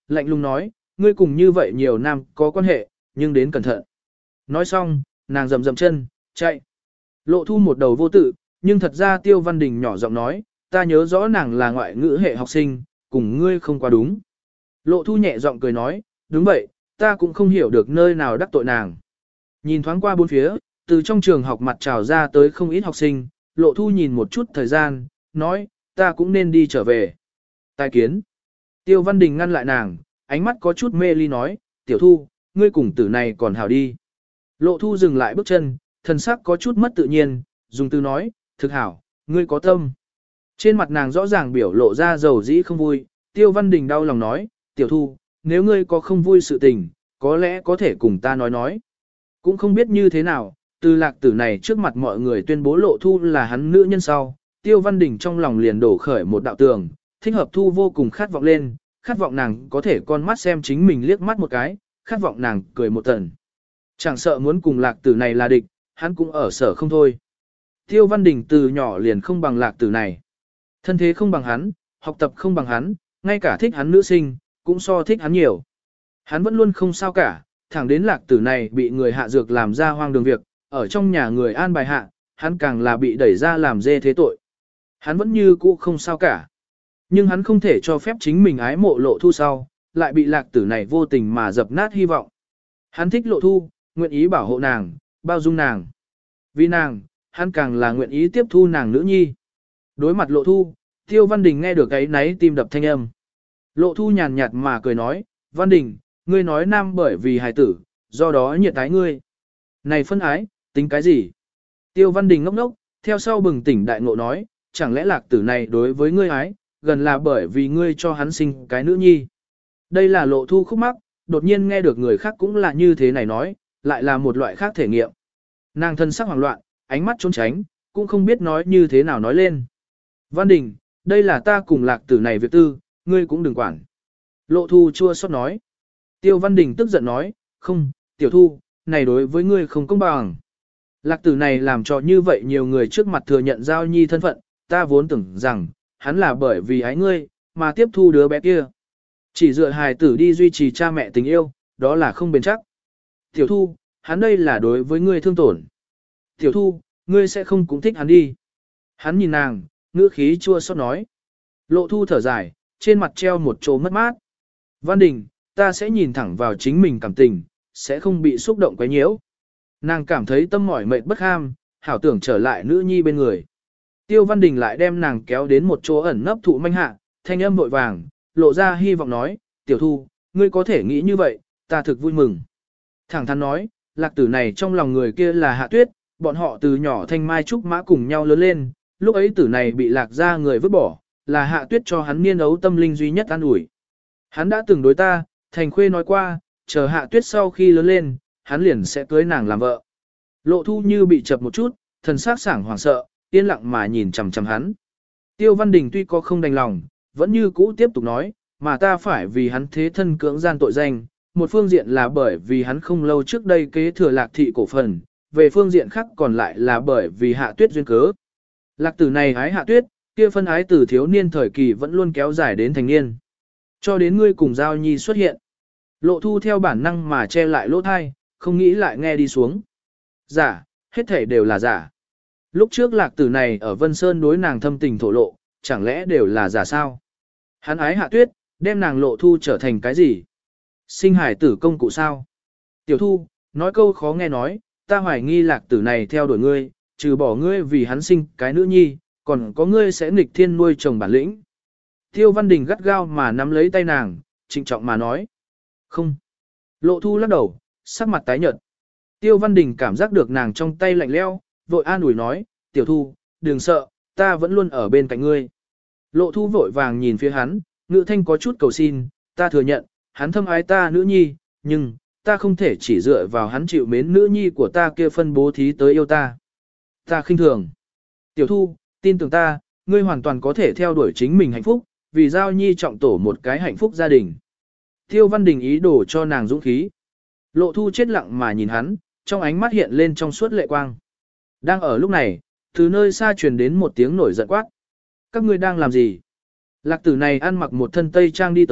A: lạnh lùng nói, ngươi cùng như vậy nhiều nam có quan hệ, nhưng đến cẩn thận. Nói xong, nàng rầm rầm chân, chạy. Lộ thu một đầu vô tự, nhưng thật ra Tiêu Văn Đình nhỏ giọng nói, ta nhớ rõ nàng là ngoại ngữ hệ học sinh, cùng ngươi không quá đúng. Lộ thu nhẹ giọng cười nói, đúng vậy, ta cũng không hiểu được nơi nào đắc tội nàng. Nhìn thoáng qua bốn phía, từ trong trường học mặt trào ra tới không ít học sinh, lộ thu nhìn một chút thời gian, nói, ta cũng nên đi trở về. Tài kiến. Tiêu Văn Đình ngăn lại nàng, ánh mắt có chút mê ly nói, tiểu thu, ngươi cùng tử này còn hảo đi. Lộ thu dừng lại bước chân, thần sắc có chút mất tự nhiên, dùng từ nói, thực hảo, ngươi có tâm. Trên mặt nàng rõ ràng biểu lộ ra dầu dĩ không vui, Tiêu Văn Đình đau lòng nói, tiểu thu, nếu ngươi có không vui sự tình, có lẽ có thể cùng ta nói nói. Cũng không biết như thế nào, từ lạc tử này trước mặt mọi người tuyên bố lộ thu là hắn nữ nhân sau, Tiêu Văn Đình trong lòng liền đổ khởi một đạo tường, thích hợp thu vô cùng khát vọng lên, khát vọng nàng có thể con mắt xem chính mình liếc mắt một cái, khát vọng nàng cười một tần. Chẳng sợ muốn cùng lạc tử này là địch, hắn cũng ở sở không thôi. Tiêu Văn Đình từ nhỏ liền không bằng lạc tử này. Thân thế không bằng hắn, học tập không bằng hắn, ngay cả thích hắn nữ sinh, cũng so thích hắn nhiều. Hắn vẫn luôn không sao cả, thẳng đến lạc tử này bị người hạ dược làm ra hoang đường việc, ở trong nhà người an bài hạ, hắn càng là bị đẩy ra làm dê thế tội. Hắn vẫn như cũ không sao cả. Nhưng hắn không thể cho phép chính mình ái mộ lộ thu sau, lại bị lạc tử này vô tình mà dập nát hy vọng. Hắn thích lộ thu, nguyện ý bảo hộ nàng, bao dung nàng. Vì nàng, hắn càng là nguyện ý tiếp thu nàng nữ nhi. Đối mặt lộ thu, Tiêu Văn Đình nghe được cái náy tim đập thanh âm. Lộ thu nhàn nhạt mà cười nói, Văn Đình, ngươi nói nam bởi vì hài tử, do đó nhiệt ái ngươi. Này phân ái, tính cái gì? Tiêu Văn Đình ngốc ngốc, theo sau bừng tỉnh đại ngộ nói, chẳng lẽ lạc tử này đối với ngươi ái, gần là bởi vì ngươi cho hắn sinh cái nữ nhi. Đây là lộ thu khúc mắc, đột nhiên nghe được người khác cũng là như thế này nói, lại là một loại khác thể nghiệm. Nàng thân sắc hoảng loạn, ánh mắt trốn tránh, cũng không biết nói như thế nào nói lên. Văn Đình, đây là ta cùng lạc tử này việc tư, ngươi cũng đừng quản. Lộ thu chua xót nói. Tiêu Văn Đình tức giận nói, không, tiểu thu, này đối với ngươi không công bằng. Lạc tử này làm cho như vậy nhiều người trước mặt thừa nhận giao nhi thân phận, ta vốn tưởng rằng, hắn là bởi vì ái ngươi, mà tiếp thu đứa bé kia. Chỉ dựa hài tử đi duy trì cha mẹ tình yêu, đó là không bền chắc. Tiểu thu, hắn đây là đối với ngươi thương tổn. Tiểu thu, ngươi sẽ không cũng thích hắn đi. Hắn nhìn nàng, ngữ khí chua xót nói. Lộ thu thở dài, trên mặt treo một chỗ mất mát. Văn Đình, ta sẽ nhìn thẳng vào chính mình cảm tình, sẽ không bị xúc động quấy nhiễu. Nàng cảm thấy tâm mỏi mệt bất ham, hảo tưởng trở lại nữ nhi bên người. Tiêu Văn Đình lại đem nàng kéo đến một chỗ ẩn nấp thụ manh hạ, thanh âm vội vàng, lộ ra hy vọng nói, tiểu thu, ngươi có thể nghĩ như vậy, ta thực vui mừng. Thẳng thắn nói, lạc tử này trong lòng người kia là Hạ Tuyết, bọn họ từ nhỏ thanh mai trúc mã cùng nhau lớn lên, lúc ấy tử này bị lạc ra người vứt bỏ, là Hạ Tuyết cho hắn niên ấu tâm linh duy nhất an ủi. Hắn đã từng đối ta, Thành Khuê nói qua, chờ Hạ Tuyết sau khi lớn lên, hắn liền sẽ cưới nàng làm vợ. Lộ thu như bị chập một chút, thần sắc sảng hoảng sợ, yên lặng mà nhìn chằm chằm hắn. Tiêu Văn Đình tuy có không đành lòng, vẫn như cũ tiếp tục nói, mà ta phải vì hắn thế thân cưỡng gian tội danh, một phương diện là bởi vì hắn không lâu trước đây kế thừa lạc thị cổ phần, về phương diện khác còn lại là bởi vì Hạ Tuyết duyên cớ. Lạc tử này ái Hạ Tuyết, kia phân ái từ thiếu niên thời kỳ vẫn luôn kéo dài đến thành niên. Cho đến ngươi cùng Giao Nhi xuất hiện. Lộ thu theo bản năng mà che lại lỗ thai, không nghĩ lại nghe đi xuống. Giả, hết thể đều là giả. Lúc trước lạc tử này ở Vân Sơn đối nàng thâm tình thổ lộ, chẳng lẽ đều là giả sao? Hắn ái Hạ Tuyết, đem nàng lộ thu trở thành cái gì? Sinh hải tử công cụ sao? Tiểu thu, nói câu khó nghe nói, ta hoài nghi lạc tử này theo đuổi ngươi, trừ bỏ ngươi vì hắn sinh cái nữ nhi, còn có ngươi sẽ nghịch thiên nuôi chồng bản lĩnh. Tiêu Văn Đình gắt gao mà nắm lấy tay nàng, trịnh trọng mà nói. Không. Lộ thu lắc đầu, sắc mặt tái nhợt. Tiêu Văn Đình cảm giác được nàng trong tay lạnh leo, vội an ủi nói, tiểu thu, đừng sợ, ta vẫn luôn ở bên cạnh ngươi. Lộ thu vội vàng nhìn phía hắn, ngữ thanh có chút cầu xin, ta thừa nhận, hắn thâm ái ta nữ nhi, nhưng, ta không thể chỉ dựa vào hắn chịu mến nữ nhi của ta kia phân bố thí tới yêu ta. Ta khinh thường. Tiểu thu, tin tưởng ta, ngươi hoàn toàn có thể theo đuổi chính mình hạnh phúc, vì Giao Nhi trọng tổ một cái hạnh phúc gia đình. Tiêu Văn Đình ý đồ cho nàng dũng khí. Lộ thu chết lặng mà nhìn hắn, trong ánh mắt hiện lên trong suốt lệ quang. Đang ở lúc này, từ nơi xa truyền đến một tiếng nổi giận quát. Các ngươi đang làm gì? Lạc tử này ăn mặc một thân tây trang đi tới,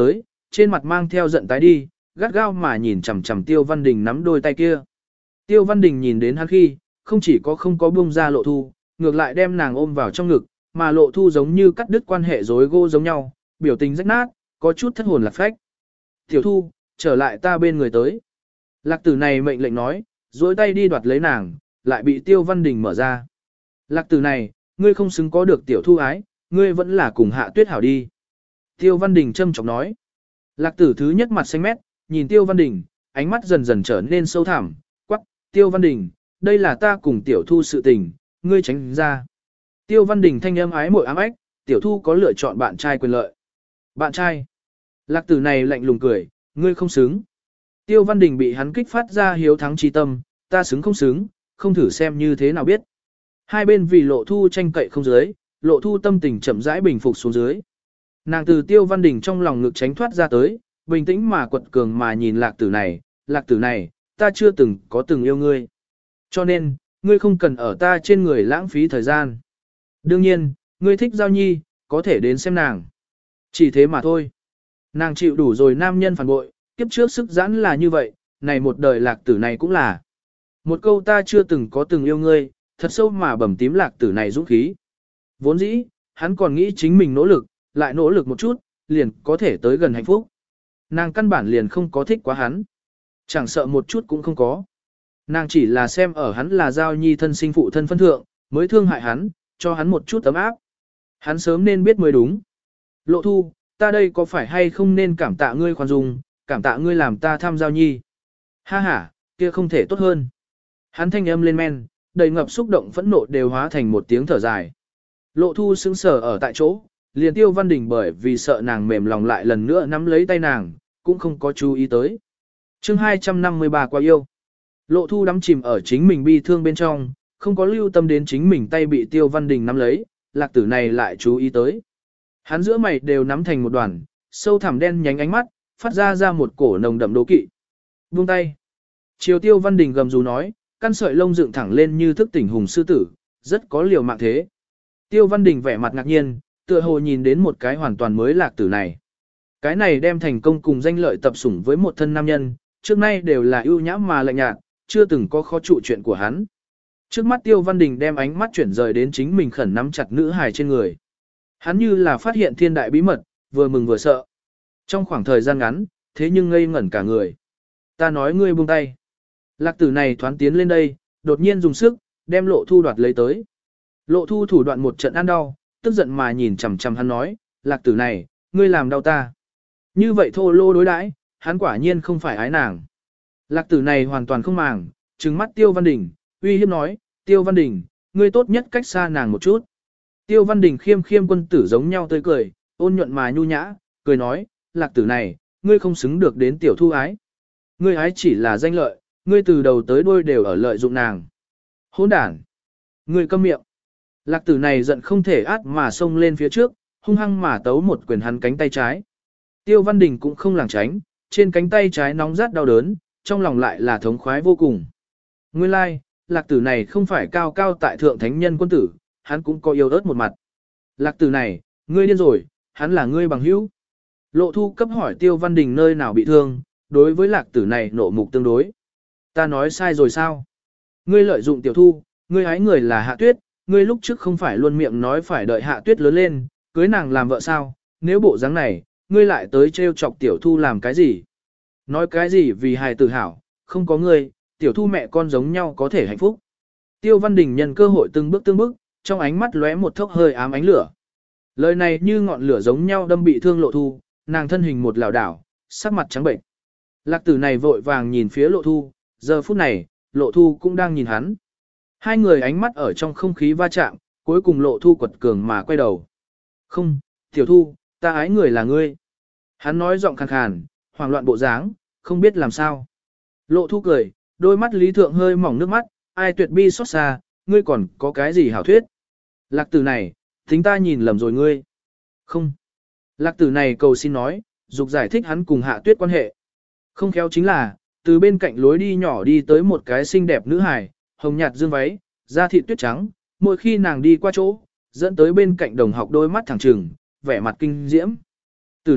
A: trên mặt mang theo giận tái đi, gắt gao mà nhìn chằm chằm Tiêu Văn Đình nắm đôi tay kia. Tiêu Văn Đình nhìn đến hắn khi, không chỉ có không có buông ra Lộ Thu, ngược lại đem nàng ôm vào trong ngực, mà Lộ Thu giống như cắt đứt quan hệ rối gỗ giống nhau, biểu tình rách nát, có chút thất hồn lạc phách. Tiểu Thu, trở lại ta bên người tới. Lạc tử này mệnh lệnh nói, duỗi tay đi đoạt lấy nàng, lại bị Tiêu Văn Đình mở ra. Lạc tử này, ngươi không xứng có được Tiểu Thu ái, ngươi vẫn là cùng Hạ Tuyết hảo đi. Tiêu Văn Đình châm chọc nói. Lạc tử thứ nhất mặt xanh mét, nhìn Tiêu Văn Đình, ánh mắt dần dần trở nên sâu thẳm, quắc, Tiêu Văn Đình, đây là ta cùng Tiểu Thu sự tình, ngươi tránh ra. Tiêu Văn Đình thanh âm ái mội ám ách, Tiểu Thu có lựa chọn bạn trai quyền lợi. Bạn trai. Lạc tử này lạnh lùng cười, ngươi không xứng. Tiêu Văn Đình bị hắn kích phát ra hiếu thắng chi tâm, ta xứng không xứng, không thử xem như thế nào biết. Hai bên vì Lộ Thu tranh cậy không dưới, Lộ Thu tâm tình chậm rãi bình phục xuống dưới. Nàng từ Tiêu Văn Đình trong lòng ngực tránh thoát ra tới, bình tĩnh mà quật cường mà nhìn lạc tử này, lạc tử này, ta chưa từng có từng yêu ngươi. Cho nên, ngươi không cần ở ta trên người lãng phí thời gian. Đương nhiên, ngươi thích Giao Nhi, có thể đến xem nàng. Chỉ thế mà thôi. Nàng chịu đủ rồi nam nhân phản bội, kiếp trước sức giãn là như vậy, này một đời lạc tử này cũng là. Một câu ta chưa từng có từng yêu ngươi, thật sâu mà bầm tím lạc tử này dũng khí. Vốn dĩ, hắn còn nghĩ chính mình nỗ lực, lại nỗ lực một chút, liền có thể tới gần hạnh phúc. Nàng căn bản liền không có thích quá hắn. Chẳng sợ một chút cũng không có. Nàng chỉ là xem ở hắn là Giao Nhi thân sinh phụ thân phân thượng, mới thương hại hắn, cho hắn một chút ấm áp. Hắn sớm nên biết mới đúng. Lộ Thu, ta đây có phải hay không nên cảm tạ ngươi khoan dung, cảm tạ ngươi làm ta thăm Giao Nhi. Ha ha, kia không thể tốt hơn. Hắn thanh âm lên men, đầy ngập xúc động phẫn nộ đều hóa thành một tiếng thở dài. Lộ Thu sững sờ ở tại chỗ, liền Tiêu Văn Đình bởi vì sợ nàng mềm lòng lại lần nữa nắm lấy tay nàng, cũng không có chú ý tới. chương hai trăm năm mươi ba quá yêu. Lộ Thu đắm chìm ở chính mình bi thương bên trong, không có lưu tâm đến chính mình tay bị Tiêu Văn Đình nắm lấy, lạc tử này lại chú ý tới. Hắn giữa mày đều nắm thành một đoàn, sâu thẳm đen nhánh ánh mắt, phát ra ra một cổ nồng đậm đố kỵ. Buông tay. Chiều Tiêu Văn Đình gầm rú nói, căn sợi lông dựng thẳng lên như thức tỉnh hùng sư tử, rất có liều mạng thế. Tiêu Văn Đình vẻ mặt ngạc nhiên, tựa hồ nhìn đến một cái hoàn toàn mới lạc tử này. Cái này đem thành công cùng danh lợi tập sủng với một thân nam nhân, trước nay đều là ưu nhã mà lạnh nhạt, chưa từng có khó trụ chuyện của hắn. Trước mắt Tiêu Văn Đình đem ánh mắt chuyển rời đến chính mình khẩn nắm chặt nữ hài trên người. Hắn như là phát hiện thiên đại bí mật, vừa mừng vừa sợ. Trong khoảng thời gian ngắn, thế nhưng ngây ngẩn cả người. Ta nói ngươi buông tay. Lạc tử này thoán tiến lên đây, đột nhiên dùng sức, đem Lộ Thu đoạt lấy tới. Lộ Thu thủ đoạn một trận ăn đau, tức giận mà nhìn chằm chằm hắn nói, lạc tử này, ngươi làm đau ta. Như vậy thô lô đối đãi, hắn quả nhiên không phải ái nàng. Lạc tử này hoàn toàn không màng, trừng mắt Tiêu Văn Đình, uy hiếp nói, Tiêu Văn Đình, ngươi tốt nhất cách xa nàng một chút. Tiêu Văn Đình khiêm khiêm quân tử giống nhau tươi cười, ôn nhuận mà nhu nhã, cười nói, lạc tử này, ngươi không xứng được đến Tiểu Thu ái. Ngươi ái chỉ là danh lợi, ngươi từ đầu tới đuôi đều ở lợi dụng nàng. Hỗn đản. Ngươi câm miệng. Lạc tử này giận không thể át mà xông lên phía trước, hung hăng mà tấu một quyền hắn cánh tay trái. Tiêu Văn Đình cũng không lảng tránh, trên cánh tay trái nóng rát đau đớn, trong lòng lại là thống khoái vô cùng. Nguyên lai, like, lạc tử này không phải cao cao tại thượng thánh nhân quân tử, hắn cũng có yêu ớt một mặt. Lạc tử này, ngươi điên rồi, hắn là ngươi bằng hữu. Lộ Thu cấp hỏi Tiêu Văn Đình nơi nào bị thương, đối với lạc tử này nộ mục tương đối. Ta nói sai rồi sao? Ngươi lợi dụng Tiểu Thu, ngươi hái người là Hạ Tuyết, ngươi lúc trước không phải luôn miệng nói phải đợi Hạ Tuyết lớn lên, cưới nàng làm vợ sao? Nếu bộ dáng này, ngươi lại tới trêu chọc Tiểu Thu làm cái gì? Nói cái gì vì hài tử hảo, không có ngươi, Tiểu Thu mẹ con giống nhau có thể hạnh phúc. Tiêu Văn Đình nhân cơ hội từng bước từng bước, trong ánh mắt lóe một thốc hơi ám ánh lửa. Lời này như ngọn lửa giống nhau đâm bị thương Lộ Thu, nàng thân hình một lảo đảo, sắc mặt trắng bệnh. Lạc tử này vội vàng nhìn phía Lộ Thu, giờ phút này, Lộ Thu cũng đang nhìn hắn. Hai người ánh mắt ở trong không khí va chạm, cuối cùng Lộ Thu quật cường mà quay đầu. Không, Tiểu Thu, ta ái người là ngươi. Hắn nói giọng khàn khàn, hoảng loạn bộ dáng, không biết làm sao. Lộ Thu cười, đôi mắt lý thượng hơi mỏng nước mắt, ai tuyệt bi xót xa, ngươi còn có cái gì hảo thuyết. Lạc tử này, tính ta nhìn lầm rồi ngươi. Không. Lạc tử này cầu xin nói, dục giải thích hắn cùng Hạ Tuyết quan hệ. Không khéo chính là, từ bên cạnh lối đi nhỏ đi tới một cái xinh đẹp nữ hài, hồng nhạt dương váy, da thịt tuyết trắng, mỗi khi nàng đi qua chỗ, dẫn tới bên cạnh đồng học đôi mắt thẳng trừng, vẻ mặt kinh diễm. Từ này,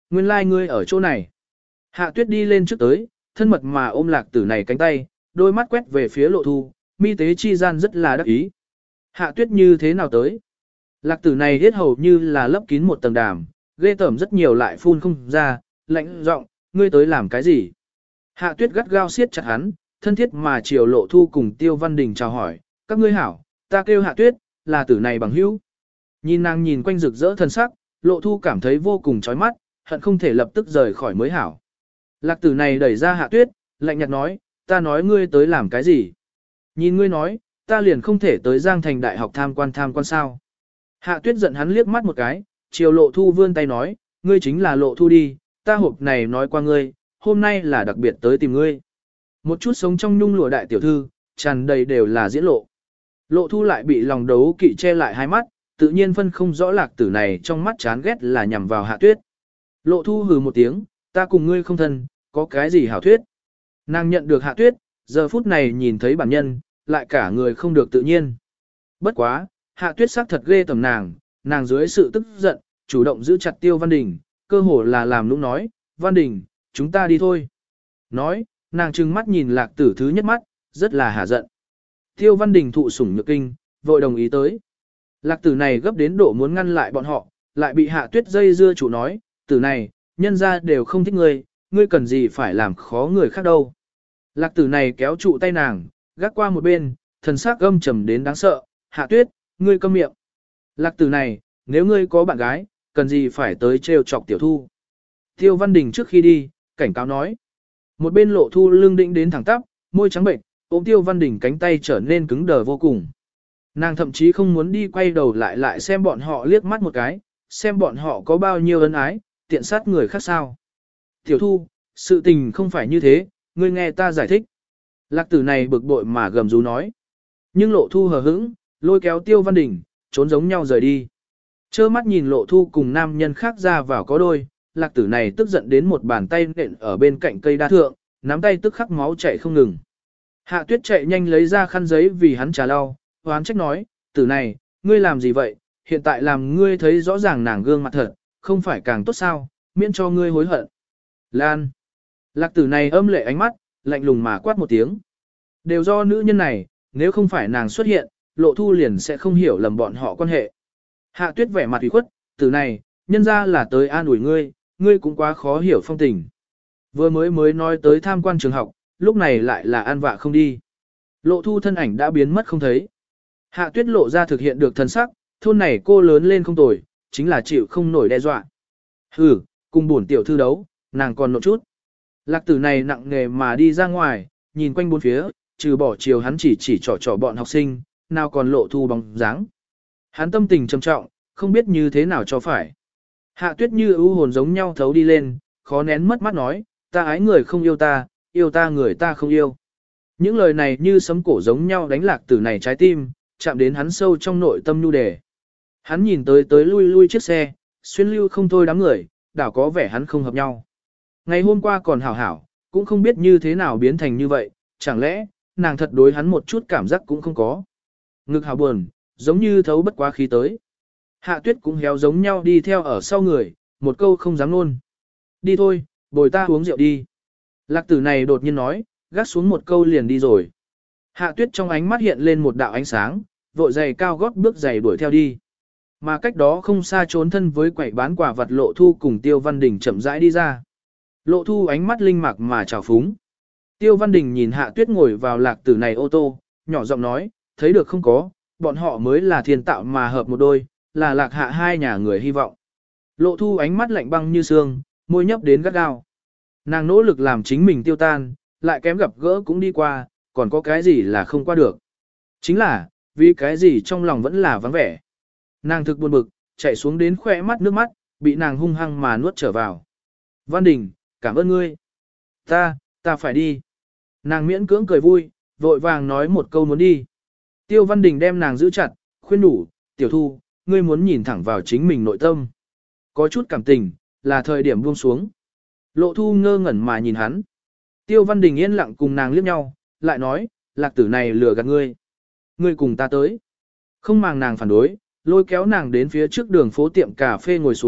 A: nguyên lai like ngươi ở chỗ này. Hạ tuyết đi lên trước tới, thân mật mà ôm lạc tử này cánh tay, đôi mắt quét về phía lộ thu, mi tế chi gian rất là đắc ý. Hạ tuyết như thế nào tới? Lạc tử này hết hầu như là lấp kín một tầng đàm, ghê tởm rất nhiều lại phun không ra, lạnh giọng, ngươi tới làm cái gì? Hạ tuyết gắt gao siết chặt hắn, thân thiết mà chiều lộ thu cùng Tiêu Văn Đình chào hỏi, các ngươi hảo, ta kêu Hạ tuyết, là tử này bằng hữu. Nhìn nàng nhìn quanh rực rỡ thân sắc, lộ thu cảm thấy vô cùng chói mắt, hận không thể lập tức rời khỏi mới hảo. Lạc tử này đẩy ra Hạ tuyết, lạnh nhạt nói, ta nói ngươi tới làm cái gì? Nhìn ngươi nói, ta liền không thể tới Giang Thành Đại học tham quan tham quan sao. Hạ tuyết giận hắn liếc mắt một cái, chiều lộ thu vươn tay nói, ngươi chính là lộ thu đi, ta hộp này nói qua ngươi, hôm nay là đặc biệt tới tìm ngươi. Một chút sống trong nhung lụa đại tiểu thư, tràn đầy đều là diễn lộ. Lộ thu lại bị lòng đấu kỵ che lại hai mắt, tự nhiên phân không rõ lạc tử này trong mắt chán ghét là nhằm vào Hạ tuyết. Lộ thu hừ một tiếng, ta cùng ngươi không thân, có cái gì hảo thuyết. Nàng nhận được Hạ tuyết, giờ phút này nhìn thấy bản nhân, lại cả người không được tự nhiên. Bất quá, Hạ tuyết sắc thật ghê tầm nàng, nàng dưới sự tức giận, chủ động giữ chặt Tiêu Văn Đình, cơ hồ là làm nũng nói, Văn Đình, chúng ta đi thôi. Nói, nàng trừng mắt nhìn lạc tử thứ nhất mắt, rất là hả giận. Tiêu Văn Đình thụ sủng nhược kinh, vội đồng ý tới. Lạc tử này gấp đến độ muốn ngăn lại bọn họ, lại bị Hạ tuyết dây dưa chủ nói, tử này, nhân ra đều không thích ngươi, ngươi cần gì phải làm khó người khác đâu. Lạc tử này kéo trụ tay nàng, gác qua một bên, thần sắc gâm trầm đến đáng sợ, Hạ tuyết, ngươi câm miệng. Lạc tử này, nếu ngươi có bạn gái, cần gì phải tới trêu chọc tiểu thu. Tiêu Văn Đình trước khi đi, cảnh cáo nói. Một bên lộ thu lưng định đến thẳng tắp, môi trắng bệnh, ôm Tiêu Văn Đình cánh tay trở nên cứng đờ vô cùng. Nàng thậm chí không muốn đi quay đầu lại lại xem bọn họ liếc mắt một cái, xem bọn họ có bao nhiêu ân ái, tiện sát người khác sao. Tiểu thu, sự tình không phải như thế, ngươi nghe ta giải thích. Lạc tử này bực bội mà gầm rú nói. Nhưng lộ thu hờ hững, lôi kéo Tiêu Văn Đình, trốn giống nhau rời đi. Chơ mắt nhìn lộ thu cùng nam nhân khác ra vào có đôi, lạc tử này tức giận đến một bàn tay nện ở bên cạnh cây đa thượng, nắm tay tức khắc máu chảy không ngừng. Hạ tuyết chạy nhanh lấy ra khăn giấy vì hắn trà lau, hoán trách nói, tử này, ngươi làm gì vậy, hiện tại làm ngươi thấy rõ ràng nàng gương mặt thật, không phải càng tốt sao, miễn cho ngươi hối hận. Lan. Lạc tử này âm lệ ánh mắt, lạnh lùng mà quát một tiếng. Đều do nữ nhân này, nếu không phải nàng xuất hiện, lộ thu liền sẽ không hiểu lầm bọn họ quan hệ. Hạ tuyết vẻ mặt ủy khuất, tử này, nhân ra là tới an ủi ngươi, ngươi cũng quá khó hiểu phong tình. Vừa mới mới nói tới tham quan trường học, lúc này lại là an vạ không đi. Lộ thu thân ảnh đã biến mất không thấy. Hạ tuyết lộ ra thực hiện được thần sắc, thôn này cô lớn lên không tồi, chính là chịu không nổi đe dọa. Hừ, cùng bổn tiểu thư đấu, nàng còn nộ chút. Lạc tử này nặng nghề mà đi ra ngoài, nhìn quanh bốn phía, trừ bỏ chiều hắn chỉ chỉ trò trò bọn học sinh, nào còn lộ thu bóng dáng. Hắn tâm tình trầm trọng, không biết như thế nào cho phải. Hạ tuyết như ưu hồn giống nhau thấu đi lên, khó nén mất mắt nói, ta ái người không yêu ta, yêu ta người ta không yêu. Những lời này như sấm cổ giống nhau đánh lạc tử này trái tim, chạm đến hắn sâu trong nội tâm nhu đề. Hắn nhìn tới tới lui lui chiếc xe, xuyên lưu không thôi đám người, đảo có vẻ hắn không hợp nhau. Ngày hôm qua còn hảo hảo, cũng không biết như thế nào biến thành như vậy, chẳng lẽ, nàng thật đối hắn một chút cảm giác cũng không có. Ngực hào buồn, giống như thấu bất quá khí tới. Hạ tuyết cũng héo giống nhau đi theo ở sau người, một câu không dám luôn. Đi thôi, bồi ta uống rượu đi. Lạc tử này đột nhiên nói, gác xuống một câu liền đi rồi. Hạ tuyết trong ánh mắt hiện lên một đạo ánh sáng, vội giày cao gót bước giày đuổi theo đi. Mà cách đó không xa trốn thân với quẩy bán quả vật lộ thu cùng Tiêu Văn Đình chậm rãi đi ra. Lộ thu ánh mắt linh mạc mà trào phúng. Tiêu Văn Đình nhìn Hạ tuyết ngồi vào lạc tử này ô tô, nhỏ giọng nói, thấy được không có, bọn họ mới là thiên tạo mà hợp một đôi, là lạc hạ hai nhà người hy vọng. Lộ thu ánh mắt lạnh băng như xương, môi nhấp đến gắt gao. Nàng nỗ lực làm chính mình tiêu tan, lại kém gặp gỡ cũng đi qua, còn có cái gì là không qua được. Chính là, vì cái gì trong lòng vẫn là vắng vẻ. Nàng thực buồn bực, chạy xuống đến khỏe mắt nước mắt, bị nàng hung hăng mà nuốt trở vào. Văn Đình, cảm ơn ngươi. Ta, ta phải đi. Nàng miễn cưỡng cười vui, vội vàng nói một câu muốn đi. Tiêu Văn Đình đem nàng giữ chặt, khuyên đủ, tiểu thu, ngươi muốn nhìn thẳng vào chính mình nội tâm. Có chút cảm tình, là thời điểm buông xuống. Lộ thu ngơ ngẩn mà nhìn hắn. Tiêu Văn Đình yên lặng cùng nàng liếc nhau, lại nói, lạc tử này lừa gạt ngươi. Ngươi cùng ta tới. Không màng nàng phản đối, lôi kéo nàng đến phía trước đường phố tiệm cà phê ngồi xuống,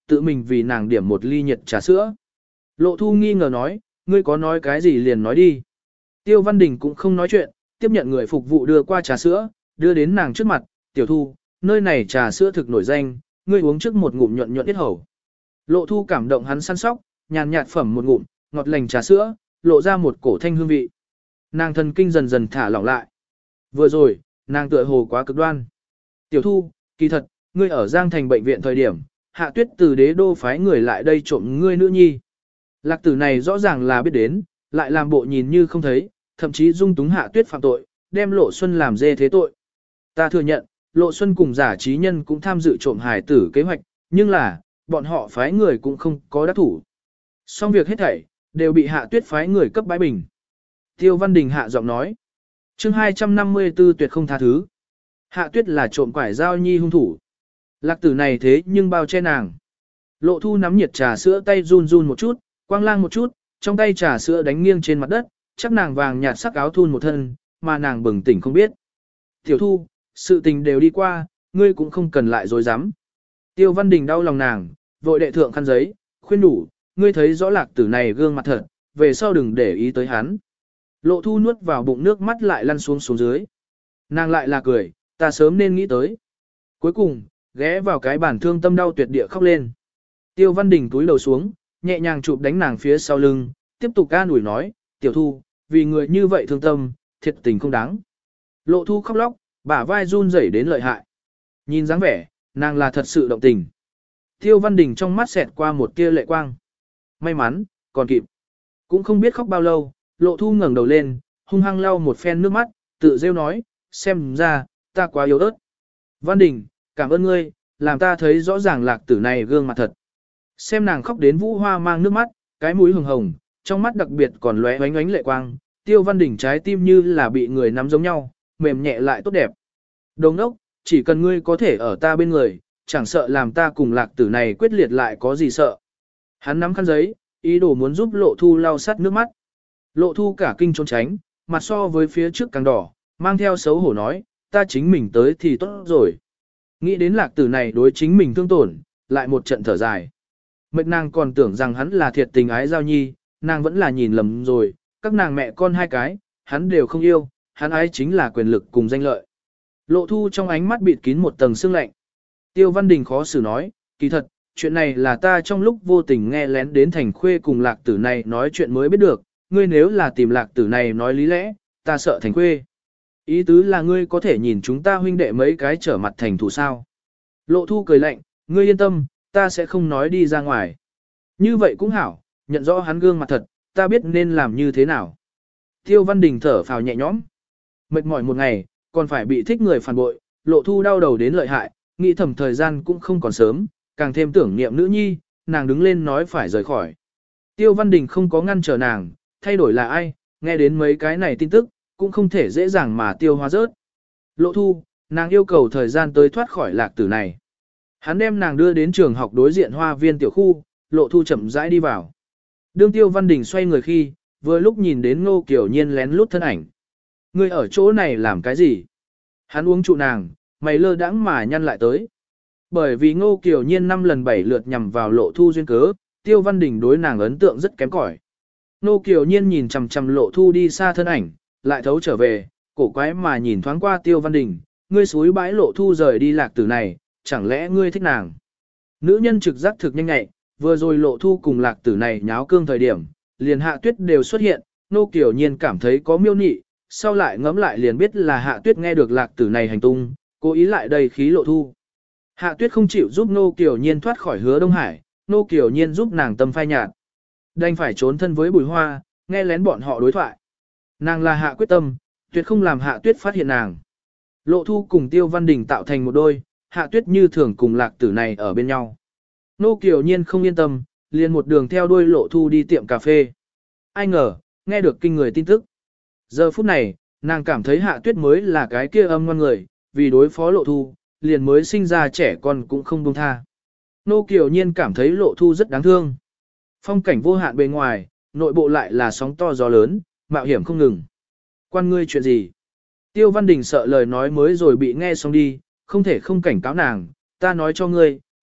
A: tự mình vì nàng điểm một ly nhiệt trà sữa. Lộ Thu nghi ngờ nói, ngươi có nói cái gì liền nói đi. Tiêu Văn Đình cũng không nói chuyện, tiếp nhận người phục vụ đưa qua trà sữa, đưa đến nàng trước mặt, tiểu Thu, nơi này trà sữa thực nổi danh, ngươi uống trước một ngụm nhuận nhuận tiết hầu. Lộ Thu cảm động hắn săn sóc, nhàn nhạt phẩm một ngụm, ngọt lành trà sữa, lộ ra một cổ thanh hương vị. Nàng thần kinh dần dần thả lỏng lại. Vừa rồi, nàng tựa hồ quá cực đoan. Tiểu Thu, kỳ thật, ngươi ở Giang Thành bệnh viện thời điểm, Hạ Tuyết từ đế đô phái người lại đây trộm ngươi nữ nhi. Lạc tử này rõ ràng là biết đến, lại làm bộ nhìn như không thấy, thậm chí dung túng Hạ Tuyết phạm tội, đem Lộ Xuân làm dê thế tội. Ta thừa nhận, Lộ Xuân cùng giả trí nhân cũng tham dự trộm hài tử kế hoạch, nhưng là, bọn họ phái người cũng không có đắc thủ. Xong việc hết thảy, đều bị Hạ Tuyết phái người cấp bãi bình. Tiêu Văn Đình hạ giọng nói. chương hai trăm năm mươi tư tuyệt không tha thứ. Hạ Tuyết là trộm quải giao nhi hung thủ. Lạc tử này thế nhưng bao che nàng. Lộ Thu nắm nhiệt trà sữa tay run run một chút, quang lang một chút, trong tay trà sữa đánh nghiêng trên mặt đất, chắc nàng vàng nhạt sắc áo thun một thân, mà nàng bừng tỉnh không biết. Tiểu Thu, sự tình đều đi qua, ngươi cũng không cần lại dối dám. Tiêu Văn Đình đau lòng nàng, vội đệ thượng khăn giấy, khuyên đủ, ngươi thấy rõ lạc tử này gương mặt thật, về sau đừng để ý tới hắn. Lộ Thu nuốt vào bụng nước mắt lại lăn xuống xuống dưới. Nàng lại là cười, ta sớm nên nghĩ tới. Cuối cùng, ghé vào cái bàn thương tâm đau tuyệt địa khóc lên. Tiêu Văn Đình túi đầu xuống, nhẹ nhàng chụp đánh nàng phía sau lưng, tiếp tục ca ủi nói, tiểu Thu, vì người như vậy thương tâm, thiệt tình không đáng. Lộ Thu khóc lóc, bả vai run rẩy đến lợi hại. Nhìn dáng vẻ, nàng là thật sự động tình. Tiêu Văn Đình trong mắt xẹt qua một tia lệ quang. May mắn, còn kịp. Cũng không biết khóc bao lâu, Lộ Thu ngẩng đầu lên, hung hăng lau một phen nước mắt, tự rêu nói, xem ra, ta quá yếu ớt. Văn Đình, cảm ơn ngươi, làm ta thấy rõ ràng lạc tử này gương mặt thật. Xem nàng khóc đến vũ hoa mang nước mắt, cái mũi hồng hồng, trong mắt đặc biệt còn lóe ánh ánh lệ quang, Tiêu Văn Đình trái tim như là bị người nắm giống nhau, mềm nhẹ lại tốt đẹp. Đồng đốc, chỉ cần ngươi có thể ở ta bên người, chẳng sợ làm ta cùng lạc tử này quyết liệt lại có gì sợ. Hắn nắm khăn giấy, ý đồ muốn giúp Lộ Thu lau sắt nước mắt. Lộ Thu cả kinh trốn tránh, mặt so với phía trước càng đỏ, mang theo xấu hổ nói, ta chính mình tới thì tốt rồi. Nghĩ đến lạc tử này đối chính mình thương tổn, lại một trận thở dài. Mệt nàng còn tưởng rằng hắn là thiệt tình ái giao nhi, nàng vẫn là nhìn lầm rồi, các nàng mẹ con hai cái, hắn đều không yêu, hắn ái chính là quyền lực cùng danh lợi. Lộ Thu trong ánh mắt bịt kín một tầng sương lạnh. Tiêu Văn Đình khó xử nói, kỳ thật, chuyện này là ta trong lúc vô tình nghe lén đến Thành Khuê cùng lạc tử này nói chuyện mới biết được, ngươi nếu là tìm lạc tử này nói lý lẽ, ta sợ Thành Khuê. Ý tứ là ngươi có thể nhìn chúng ta huynh đệ mấy cái trở mặt thành thủ sao. Lộ Thu cười lạnh, ngươi yên tâm, ta sẽ không nói đi ra ngoài. Như vậy cũng hảo, nhận rõ hắn gương mặt thật, ta biết nên làm như thế nào. Tiêu Văn Đình thở phào nhẹ nhõm. Mệt mỏi một ngày, còn phải bị thích người phản bội, Lộ Thu đau đầu đến lợi hại, nghĩ thầm thời gian cũng không còn sớm, càng thêm tưởng niệm nữ nhi, nàng đứng lên nói phải rời khỏi. Tiêu Văn Đình không có ngăn trở nàng, thay đổi là ai, nghe đến mấy cái này tin tức, cũng không thể dễ dàng mà tiêu hóa rớt. Lộ Thu, nàng yêu cầu thời gian tới thoát khỏi lạc tử này. Hắn đem nàng đưa đến trường học đối diện hoa viên tiểu khu, Lộ Thu chậm rãi đi vào. Đương Tiêu Văn Đình xoay người khi, vừa lúc nhìn đến Ngô Kiều Nhiên lén lút thân ảnh. Ngươi ở chỗ này làm cái gì? Hắn uống trụ nàng, mày lơ đãng mà nhăn lại tới. Bởi vì Ngô Kiều Nhiên năm lần bảy lượt nhằm vào Lộ Thu duyên cớ, Tiêu Văn Đình đối nàng ấn tượng rất kém cỏi. Ngô Kiều Nhiên nhìn chằm chằm Lộ Thu đi xa thân ảnh, lại thấu trở về, cổ quái mà nhìn thoáng qua Tiêu Văn Đình, ngươi xúi bãi Lộ Thu rời đi lạc tử này, chẳng lẽ ngươi thích nàng? Nữ nhân trực giác thực nhanh nhạy, vừa rồi Lộ Thu cùng lạc tử này nháo cương thời điểm, liền Hạ Tuyết đều xuất hiện, Ngô Kiều Nhiên cảm thấy có miêu nị, sau lại ngẫm lại liền biết là Hạ Tuyết nghe được lạc tử này hành tung, cố ý lại đầy khí Lộ Thu. Hạ Tuyết không chịu giúp Ngô Kiều Nhiên thoát khỏi Hứa Đông Hải, Ngô Kiều Nhiên giúp nàng tâm phai nhạt. Đành phải trốn thân với Bùi Hoa, nghe lén bọn họ đối thoại. Nàng là hạ quyết tâm, tuyệt không làm Hạ Tuyết phát hiện nàng. Lộ Thu cùng Tiêu Văn Đình tạo thành một đôi, Hạ Tuyết như thường cùng lạc tử này ở bên nhau. Ngô Kiều Nhiên không yên tâm, liền một đường theo đuôi Lộ Thu đi tiệm cà phê. Ai ngờ, nghe được kinh người tin tức. Giờ phút này, nàng cảm thấy Hạ Tuyết mới là cái kia âm ngoan người, vì đối phó Lộ Thu, liền mới sinh ra trẻ con cũng không buông tha. Ngô Kiều Nhiên cảm thấy Lộ Thu rất đáng thương. Phong cảnh vô hạn bên ngoài, nội bộ lại là sóng to gió lớn, mạo hiểm không ngừng. Quan ngươi chuyện gì? Tiêu Văn Đình sợ lời nói mới rồi bị nghe xong đi, không thể không cảnh cáo nàng, ta nói cho ngươi,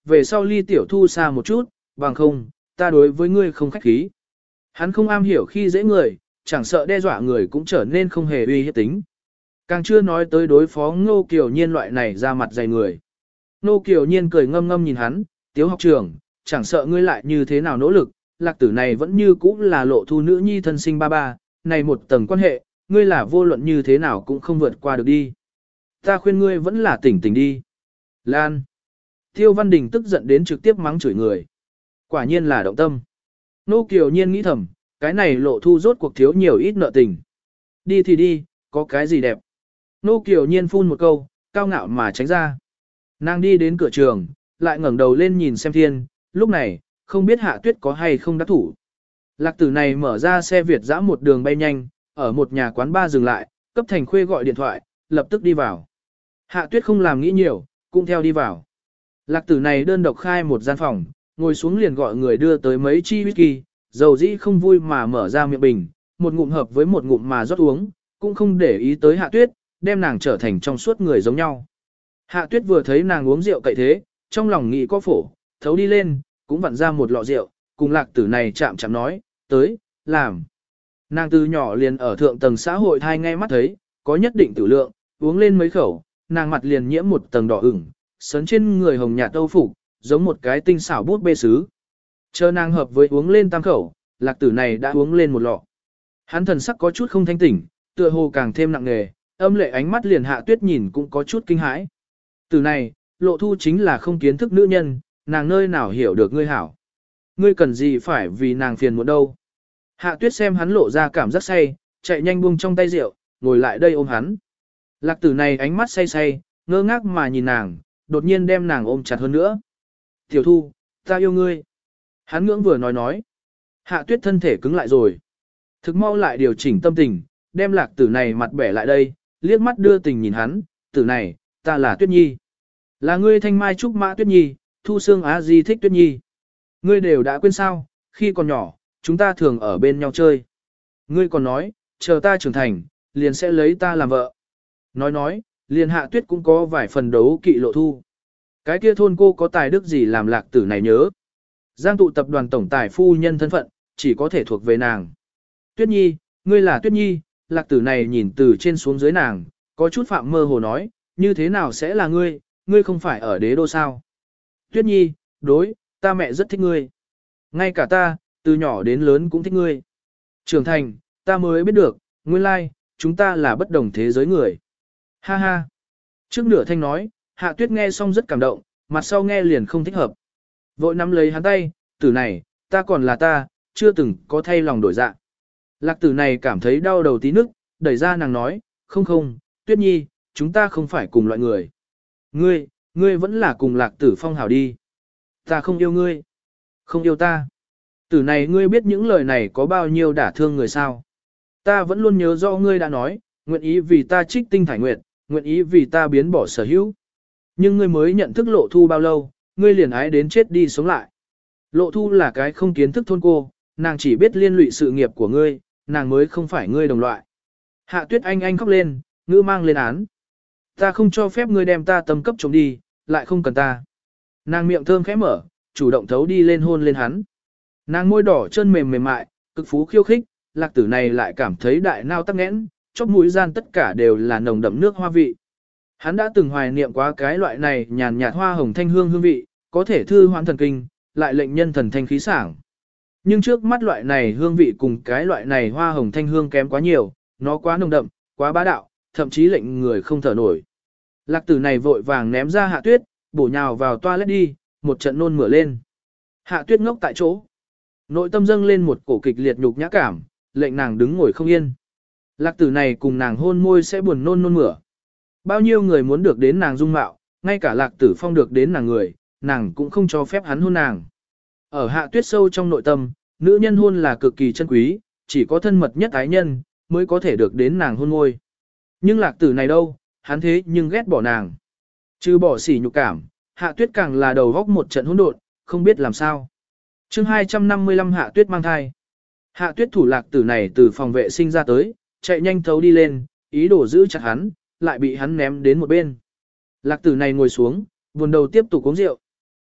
A: về sau ly tiểu thu xa một chút, bằng không, ta đối với ngươi không khách khí. Hắn không am hiểu khi dễ người, chẳng sợ đe dọa người cũng trở nên không hề uy hiếp tính. Càng chưa nói tới đối phó Ngô Kiều Nhiên loại này ra mặt dày người. Ngô Kiều Nhiên cười ngâm ngâm nhìn hắn, tiếu học trưởng, chẳng sợ ngươi lại như thế nào nỗ lực, lạc tử này vẫn như cũ là lộ thu nữ nhi thân sinh ba ba, này một tầng quan hệ, ngươi là vô luận như thế nào cũng không vượt qua được đi. Ta khuyên ngươi vẫn là tỉnh tỉnh đi. Lan. Tiêu Văn Đình tức giận đến trực tiếp mắng chửi người. Quả nhiên là động tâm. Nô Kiều Nhiên nghĩ thầm, cái này lộ thu rốt cuộc thiếu nhiều ít nợ tình. Đi thì đi, có cái gì đẹp. Nô Kiều Nhiên phun một câu, cao ngạo mà tránh ra. Nàng đi đến cửa trường, lại ngẩng đầu lên nhìn xem thiên, lúc này, không biết Hạ Tuyết có hay không đắc thủ. Lạc tử này mở ra xe Việt dã một đường bay nhanh, ở một nhà quán bar dừng lại, cấp Thành Khuê gọi điện thoại, lập tức đi vào. Hạ Tuyết không làm nghĩ nhiều, cũng theo đi vào. Lạc tử này đơn độc khai một gian phòng, ngồi xuống liền gọi người đưa tới mấy chi whisky, dầu dĩ không vui mà mở ra miệng bình, một ngụm hợp với một ngụm mà rót uống, cũng không để ý tới Hạ Tuyết, đem nàng trở thành trong suốt người giống nhau. Hạ Tuyết vừa thấy nàng uống rượu cậy thế, trong lòng nghĩ có phổ, thấu đi lên, cũng vặn ra một lọ rượu, cùng lạc tử này chạm chạm nói, tới, làm. Nàng từ nhỏ liền ở thượng tầng xã hội thai ngay mắt thấy, có nhất định tử lượng, uống lên mấy khẩu, nàng mặt liền nhiễm một tầng đỏ ửng, sấn trên người hồng nhạt âu phục, giống một cái tinh xảo bút bê sứ. Chờ nàng hợp với uống lên tam khẩu, lạc tử này đã uống lên một lọ. Hắn thần sắc có chút không thanh tỉnh, tựa hồ càng thêm nặng nề, âm lệ ánh mắt liền Hạ Tuyết nhìn cũng có chút kinh hãi. Tử này, lộ thu chính là không kiến thức nữ nhân, nàng nơi nào hiểu được ngươi hảo. Ngươi cần gì phải vì nàng phiền muộn đâu. Hạ Tuyết xem hắn lộ ra cảm giác say, chạy nhanh buông trong tay rượu, ngồi lại đây ôm hắn. Lạc tử này ánh mắt say say, ngơ ngác mà nhìn nàng, đột nhiên đem nàng ôm chặt hơn nữa. Tiểu thu, ta yêu ngươi. Hắn ngưỡng vừa nói nói. Hạ Tuyết thân thể cứng lại rồi. Thực mau lại điều chỉnh tâm tình, đem lạc tử này mặt bẻ lại đây, liếc mắt đưa tình nhìn hắn, tử này, ta là Tuyết Nhi. Là ngươi thanh mai trúc mã Tuyết Nhi, thu xương á di thích Tuyết Nhi. Ngươi đều đã quên sao, khi còn nhỏ, chúng ta thường ở bên nhau chơi. Ngươi còn nói, chờ ta trưởng thành, liền sẽ lấy ta làm vợ. Nói nói, liền Hạ Tuyết cũng có vài phần đấu kỵ lộ thu. Cái kia thôn cô có tài đức gì làm lạc tử này nhớ. Giang tụ tập đoàn tổng tài phu nhân thân phận, chỉ có thể thuộc về nàng. Tuyết Nhi, ngươi là Tuyết Nhi, lạc tử này nhìn từ trên xuống dưới nàng, có chút phạm mơ hồ nói, như thế nào sẽ là ngươi, ngươi không phải ở đế đô sao. Tuyết Nhi, đối, ta mẹ rất thích ngươi. Ngay cả ta, từ nhỏ đến lớn cũng thích ngươi. Trưởng thành, ta mới biết được, nguyên lai, chúng ta là bất đồng thế giới người. Ha ha. Trước nửa thanh nói, Hạ Tuyết nghe xong rất cảm động, mặt sau nghe liền không thích hợp. Vội nắm lấy hắn tay, tử này, ta còn là ta, chưa từng có thay lòng đổi dạ. Lạc tử này cảm thấy đau đầu tí nức, đẩy ra nàng nói, không không, Tuyết Nhi, chúng ta không phải cùng loại người. Ngươi, ngươi vẫn là cùng lạc tử phong hảo đi. Ta không yêu ngươi. Không yêu ta. Tử này ngươi biết những lời này có bao nhiêu đả thương người sao. Ta vẫn luôn nhớ rõ ngươi đã nói, nguyện ý vì ta trích tinh thải nguyệt, nguyện ý vì ta biến bỏ sở hữu. Nhưng ngươi mới nhận thức lộ thu bao lâu, ngươi liền ái đến chết đi sống lại. Lộ thu là cái không kiến thức thôn cô, nàng chỉ biết liên lụy sự nghiệp của ngươi, nàng mới không phải ngươi đồng loại. Hạ Tuyết anh anh khóc lên, ngữ mang lên án. Ta không cho phép ngươi đem ta tâm cấp trộm đi, lại không cần ta. Nàng miệng thơm khẽ mở, chủ động thấu đi lên hôn lên hắn. Nàng môi đỏ chân mềm mềm mại, cực phú khiêu khích, lạc tử này lại cảm thấy đại nao tắc nghẽn, chóp mũi gian tất cả đều là nồng đậm nước hoa vị. Hắn đã từng hoài niệm quá cái loại này nhàn nhạt hoa hồng thanh hương hương vị, có thể thư hoãn thần kinh, lại lệnh nhân thần thanh khí sảng. Nhưng trước mắt loại này hương vị cùng cái loại này hoa hồng thanh hương kém quá nhiều, nó quá nồng đậm, quá bá đạo, thậm chí lệnh người không thở nổi. Lạc tử này vội vàng ném ra Hạ Tuyết, bổ nhào vào toilet đi, một trận nôn mửa lên. Hạ Tuyết ngốc tại chỗ. Nội tâm dâng lên một cổ kịch liệt nhục nhã cảm, lệnh nàng đứng ngồi không yên. Lạc tử này cùng nàng hôn môi sẽ buồn nôn nôn mửa. Bao nhiêu người muốn được đến nàng dung mạo, ngay cả lạc tử phong được đến nàng người, nàng cũng không cho phép hắn hôn nàng. Ở Hạ Tuyết sâu trong nội tâm, nữ nhân hôn là cực kỳ chân quý, chỉ có thân mật nhất ái nhân, mới có thể được đến nàng hôn môi. Nhưng lạc tử này đâu, hắn thế nhưng ghét bỏ nàng. Trừ bỏ sỉ nhục cảm, Hạ Tuyết càng là đầu góc một trận hỗn độn, không biết làm sao. chương hai trăm năm mươi lăm Hạ Tuyết mang thai. Hạ Tuyết thủ lạc tử này từ phòng vệ sinh ra tới, chạy nhanh thấu đi lên, ý đồ giữ chặt hắn, lại bị hắn ném đến một bên. Lạc tử này ngồi xuống, buồn đầu tiếp tục uống rượu.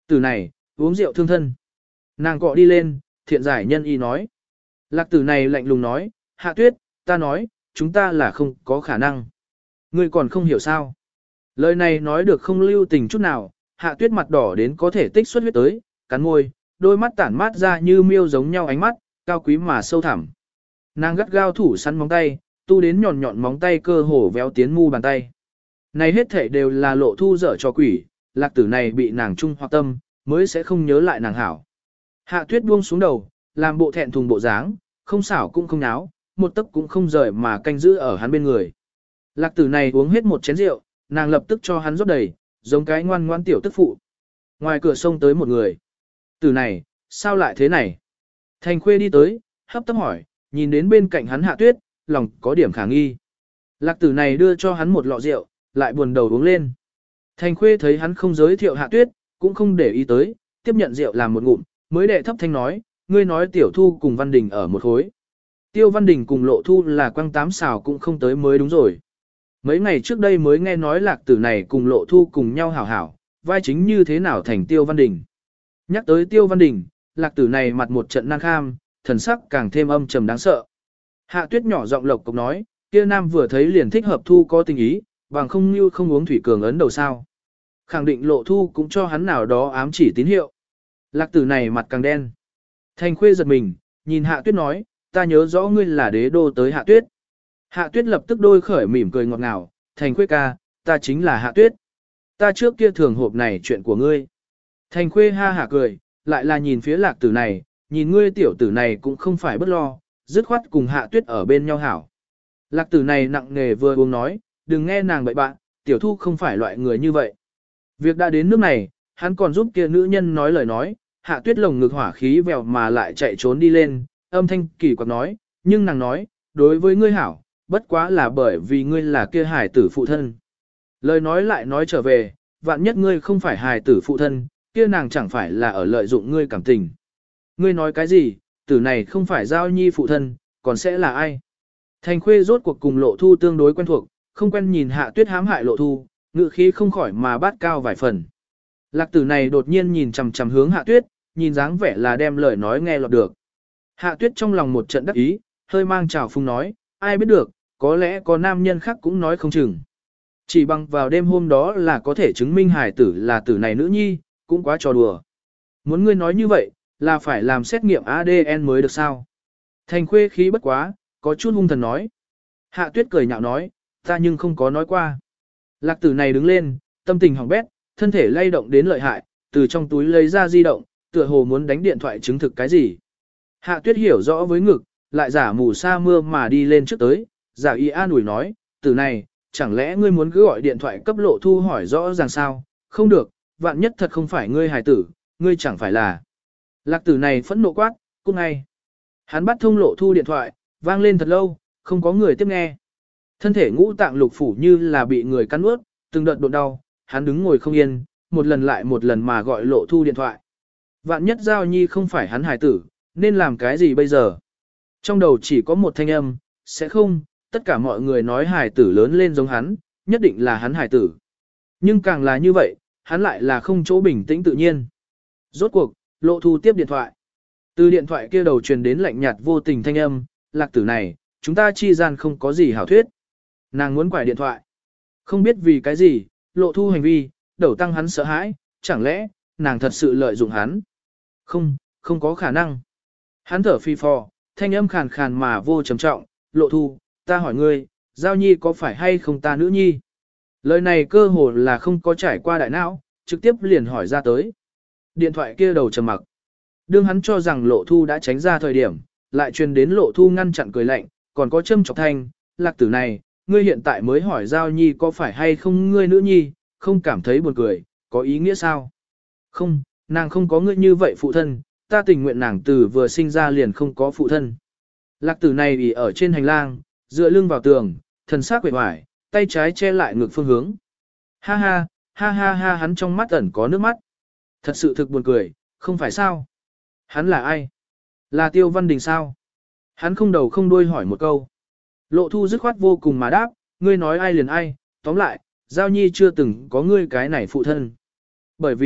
A: Tử này, uống rượu thương thân. Nàng cọ đi lên, thiện giải nhân y nói. Lạc tử này lạnh lùng nói, Hạ Tuyết, ta nói, chúng ta là không có khả năng. Ngươi còn không hiểu sao. Lời này nói được không lưu tình chút nào, Hạ Tuyết mặt đỏ đến có thể tích xuất huyết tới, cắn môi, đôi mắt tản mát ra như miêu giống nhau ánh mắt, cao quý mà sâu thẳm. Nàng gắt gao thủ săn móng tay, tu đến nhọn nhọn móng tay cơ hồ véo tiến mu bàn tay. Này hết thể đều là Lộ Thu dở cho quỷ, lạc tử này bị nàng trung hoặc tâm, mới sẽ không nhớ lại nàng hảo. Hạ Tuyết buông xuống đầu, làm bộ thẹn thùng bộ dáng, không xảo cũng không náo, một tấc cũng không rời mà canh giữ ở hắn bên người. Lạc tử này uống hết một chén rượu, nàng lập tức cho hắn rót đầy, giống cái ngoan ngoan tiểu tức phụ. Ngoài cửa sông tới một người. Tử này, sao lại thế này? Thành Khuê đi tới, hấp tấp hỏi, nhìn đến bên cạnh hắn Hạ Tuyết, lòng có điểm khả nghi. Lạc tử này đưa cho hắn một lọ rượu, lại buồn đầu uống lên. Thành Khuê thấy hắn không giới thiệu Hạ Tuyết, cũng không để ý tới, tiếp nhận rượu làm một ngụm, mới đệ thấp thanh nói, ngươi nói Tiểu Thu cùng Văn Đình ở một khối. Tiêu Văn Đình cùng Lộ Thu là quăng tám xào cũng không tới mới đúng rồi. Mấy ngày trước đây mới nghe nói lạc tử này cùng Lộ Thu cùng nhau hảo hảo, vai chính như thế nào thành Tiêu Văn Đình. Nhắc tới Tiêu Văn Đình, lạc tử này mặt một trận nan kham, thần sắc càng thêm âm trầm đáng sợ. Hạ Tuyết nhỏ giọng lộc cộc nói, kia nam vừa thấy liền thích hợp Thu có tình ý, bằng không như không uống thủy cường ấn đầu sao. Khẳng định Lộ Thu cũng cho hắn nào đó ám chỉ tín hiệu. Lạc tử này mặt càng đen. Thành Khuê giật mình, nhìn Hạ Tuyết nói, ta nhớ rõ ngươi là đế đô tới Hạ Tuyết. Hạ Tuyết lập tức đôi khởi mỉm cười ngọt ngào, Thành Khuê ca, ta chính là Hạ Tuyết. Ta trước kia thường hộp này chuyện của ngươi. Thành Khuê ha hả cười, lại là nhìn phía lạc tử này, nhìn ngươi tiểu tử này cũng không phải bất lo, dứt khoát cùng Hạ Tuyết ở bên nhau hảo. Lạc tử này nặng nề vừa uống nói, đừng nghe nàng bậy bạn, Tiểu Thu không phải loại người như vậy. Việc đã đến nước này, hắn còn giúp kia nữ nhân nói lời nói, Hạ Tuyết lồng ngực hỏa khí vèo mà lại chạy trốn đi lên, âm thanh kỳ quặc nói, nhưng nàng nói, đối với ngươi hảo, bất quá là bởi vì ngươi là kia hài tử phụ thân. Lời nói lại nói trở về, vạn nhất ngươi không phải hài tử phụ thân, kia nàng chẳng phải là ở lợi dụng ngươi cảm tình. Ngươi nói cái gì, tử này không phải Giao Nhi phụ thân, còn sẽ là ai? Thành Khuê rốt cuộc cùng Lộ Thu tương đối quen thuộc, không quen nhìn Hạ Tuyết hãm hại Lộ Thu, ngự khí không khỏi mà bát cao vài phần. Lạc tử này đột nhiên nhìn chằm chằm hướng Hạ Tuyết, nhìn dáng vẻ là đem lời nói nghe lọt được. Hạ Tuyết trong lòng một trận đắc ý, hơi mang trào phung nói, ai biết được, có lẽ có nam nhân khác cũng nói không chừng. Chỉ bằng vào đêm hôm đó là có thể chứng minh hài tử là tử này nữ nhi, cũng quá trò đùa. Muốn ngươi nói như vậy, là phải làm xét nghiệm a đê en mới được sao? Thành Khuê khí bất quá, có chút hung thần nói. Hạ Tuyết cười nhạo nói, ta nhưng không có nói qua. Lạc tử này đứng lên, tâm tình hỏng bét, thân thể lay động đến lợi hại, từ trong túi lấy ra di động, tựa hồ muốn đánh điện thoại chứng thực cái gì. Hạ Tuyết hiểu rõ với ngực, lại giả mù sa mưa mà đi lên trước tới, giả y an ủi nói, tử này, chẳng lẽ ngươi muốn cứ gọi điện thoại cấp Lộ Thu hỏi rõ ràng sao, không được, vạn nhất thật không phải ngươi hài tử, ngươi chẳng phải là. Lạc tử này phẫn nộ quát, cút ngay. Hắn bắt thông Lộ Thu điện thoại, vang lên thật lâu, không có người tiếp nghe. Thân thể ngũ tạng lục phủ như là bị người cắn ướt, từng đợt đột đau, hắn đứng ngồi không yên, một lần lại một lần mà gọi Lộ Thu điện thoại. Vạn nhất Giao Nhi không phải hắn hài tử, nên làm cái gì bây giờ? Trong đầu chỉ có một thanh âm, sẽ không, tất cả mọi người nói hài tử lớn lên giống hắn, nhất định là hắn hài tử. Nhưng càng là như vậy, hắn lại là không chỗ bình tĩnh tự nhiên. Rốt cuộc, Lộ Thu tiếp điện thoại. Từ điện thoại kia đầu truyền đến lạnh nhạt vô tình thanh âm, lạc tử này, chúng ta chi gian không có gì hảo thuyết. Nàng muốn quải điện thoại. Không biết vì cái gì, Lộ Thu hành vi, đầu tăng hắn sợ hãi, chẳng lẽ, nàng thật sự lợi dụng hắn. Không, không có khả năng. Hắn thở phi phò, thanh âm khàn khàn mà vô trầm trọng, Lộ Thu, ta hỏi ngươi, Giao Nhi có phải hay không ta nữ nhi? Lời này cơ hồ là không có trải qua đại não, trực tiếp liền hỏi ra tới. Điện thoại kia đầu trầm mặc. Đương hắn cho rằng Lộ Thu đã tránh ra thời điểm, lại truyền đến Lộ Thu ngăn chặn cười lạnh, còn có châm chọc thanh, lạc tử này, ngươi hiện tại mới hỏi Giao Nhi có phải hay không ngươi nữ nhi, không cảm thấy buồn cười, có ý nghĩa sao? Không, nàng không có ngươi như vậy phụ thân, ta tình nguyện nàng từ vừa sinh ra liền không có phụ thân. Lạc tử này ỉ ở trên hành lang, dựa lưng vào tường, thần sắc quệ hoài, tay trái che lại ngược phương hướng. Ha ha, ha ha ha hắn trong mắt ẩn có nước mắt. Thật sự thực buồn cười, không phải sao? Hắn là ai? Là Tiêu Văn Đình sao? Hắn không đầu không đuôi hỏi một câu. Lộ Thu dứt khoát vô cùng mà đáp, ngươi nói ai liền ai, tóm lại, Giao Nhi chưa từng có ngươi cái này phụ thân. Bởi vì,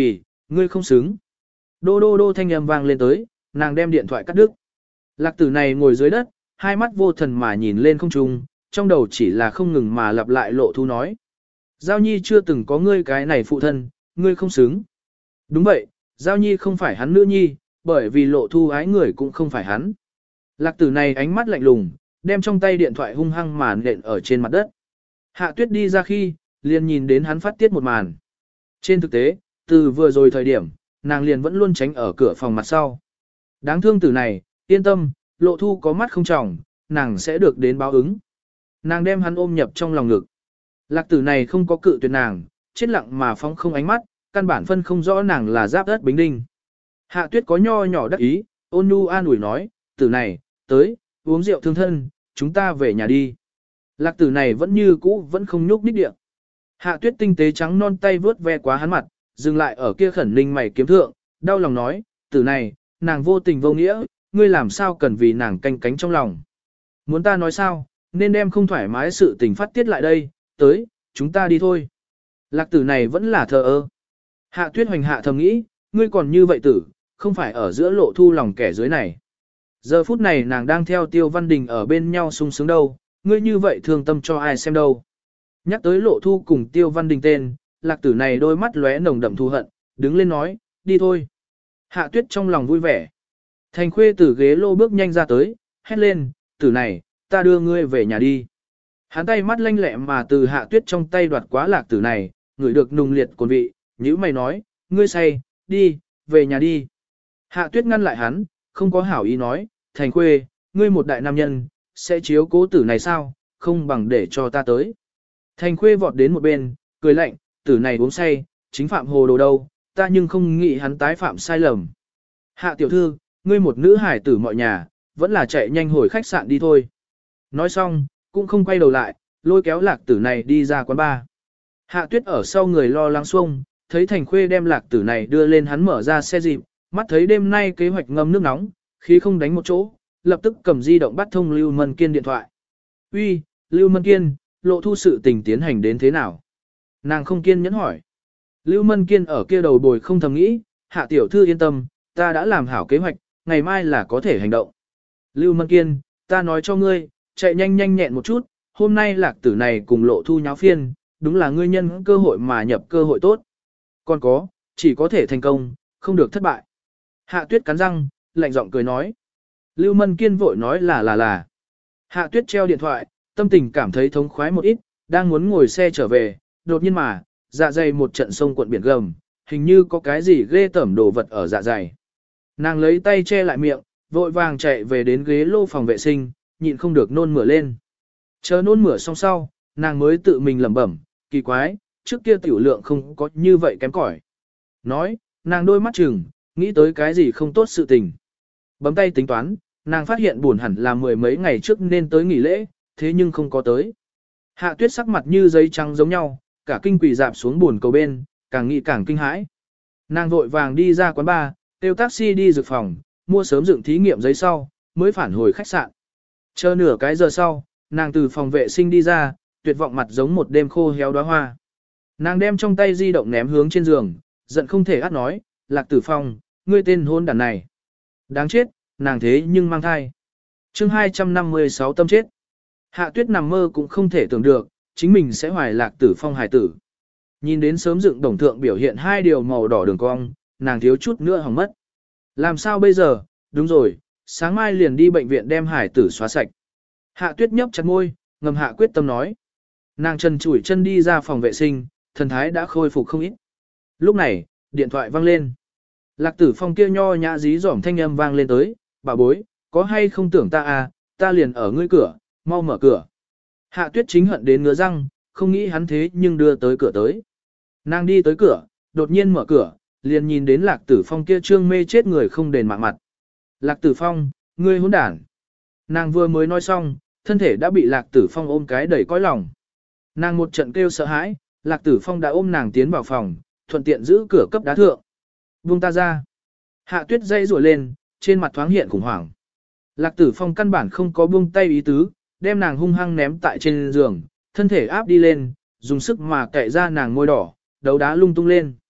A: Ngươi không xứng. Đô đô đô thanh âm vang lên tới, nàng đem điện thoại cắt đứt. Lạc tử này ngồi dưới đất, hai mắt vô thần mà nhìn lên không trung, trong đầu chỉ là không ngừng mà lặp lại Lộ Thu nói. Giao Nhi chưa từng có ngươi cái này phụ thân, ngươi không xứng. Đúng vậy, Giao Nhi không phải hắn nữ nhi, bởi vì Lộ Thu ái người cũng không phải hắn. Lạc tử này ánh mắt lạnh lùng, đem trong tay điện thoại hung hăng màn nện ở trên mặt đất. Hạ Tuyết đi ra khi, liền nhìn đến hắn phát tiết một màn. Trên thực tế, từ vừa rồi thời điểm, nàng liền vẫn luôn tránh ở cửa phòng mặt sau. Đáng thương tử này, yên tâm, Lộ Thu có mắt không tròng, nàng sẽ được đến báo ứng. Nàng đem hắn ôm nhập trong lòng ngực. Lạc tử này không có cự tuyệt nàng, chết lặng mà phóng không ánh mắt, căn bản phân không rõ nàng là giáp đất bính đinh. Hạ Tuyết có nho nhỏ đắc ý, ôn nhu an ủi nói, tử này, tới, uống rượu thương thân, chúng ta về nhà đi. Lạc tử này vẫn như cũ vẫn không nhúc nhích địa. Hạ Tuyết tinh tế trắng non tay vướt ve quá hắn mặt, dừng lại ở kia khẩn ninh mày kiếm thượng, đau lòng nói, tử này, nàng vô tình vô nghĩa, ngươi làm sao cần vì nàng canh cánh trong lòng. Muốn ta nói sao, nên đem không thoải mái sự tình phát tiết lại đây, tới, chúng ta đi thôi. Lạc tử này vẫn là thờ ơ. Hạ Tuyết hoành hạ thầm nghĩ, ngươi còn như vậy tử, không phải ở giữa Lộ Thu lòng kẻ dưới này. Giờ phút này nàng đang theo Tiêu Văn Đình ở bên nhau sung sướng đâu, ngươi như vậy thương tâm cho ai xem đâu. Nhắc tới Lộ Thu cùng Tiêu Văn Đình tên, lạc tử này đôi mắt lóe nồng đậm thù hận, đứng lên nói, đi thôi. Hạ Tuyết trong lòng vui vẻ. Thành Khuê từ ghế lô bước nhanh ra tới, hét lên, tử này, ta đưa ngươi về nhà đi. Hắn tay mắt lanh lẹ mà từ Hạ Tuyết trong tay đoạt quá lạc tử này, ngửi được nùng liệt cồn vị, nhữ mày nói, ngươi say, đi, về nhà đi. Hạ Tuyết ngăn lại hắn, không có hảo ý nói, Thành Khuê, ngươi một đại nam nhân, sẽ chiếu cố tử này sao, không bằng để cho ta tới. Thành Khuê vọt đến một bên, cười lạnh, tử này uống say, chính phạm hồ đồ đâu, ta nhưng không nghĩ hắn tái phạm sai lầm. Hạ tiểu thư, ngươi một nữ hải tử mọi nhà, vẫn là chạy nhanh hồi khách sạn đi thôi. Nói xong, cũng không quay đầu lại, lôi kéo lạc tử này đi ra quán bar. Hạ Tuyết ở sau người lo lắng xuông, thấy Thành Khuê đem lạc tử này đưa lên hắn mở ra xe dịp, mắt thấy đêm nay kế hoạch ngâm nước nóng, khí không đánh một chỗ, lập tức cầm di động bắt thông Lưu Mân Kiên điện thoại. Uy, Lưu Mân Kiên, Lộ Thu sự tình tiến hành đến thế nào? Nàng không kiên nhẫn hỏi. Lưu Mân Kiên ở kia đầu bồi không thầm nghĩ, Hạ tiểu thư yên tâm, ta đã làm hảo kế hoạch, ngày mai là có thể hành động. Lưu Mân Kiên, ta nói cho ngươi, chạy nhanh nhanh nhẹn một chút, hôm nay lạc tử này cùng Lộ Thu nháo phiên, đúng là ngươi nhân cơ hội mà nhập cơ hội tốt. Còn có, chỉ có thể thành công, không được thất bại. Hạ Tuyết cắn răng, lạnh giọng cười nói. Lưu Mân Kiên vội nói là là là. Hạ Tuyết treo điện thoại, tâm tình cảm thấy thống khoái một ít, đang muốn ngồi xe trở về, đột nhiên mà, dạ dày một trận sông cuộn biển gầm, hình như có cái gì ghê tởm đồ vật ở dạ dày. Nàng lấy tay che lại miệng, vội vàng chạy về đến ghế lô phòng vệ sinh, nhịn không được nôn mửa lên. Chờ nôn mửa xong sau, nàng mới tự mình lẩm bẩm, kỳ quái, trước kia tiểu lượng không có như vậy kém cỏi. Nói, nàng đôi mắt chừng, nghĩ tới cái gì không tốt sự tình. Bấm tay tính toán, nàng phát hiện buồn hẳn là mười mấy ngày trước nên tới nghỉ lễ, thế nhưng không có tới. Hạ Tuyết sắc mặt như giấy trắng giống nhau, cả kinh quỳ dạp xuống buồn cầu bên, càng nghĩ càng kinh hãi. Nàng vội vàng đi ra quán bar, kêu taxi đi dược phòng, mua sớm dựng thí nghiệm giấy sau, mới phản hồi khách sạn. Chờ nửa cái giờ sau, nàng từ phòng vệ sinh đi ra, tuyệt vọng mặt giống một đêm khô héo đóa hoa. Nàng đem trong tay di động ném hướng trên giường, giận không thể át nói, Lạc Tử Phong, ngươi tên hôn đàn này. Đáng chết, nàng thế nhưng mang thai. chương hai trăm năm mươi sáu tâm chết. Hạ Tuyết nằm mơ cũng không thể tưởng được, chính mình sẽ hoài Lạc Tử Phong hài tử. Nhìn đến sớm dựng đồng thượng biểu hiện hai điều màu đỏ đường cong, nàng thiếu chút nữa hỏng mất. Làm sao bây giờ, đúng rồi, sáng mai liền đi bệnh viện đem hải tử xóa sạch. Hạ Tuyết nhấp chặt môi, ngầm hạ quyết tâm nói. Nàng chân chủi chân đi ra phòng vệ sinh, thần thái đã khôi phục không ít. Lúc này, điện thoại vang lên. Lạc Tử Phong kia nho nhã dí dỏm thanh âm vang lên tới, bà bối, có hay không tưởng ta à, ta liền ở ngươi cửa, mau mở cửa. Hạ Tuyết chính hận đến ngứa răng, không nghĩ hắn thế nhưng đưa tới cửa tới. Nàng đi tới cửa, đột nhiên mở cửa, liền nhìn đến Lạc Tử Phong kia trương mê chết người không đền mạng mặt. Lạc Tử Phong, ngươi hỗn đản. Nàng vừa mới nói xong, thân thể đã bị Lạc Tử Phong ôm cái đẩy cõi lòng. Nàng một trận kêu sợ hãi, Lạc Tử Phong đã ôm nàng tiến vào phòng, thuận tiện giữ cửa cấp đá thượng. Buông ta ra. Hạ Tuyết dây rủa lên, trên mặt thoáng hiện khủng hoảng. Lạc Tử Phong căn bản không có buông tay ý tứ, đem nàng hung hăng ném tại trên giường, thân thể áp đi lên, dùng sức mà cậy ra nàng môi đỏ, đấu đá lung tung lên.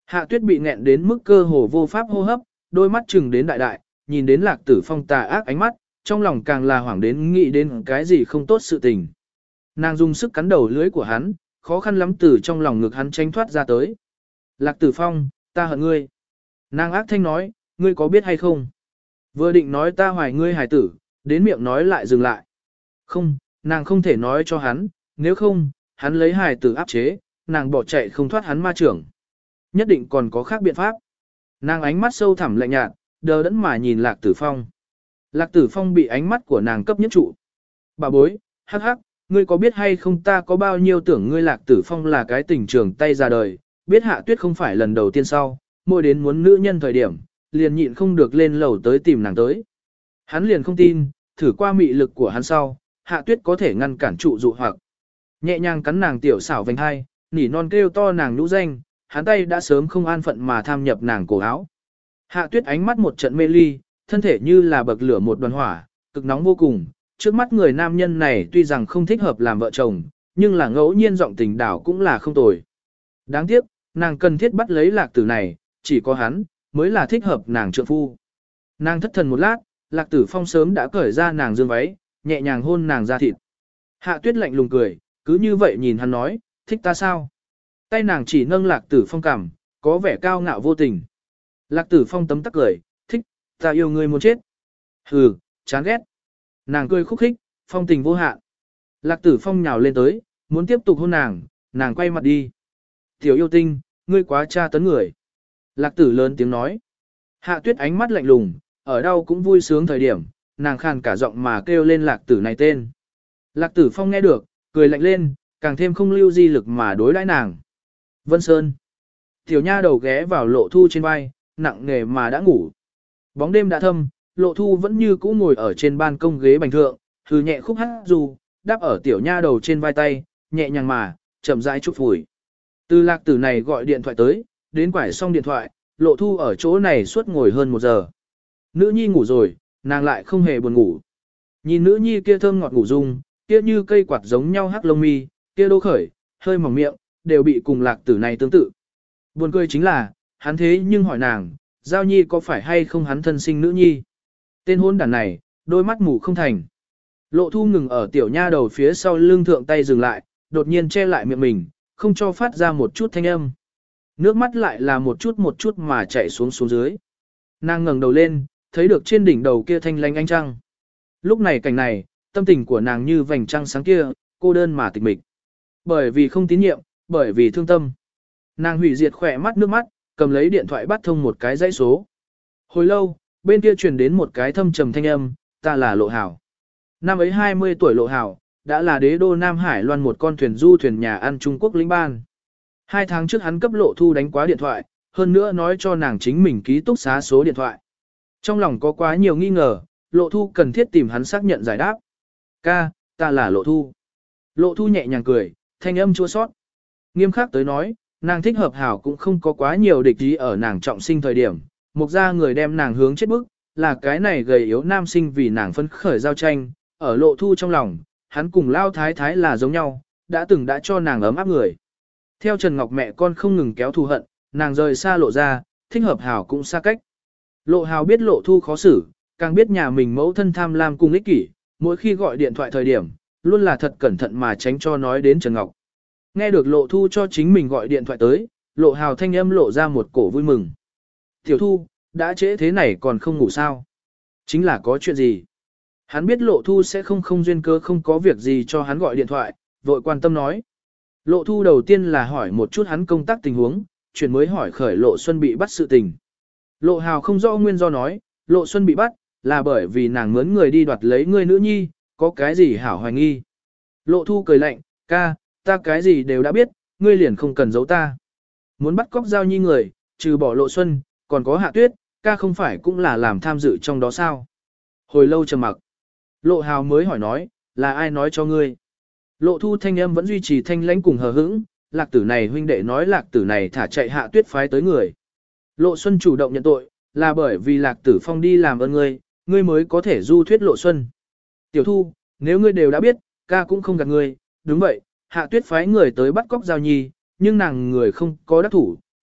A: Hạ tuyết bị nghẹn đến mức cơ hồ vô pháp hô hấp, đôi mắt chừng đến đại đại, nhìn đến lạc tử phong tà ác ánh mắt, trong lòng càng là hoảng đến nghĩ đến cái gì không tốt sự tình. Nàng dùng sức cắn đầu lưỡi của hắn, khó khăn lắm từ trong lòng ngực hắn tránh thoát ra tới. Lạc tử phong, ta hận ngươi. Nàng ác thanh nói, ngươi có biết hay không? Vừa định nói ta hoài ngươi hài tử, đến miệng nói lại dừng lại. Không, nàng không thể nói cho hắn, nếu không, hắn lấy hài tử áp chế, nàng bỏ chạy không thoát hắn ma trưởng. Nhất định còn có khác biện pháp. Nàng ánh mắt sâu thẳm lạnh nhạt, đờ đẫn mà nhìn Lạc Tử Phong. Lạc Tử Phong bị ánh mắt của nàng cấp nhất trụ. Bà bối, hắc hắc, ngươi có biết hay không ta có bao nhiêu tưởng ngươi Lạc Tử Phong là cái tình trường tay ra đời, biết Hạ Tuyết không phải lần đầu tiên sau, mỗi đến muốn nữ nhân thời điểm, liền nhịn không được lên lầu tới tìm nàng tới. Hắn liền không tin, thử qua mị lực của hắn sau, Hạ Tuyết có thể ngăn cản trụ dụ hoặc. Nhẹ nhàng cắn nàng tiểu xảo vành hai, nỉ non kêu to nàng nhũ danh, hắn tay đã sớm không an phận mà tham nhập nàng cổ áo. Hạ Tuyết ánh mắt một trận mê ly, thân thể như là bậc lửa một đoàn hỏa, cực nóng vô cùng. Trước mắt người nam nhân này tuy rằng không thích hợp làm vợ chồng, nhưng là ngẫu nhiên giọng tình đảo cũng là không tồi. Đáng tiếc, nàng cần thiết bắt lấy Lạc Tử này, chỉ có hắn mới là thích hợp nàng trượng phu. Nàng thất thần một lát, Lạc Tử Phong sớm đã cởi ra nàng dương váy, nhẹ nhàng hôn nàng ra thịt. Hạ Tuyết lạnh lùng cười, cứ như vậy nhìn hắn nói, thích ta sao? Tay nàng chỉ nâng Lạc Tử Phong cằm, có vẻ cao ngạo vô tình. Lạc Tử Phong tấm tắc cười, thích, ta yêu ngươi muốn chết. Hừ, chán ghét. Nàng cười khúc khích, phong tình vô hạn. Lạc Tử Phong nhào lên tới, muốn tiếp tục hôn nàng, nàng quay mặt đi. Tiểu yêu tinh, ngươi quá tra tấn người. Lạc Tử lớn tiếng nói. Hạ Tuyết ánh mắt lạnh lùng, ở đâu cũng vui sướng thời điểm, nàng khàn cả giọng mà kêu lên Lạc Tử này tên. Lạc Tử Phong nghe được, cười lạnh lên, càng thêm không lưu di lực mà đối đãi nàng. Vân Sơn. Tiểu nha đầu ghé vào Lộ Thu trên vai, nặng nề mà đã ngủ. Bóng đêm đã thâm, Lộ Thu vẫn như cũ ngồi ở trên ban công ghế bành thượng, hừ nhẹ khúc hát dù, đáp ở tiểu nha đầu trên vai tay, nhẹ nhàng mà, chậm rãi chút phủi. Từ Lạc Tử này gọi điện thoại tới, đến quải xong điện thoại, Lộ Thu ở chỗ này suốt ngồi hơn một giờ. Nữ nhi ngủ rồi, nàng lại không hề buồn ngủ. Nhìn nữ nhi kia thơm ngọt ngủ dung, kia như cây quạt giống nhau hắc lông mi, kia đô khởi, hơi mỏng miệng, đều bị cùng Lạc Tử này tương tự. Buồn cười chính là, hắn thế nhưng hỏi nàng, Giao Nhi có phải hay không hắn thân sinh nữ nhi? Tên hôn đàn này, đôi mắt mù không thành. Lộ Thu ngừng ở tiểu nha đầu phía sau lưng thượng tay dừng lại, đột nhiên che lại miệng mình, không cho phát ra một chút thanh âm. Nước mắt lại là một chút một chút mà chảy xuống xuống dưới. Nàng ngẩng đầu lên, thấy được trên đỉnh đầu kia thanh lanh ánh trăng. Lúc này cảnh này, tâm tình của nàng như vành trăng sáng kia, cô đơn mà tịch mịch. Bởi vì không tín nhiệm, bởi vì thương tâm. Nàng hủy diệt khỏe mắt nước mắt, cầm lấy điện thoại bắt thông một cái dãy số. Hồi lâu, bên kia truyền đến một cái thâm trầm thanh âm, ta là Lộ Hảo. Năm ấy hai mươi tuổi Lộ Hảo, đã là đế đô Nam Hải loan một con thuyền du thuyền nhà ăn Trung Quốc lĩnh ban. Hai tháng trước hắn cấp Lộ Thu đánh quá điện thoại, hơn nữa nói cho nàng chính mình ký túc xá số điện thoại. Trong lòng có quá nhiều nghi ngờ, Lộ Thu cần thiết tìm hắn xác nhận giải đáp. Ca, ta là Lộ Thu. Lộ Thu nhẹ nhàng cười, thanh âm chua sót. Nghiêm khắc tới nói, nàng thích hợp hảo cũng không có quá nhiều địch ý ở nàng trọng sinh thời điểm. Một gia người đem nàng hướng chết bức, là cái này gầy yếu nam sinh vì nàng phấn khởi giao tranh. Ở Lộ Thu trong lòng, hắn cùng Lao Thái Thái là giống nhau, đã từng đã cho nàng ấm áp người. Theo Trần Ngọc mẹ con không ngừng kéo thù hận, nàng rời xa Lộ ra, thích hợp hảo cũng xa cách. Lộ Hào biết Lộ Thu khó xử, càng biết nhà mình mẫu thân tham lam cùng ích kỷ, mỗi khi gọi điện thoại thời điểm, luôn là thật cẩn thận mà tránh cho nói đến Trần Ngọc. Nghe được Lộ Thu cho chính mình gọi điện thoại tới, Lộ Hào thanh âm lộ ra một cổ vui mừng. Tiểu Thu, đã trễ thế này còn không ngủ sao? Chính là có chuyện gì? Hắn biết Lộ Thu sẽ không không duyên cơ không có việc gì cho hắn gọi điện thoại, vội quan tâm nói. Lộ Thu đầu tiên là hỏi một chút hắn công tác tình huống, chuyển mới hỏi khởi Lộ Xuân bị bắt sự tình. Lộ Hào không rõ nguyên do nói, Lộ Xuân bị bắt, là bởi vì nàng mướn người đi đoạt lấy người nữ nhi, có cái gì hảo hoài nghi. Lộ Thu cười lạnh, ca, ta cái gì đều đã biết, ngươi liền không cần giấu ta. Muốn bắt cóc Giao Nhi người, trừ bỏ Lộ Xuân, còn có Hạ Tuyết, ca không phải cũng là làm tham dự trong đó sao. Hồi lâu trầm mặc, Lộ Hào mới hỏi nói, là ai nói cho ngươi. Lộ Thu thanh âm vẫn duy trì thanh lãnh cùng hờ hững, Lạc Tử này huynh đệ nói Lạc Tử này thả chạy Hạ Tuyết phái tới người. Lộ Xuân chủ động nhận tội, là bởi vì Lạc Tử Phong đi làm ơn ngươi, ngươi mới có thể du thuyết Lộ Xuân. Tiểu Thu, nếu ngươi đều đã biết, ca cũng không gạt ngươi, đúng vậy, Hạ Tuyết phái người tới bắt cóc Giao Nhi, nhưng nàng người không có đắc thủ,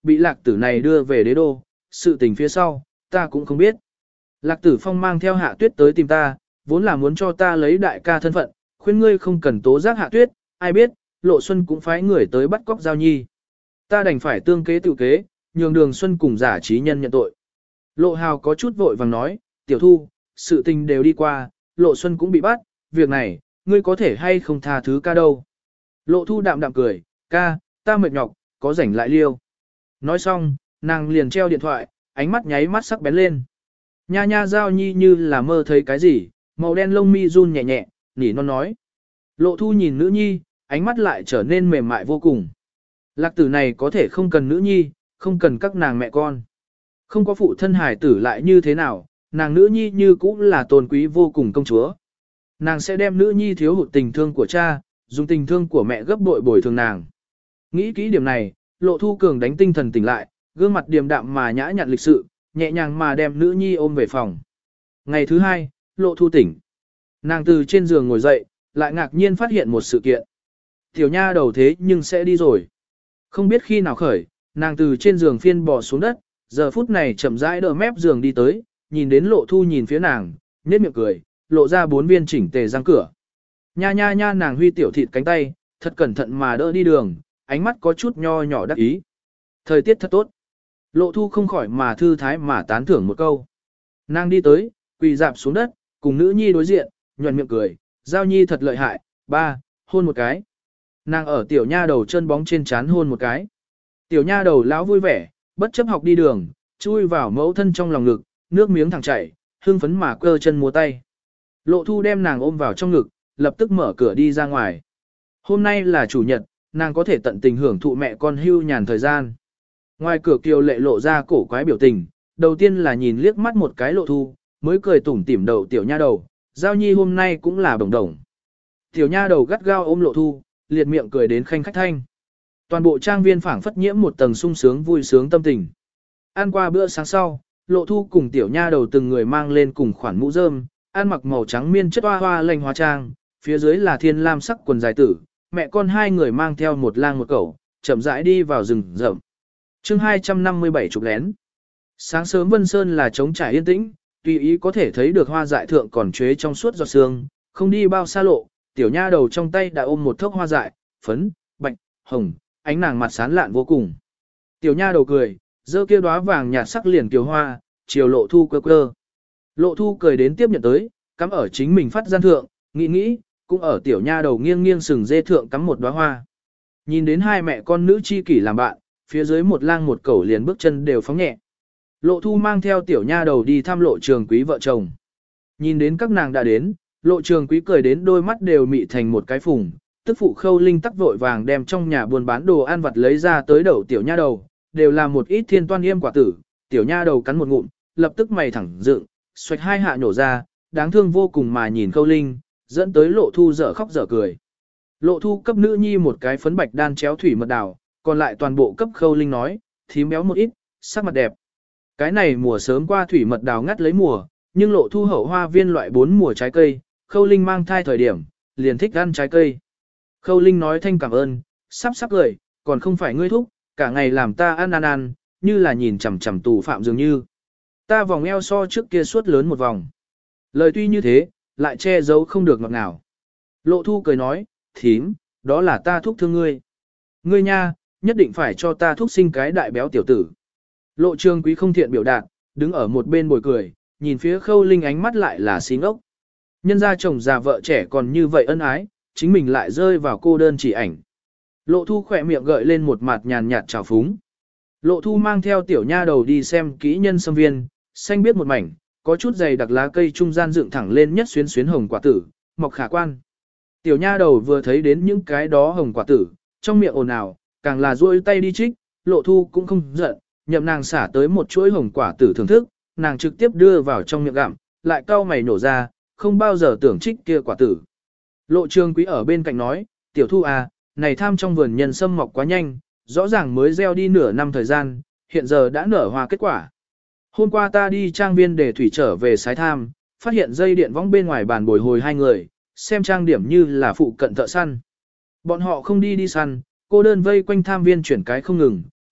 A: bị lạc tử này đưa về đế đô, sự tình phía sau, ta cũng không biết. Lạc tử phong mang theo hạ tuyết tới tìm ta, vốn là muốn cho ta lấy đại ca thân phận, khuyên ngươi không cần tố giác hạ tuyết, ai biết, Lộ Xuân cũng phái người tới bắt cóc Giao Nhi. Ta đành phải tương kế tự kế, nhường Đường Xuân cùng giả trí nhân nhận tội. Lộ Hào có chút vội vàng nói, tiểu thu, sự tình đều đi qua, Lộ Xuân cũng bị bắt, việc này, ngươi có thể hay không tha thứ ca đâu. Lộ Thu đạm đạm cười, ca, ta mệt nhọc, có rảnh lại liêu. Nói xong, nàng liền treo điện thoại, ánh mắt nháy mắt sắc bén lên. Nha nha Giao Nhi như là mơ thấy cái gì, màu đen lông mi run nhẹ nhẹ, nỉ non nói. Lộ Thu nhìn nữ nhi, ánh mắt lại trở nên mềm mại vô cùng. Lạc tử này có thể không cần nữ nhi, không cần các nàng mẹ con. Không có phụ thân hải tử lại như thế nào, nàng nữ nhi như cũng là tôn quý vô cùng công chúa. Nàng sẽ đem nữ nhi thiếu hụt tình thương của cha, dùng tình thương của mẹ gấp bội bồi thường nàng. Nghĩ kỹ điểm này, Lộ Thu cường đánh tinh thần tỉnh lại, gương mặt điềm đạm mà nhã nhặn lịch sự, nhẹ nhàng mà đem nữ nhi ôm về phòng. Ngày thứ hai, Lộ Thu tỉnh. Nàng từ trên giường ngồi dậy, lại ngạc nhiên phát hiện một sự kiện. Tiểu nha đầu thế nhưng sẽ đi rồi. Không biết khi nào khởi, nàng từ trên giường phiên bò xuống đất, giờ phút này chậm rãi đỡ mép giường đi tới, nhìn đến Lộ Thu nhìn phía nàng, nhếch miệng cười, lộ ra bốn viên chỉnh tề răng cửa. Nha nha nha nàng huy tiểu thịt cánh tay, thật cẩn thận mà đỡ đi đường, ánh mắt có chút nho nhỏ đắc ý. Thời tiết thật tốt. Lộ Thu không khỏi mà thư thái mà tán thưởng một câu. Nàng đi tới, quỳ dạp xuống đất, cùng nữ nhi đối diện, nhuận miệng cười, Giao Nhi thật lợi hại, ba, hôn một cái. Nàng ở tiểu nha đầu chân bóng trên chán hôn một cái. Tiểu nha đầu lão vui vẻ, bất chấp học đi đường, chui vào mẫu thân trong lòng ngực, nước miếng thẳng chảy, hưng phấn mà cơ chân múa tay. Lộ Thu đem nàng ôm vào trong ngực, lập tức mở cửa đi ra ngoài. Hôm nay là chủ nhật, nàng có thể tận tình hưởng thụ mẹ con hưu nhàn thời gian. Ngoài cửa Kiều Lệ lộ ra cổ quái biểu tình, đầu tiên là nhìn liếc mắt một cái Lộ Thu, mới cười tủm tỉm đầu tiểu nha đầu, Giao Nhi hôm nay cũng là đồng đồng. Tiểu nha đầu gắt gao ôm Lộ Thu, liệt miệng cười đến khanh khách thanh. Toàn bộ trang viên phảng phất nhiễm một tầng sung sướng vui sướng tâm tình. Ăn qua bữa sáng sau, Lộ Thu cùng tiểu nha đầu từng người mang lên cùng khoản mũ rơm, ăn mặc màu trắng miên chất hoa hoa lành hóa trang, phía dưới là thiên lam sắc quần dài tử, mẹ con hai người mang theo một lang một cẩu, chậm rãi đi vào rừng rậm. Chương hai trăm năm mươi bảy chục lén. Sáng sớm Vân Sơn là trống trải yên tĩnh, tùy ý có thể thấy được hoa dại thượng còn chế trong suốt giọt sương, không đi bao xa lộ, tiểu nha đầu trong tay đã ôm một thốc hoa dại, phấn, bạch, hồng, ánh nàng mặt sáng lạn vô cùng. Tiểu nha đầu cười, giơ kia đóa vàng nhạt sắc liền kiều hoa, chiều Lộ Thu quơ quơ. Lộ Thu cười đến tiếp nhận tới, cắm ở chính mình phát gian thượng, nghĩ nghĩ, cũng ở tiểu nha đầu nghiêng nghiêng sừng dê thượng cắm một đóa hoa. Nhìn đến hai mẹ con nữ chi kỷ làm bạn, phía dưới một lang một cẩu liền bước chân đều phóng nhẹ. Lộ Thu mang theo tiểu nha đầu đi thăm Lộ Trường Quý vợ chồng. Nhìn đến các nàng đã đến, Lộ Trường Quý cười đến đôi mắt đều mị thành một cái phùng, tức phụ Khâu Linh tắc vội vàng đem trong nhà buôn bán đồ ăn vặt lấy ra tới đầu tiểu nha đầu, đều là một ít thiên toan yêm quả tử, tiểu nha đầu cắn một ngụm, lập tức mày thẳng dựng, xoạch hai hạ nhổ ra, đáng thương vô cùng mà nhìn Khâu Linh, dẫn tới Lộ Thu dở khóc dở cười. Lộ Thu cấp nữ nhi một cái phấn bạch đan chéo thủy mật đào, còn lại toàn bộ cấp Khâu Linh nói, thím béo một ít, sắc mặt đẹp. Cái này mùa sớm qua thủy mật đào ngắt lấy mùa, nhưng Lộ Thu hậu hoa viên loại bốn mùa trái cây, Khâu Linh mang thai thời điểm, liền thích ăn trái cây. Khâu Linh nói thanh cảm ơn, sắp sắp cười, còn không phải ngươi thúc, cả ngày làm ta ăn ăn ăn, như là nhìn chằm chằm tù phạm dường như. Ta vòng eo so trước kia suốt lớn một vòng. Lời tuy như thế, lại che giấu không được ngọt ngào. Lộ Thu cười nói, thím, đó là ta thúc thương ngươi. Ngươi nha, nhất định phải cho ta thúc sinh cái đại béo tiểu tử. Lộ Trường Quý không thiện biểu đạt, đứng ở một bên bồi cười, nhìn phía Khâu Linh ánh mắt lại là xí ngốc. Nhân gia chồng già vợ trẻ còn như vậy ân ái, chính mình lại rơi vào cô đơn chỉ ảnh. Lộ Thu khỏe miệng gợi lên một mặt nhàn nhạt trào phúng. Lộ Thu mang theo tiểu nha đầu đi xem kỹ nhân sâm viên, xanh biết một mảnh, có chút dày đặc lá cây trung gian dựng thẳng lên nhất xuyến xuyến hồng quả tử, mọc khả quan. Tiểu nha đầu vừa thấy đến những cái đó hồng quả tử, trong miệng ồn ào, càng là duỗi tay đi trích, Lộ Thu cũng không giận, nhậm nàng xả tới một chuỗi hồng quả tử thưởng thức, nàng trực tiếp đưa vào trong miệng gặm, lại cau mày nổ ra, không bao giờ tưởng trích kia quả tử. Lộ Trường Quý ở bên cạnh nói, tiểu Thu à, này tham trong vườn nhân sâm mọc quá nhanh, rõ ràng mới gieo đi nửa năm thời gian, hiện giờ đã nở hoa kết quả. Hôm qua ta đi trang viên để thủy trở về sái tham, phát hiện dây điện võng bên ngoài bàn bồi hồi hai người, xem trang điểm như là phụ cận thợ săn. Bọn họ không đi đi săn, cô đơn vây quanh tham viên chuyển cái không ngừng,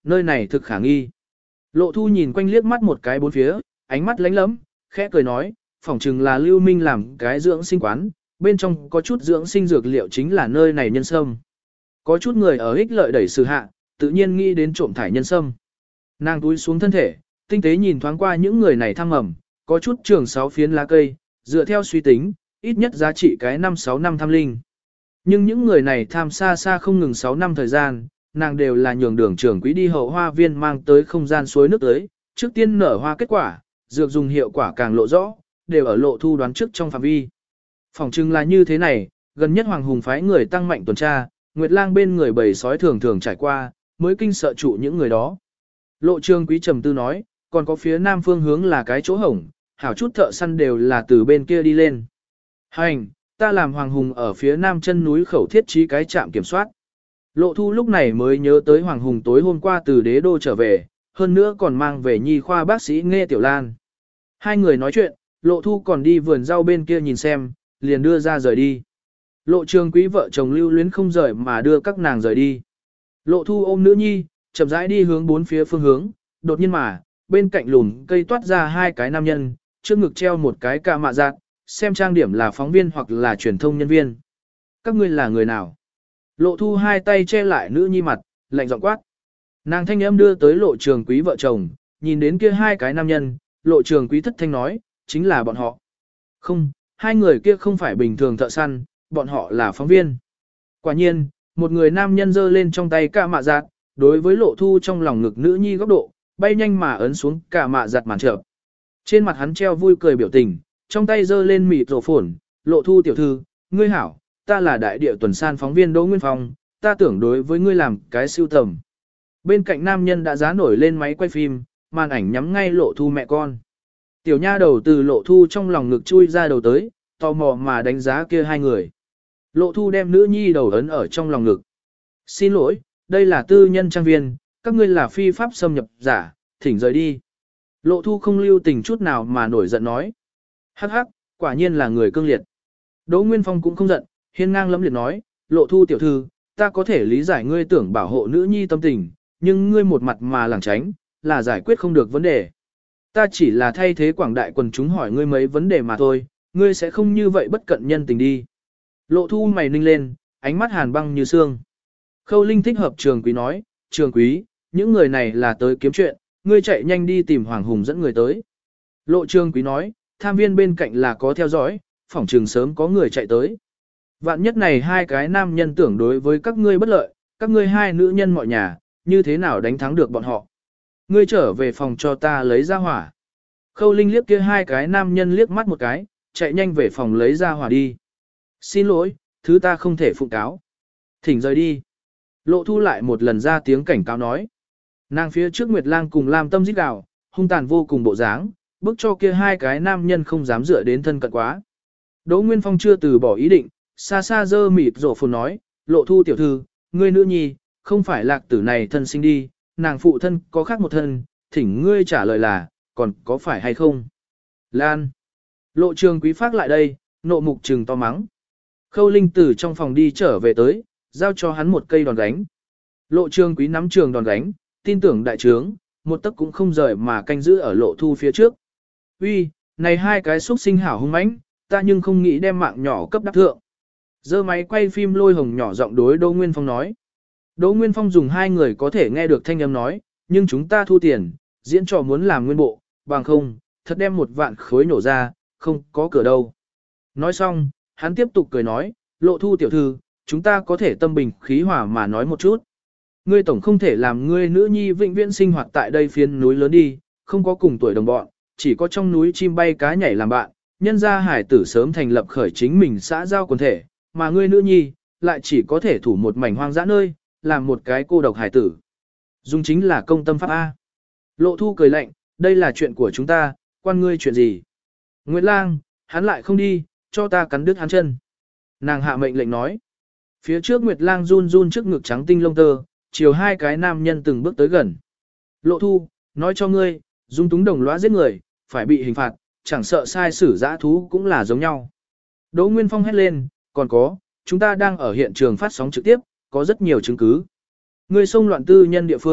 A: nơi này thực khả nghi. Lộ Thu nhìn quanh liếc mắt một cái bốn phía, ánh mắt lánh lẫm, khẽ cười nói, phỏng chừng là Lưu Minh làm cái dưỡng sinh quán, bên trong có chút dưỡng sinh dược liệu chính là nơi này nhân sâm. Có chút người ở ích lợi đẩy sự hạ, tự nhiên nghĩ đến trộm thải nhân sâm. Nàng túi xuống thân thể, tinh tế nhìn thoáng qua những người này thăm ẩm, có chút trường sáu phiến lá cây, dựa theo suy tính, ít nhất giá trị cái năm sáu năm tham linh. Nhưng những người này tham xa xa không ngừng sáu năm thời gian, nàng đều là nhường đường trưởng quý đi hậu hoa viên mang tới không gian suối nước tới, trước tiên nở hoa kết quả, dược dùng hiệu quả càng lộ rõ, đều ở Lộ Thu đoán trước trong phạm vi. Phòng trưng là như thế này, gần nhất Hoàng Hùng phái người tăng mạnh tuần tra, Nguyệt Lang bên người bầy sói thường thường trải qua, mới kinh sợ trụ những người đó. Lộ Trường Quý trầm tư nói, còn có phía nam phương hướng là cái chỗ hổng, hảo chút thợ săn đều là từ bên kia đi lên. Hành, ta làm Hoàng Hùng ở phía nam chân núi khẩu thiết trí cái trạm kiểm soát. Lộ Thu lúc này mới nhớ tới Hoàng Hùng tối hôm qua từ đế đô trở về, hơn nữa còn mang về nhi khoa bác sĩ Nghe Tiểu Lan. Hai người nói chuyện, Lộ Thu còn đi vườn rau bên kia nhìn xem, liền đưa ra rời đi. Lộ Trường Quý vợ chồng lưu luyến không rời mà đưa các nàng rời đi. Lộ Thu ôm nữ nhi, chậm rãi đi hướng bốn phía phương hướng, đột nhiên mà, bên cạnh lùm cây toát ra hai cái nam nhân, trước ngực treo một cái ca mạ giạt, xem trang điểm là phóng viên hoặc là truyền thông nhân viên. Các ngươi là người nào? Lộ Thu hai tay che lại nữ nhi mặt, lạnh giọng quát. Nàng thanh âm đưa tới Lộ Trường Quý vợ chồng, nhìn đến kia hai cái nam nhân, Lộ Trường Quý thất thanh nói, chính là bọn họ. Không, hai người kia không phải bình thường thợ săn, bọn họ là phóng viên. Quả nhiên, một người nam nhân giơ lên trong tay ca mạ giạt, đối với Lộ Thu trong lòng ngực nữ nhi góc độ, bay nhanh mà ấn xuống ca mạ giạt màn trợ. Trên mặt hắn treo vui cười biểu tình, trong tay giơ lên mịt rổ phồn, Lộ Thu tiểu thư, ngươi hảo, ta là đại địa tuần san phóng viên Đỗ Nguyên Phong, ta tưởng đối với ngươi làm cái siêu tầm. Bên cạnh nam nhân đã giá nổi lên máy quay phim, màn ảnh nhắm ngay Lộ Thu mẹ con. Tiểu nha đầu từ Lộ Thu trong lòng ngực chui ra đầu tới, tò mò mà đánh giá kia hai người. Lộ Thu đem nữ nhi đầu ấn ở trong lòng ngực. Xin lỗi, đây là tư nhân trang viên, các ngươi là phi pháp xâm nhập giả, thỉnh rời đi. Lộ Thu không lưu tình chút nào mà nổi giận nói. Hắc hắc, quả nhiên là người cương liệt. Đỗ Nguyên Phong cũng không giận, hiên ngang lẫm liệt nói, Lộ Thu tiểu thư, ta có thể lý giải ngươi tưởng bảo hộ nữ nhi tâm tình, nhưng ngươi một mặt mà lảng tránh, là giải quyết không được vấn đề. Ta chỉ là thay thế quảng đại quần chúng hỏi ngươi mấy vấn đề mà thôi, ngươi sẽ không như vậy bất cận nhân tình đi. Lộ Thu mày ninh lên, ánh mắt hàn băng như xương. Khâu Linh thích hợp Trường Quý nói, Trường Quý, những người này là tới kiếm chuyện, ngươi chạy nhanh đi tìm Hoàng Hùng dẫn người tới. Lộ Trường Quý nói, tham viên bên cạnh là có theo dõi, phỏng trường sớm có người chạy tới. Vạn nhất này hai cái nam nhân tưởng đối với các ngươi bất lợi, các ngươi hai nữ nhân mọi nhà, như thế nào đánh thắng được bọn họ. Ngươi trở về phòng cho ta lấy ra hỏa. Khâu Linh liếc kia hai cái nam nhân liếc mắt một cái, chạy nhanh về phòng lấy ra hỏa đi. Xin lỗi, thứ ta không thể phụng cáo. Thỉnh rời đi. Lộ Thu lại một lần ra tiếng cảnh cáo nói. Nàng phía trước Nguyệt Lang cùng Lam Tâm giết gào, hung tàn vô cùng bộ dáng, bức cho kia hai cái nam nhân không dám dựa đến thân cận quá. Đỗ Nguyên Phong chưa từ bỏ ý định, xa xa dơ mịt rổ phồn nói, Lộ Thu tiểu thư, ngươi nữ nhi, không phải lạc tử này thân sinh đi, nàng phụ thân có khác một thân, thỉnh ngươi trả lời là, còn có phải hay không? Lan. Lộ Trường Quý phát lại đây, nộ mục trừng to mắng. Khâu Linh từ trong phòng đi trở về tới, giao cho hắn một cây đòn gánh. Lộ Trường Quý nắm trường đòn gánh, tin tưởng đại trướng, một tấc cũng không rời mà canh giữ ở Lộ Thu phía trước. Uy, này hai cái xuất sinh hảo hung mãnh, ta nhưng không nghĩ đem mạng nhỏ cấp đắc thượng. Giơ máy quay phim Lôi Hồng nhỏ giọng đối Đỗ Nguyên Phong nói. Đỗ Nguyên Phong dùng hai người có thể nghe được thanh âm nói, nhưng chúng ta thu tiền, diễn trò muốn làm nguyên bộ, bằng không, thật đem một vạn khối nổ ra, không có cửa đâu. Nói xong, hắn tiếp tục cười nói, Lộ Thu tiểu thư, chúng ta có thể tâm bình khí hòa mà nói một chút. Ngươi tổng không thể làm ngươi nữ nhi vĩnh viễn sinh hoạt tại đây phiến núi lớn đi, không có cùng tuổi đồng bọn, chỉ có trong núi chim bay cá nhảy làm bạn, nhân gia hải tử sớm thành lập khởi chính mình xã giao quần thể, mà ngươi nữ nhi, lại chỉ có thể thủ một mảnh hoang dã nơi, làm một cái cô độc hải tử. Dùng chính là công tâm pháp A. Lộ Thu cười lạnh, đây là chuyện của chúng ta, quan ngươi chuyện gì? Nguyệt Lang, hắn lại không đi, cho ta cắn đứt hắn chân. Nàng hạ mệnh lệnh nói. Phía trước Nguyệt Lang run run trước ngực trắng tinh lông tơ, chiều hai cái nam nhân từng bước tới gần. Lộ Thu, nói cho ngươi, dung túng đồng lõa giết người, phải bị hình phạt, chẳng sợ sai xử dã thú cũng là giống nhau. Đỗ Nguyên Phong hét lên, còn có, chúng ta đang ở hiện trường phát sóng trực tiếp, có rất nhiều chứng cứ. Ngươi xông loạn tư nhân địa phương,